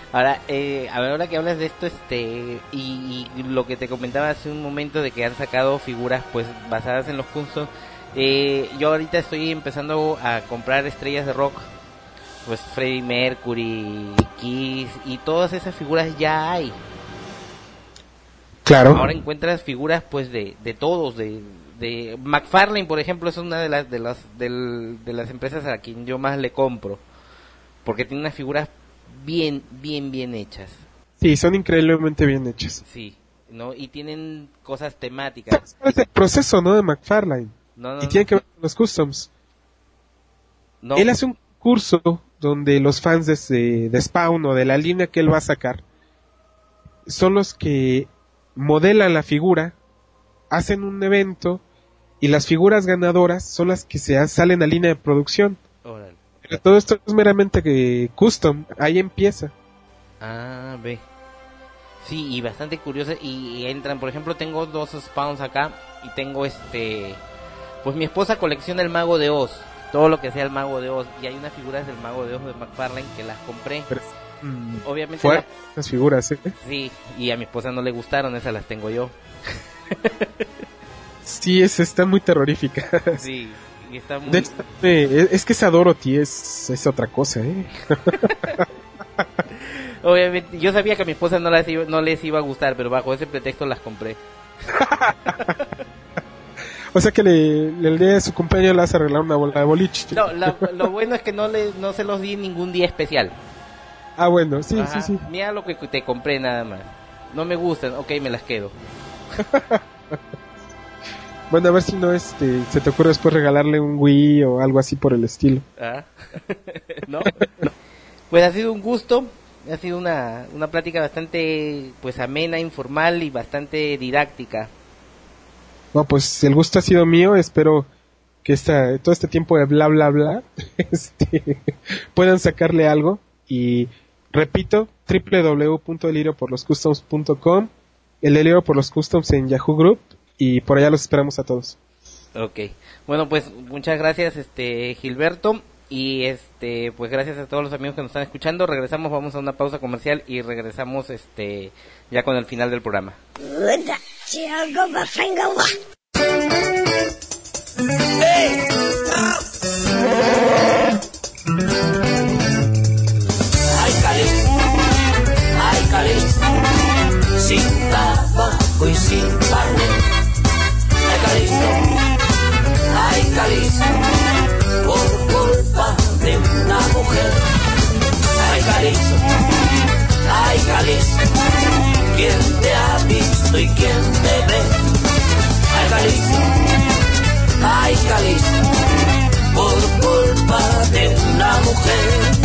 Ahora, eh, a ver, ahora que hablas de esto, este, y, y lo que te comentaba hace un momento de que han sacado figuras, pues, basadas en los custom, eh, yo ahorita estoy empezando a comprar estrellas de rock, pues, Freddie Mercury, Kiss, y todas esas figuras ya hay. Claro. Ahora encuentras figuras, pues, de, de todos, de, de McFarlane, por ejemplo, es una de las, de las, del, de las empresas a quien yo más le compro, porque tiene unas figuras bien, bien, bien hechas. Sí, son increíblemente bien hechas. Sí, ¿no? Y tienen cosas temáticas. Es el proceso, ¿no? De McFarlane. No, no, y no. tiene que ver con los customs. No. Él hace un curso donde los fans de, de Spawn o de la línea que él va a sacar son los que modelan la figura, hacen un evento y las figuras ganadoras son las que se salen a línea de producción. Órale. Pero todo esto es meramente que custom, ahí empieza. Ah, ve. Sí, y bastante curioso. Y, y entran, por ejemplo, tengo dos Spawns acá. Y tengo este. Pues mi esposa colecciona el Mago de Oz. Todo lo que sea el Mago de Oz. Y hay unas figuras del Mago de Oz de McFarlane que las compré. Pero, mm, Obviamente. Fue La... las figuras, ¿eh? Sí, y a mi esposa no le gustaron, esas las tengo yo. Sí, es, está muy terrorífica. Sí, y está muy... De hecho, eh, es que esa Dorothy es, es otra cosa, ¿eh? Obviamente, yo sabía que a mi esposa no, las iba, no les iba a gustar, pero bajo ese pretexto las compré. O sea que le, le, el día de su cumpleaños le vas a arreglar una bola de boliche. No, la, lo bueno es que no le, no se los di ningún día especial. Ah, bueno, sí, Ajá, sí, sí. Mira lo que te compré nada más. No me gustan, ok, me las quedo. Bueno, a ver si no este se te ocurre después regalarle un Wii o algo así por el estilo. ¿Ah? ¿No? Pues ha sido un gusto, ha sido una, una plática bastante pues amena, informal y bastante didáctica. Bueno, pues el gusto ha sido mío, espero que esta, todo este tiempo de bla bla bla este, puedan sacarle algo. Y repito, doble u doble u doble u punto delirio por los customs punto com, el Delirio por los Customs en Yahoo Group, y por allá los esperamos a todos. Ok, bueno, pues muchas gracias, este Gilberto, y este pues gracias a todos los amigos que nos están escuchando. Regresamos, vamos a una pausa comercial y regresamos este ya con el final del programa. Ay, Calixto, ay, Calixto, sin tabaco y sin carne. Ay, Calixto, ay, Calixto, por culpa de una mujer. Ay, Calixto, ay, Calixto, ¿quién te ha visto y quién te ve? Ay, Calixto, ay, Calixto, por culpa de una mujer.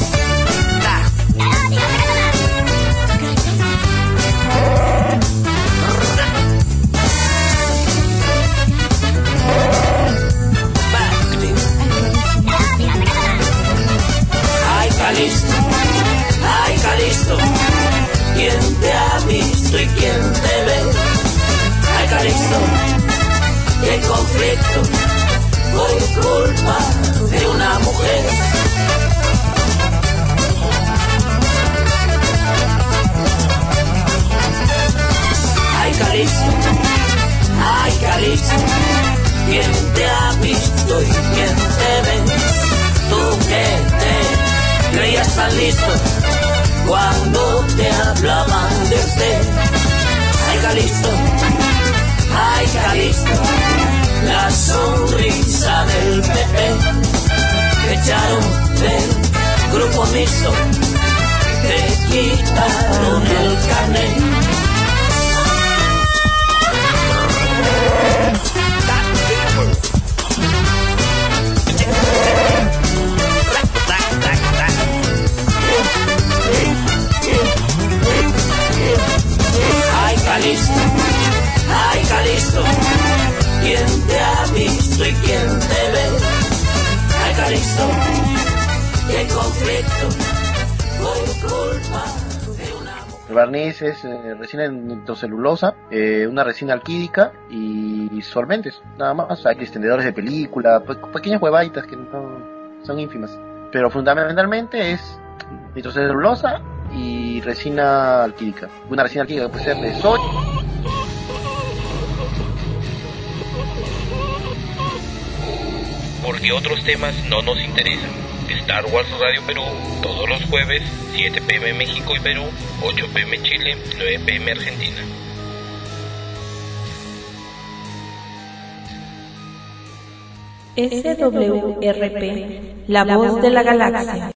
Ay, Calixto, ay, Calixto, ¿quién te ha visto y quién te ve? Ay, Calixto, qué conflicto por culpa de una mujer. Ay, Calixto, ay, Calixto, ¿quién te ha visto y quién te ve? Tú que te creías tan listo cuando te hablaban de usted. Ay, Calixto, ay, Calixto, la sonrisa del P P te echaron del grupo mixto, te quitaron el carnet. Ay, Calixto, ay, Calixto, ¿quién te ha visto y quién te ve? Ay, Calixto, qué conflicto por culpa de una mujer. El barniz es eh, resina en nitrocelulosa, eh, una resina alquídica y, y solventes, nada más. Hay extendedores de película, pe- pequeñas huevaditas que no son ínfimas, pero fundamentalmente es nitrocelulosa y resina alquílica. Una resina alquílica que puede ser de soya. Porque otros temas no nos interesan. Star Wars Radio Perú, todos los jueves, siete pm México y Perú, ocho pm Chile, nueve pm Argentina. S W R P, la voz de la galaxia.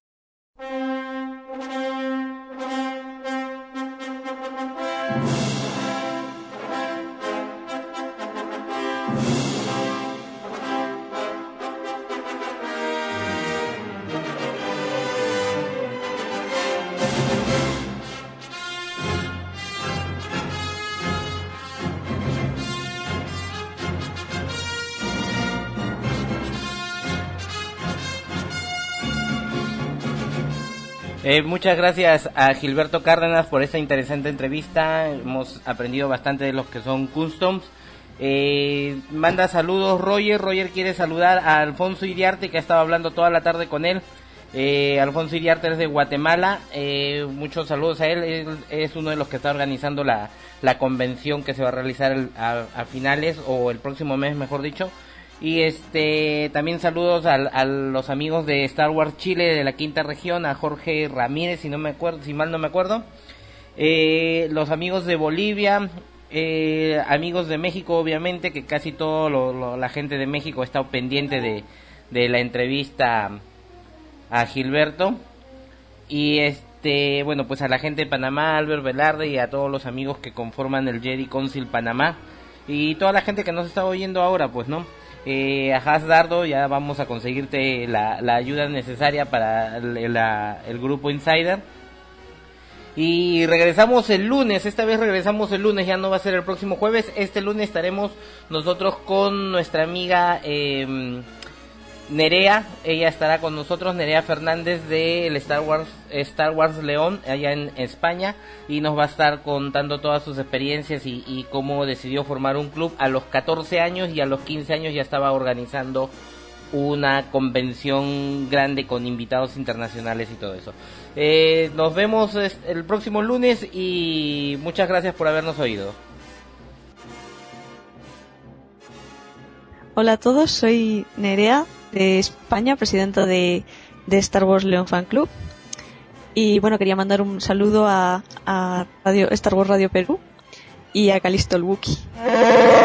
Eh, muchas gracias a Gilberto Cárdenas por esta interesante entrevista. Hemos aprendido bastante de los que son customs. Eh, manda saludos Roger. Roger quiere saludar a Alfonso Iriarte, que ha estado hablando toda la tarde con él. Eh, Alfonso Iriarte es de Guatemala. Eh, muchos saludos a él. Él es uno de los que está organizando la, la convención que se va a realizar el, a, a finales o el próximo mes, mejor dicho. Y este también saludos a, a los amigos de Star Wars Chile de la quinta región, a Jorge Ramírez, si no me acuerdo, si mal no me acuerdo, eh, los amigos de Bolivia, eh, amigos de México, obviamente, que casi todo lo, lo, la gente de México está pendiente de, de la entrevista a Gilberto. Y este bueno, pues a la gente de Panamá, Albert Velarde, y a todos los amigos que conforman el Jedi Council Panamá, y toda la gente que nos está oyendo ahora, pues, ¿no? Eh, a Has Dardo, ya vamos a conseguirte la, la ayuda necesaria para el, la, el grupo Insider. Y regresamos el lunes, esta vez regresamos el lunes, ya no va a ser el próximo jueves. Este lunes estaremos nosotros con nuestra amiga eh, Nerea, ella estará con nosotros, Nerea Fernández del Star Wars Star Wars León, allá en España, y nos va a estar contando todas sus experiencias y, y cómo decidió formar un club a los catorce años, y a los quince años ya estaba organizando una convención grande con invitados internacionales y todo eso. Eh, nos vemos el próximo lunes y muchas gracias por habernos oído. Hola a todos, soy Nerea de España, presidenta de, de Star Wars León Fan Club. Y bueno, quería mandar un saludo a, a Radio, Star Wars Radio Perú y a Calisto el Wookiee.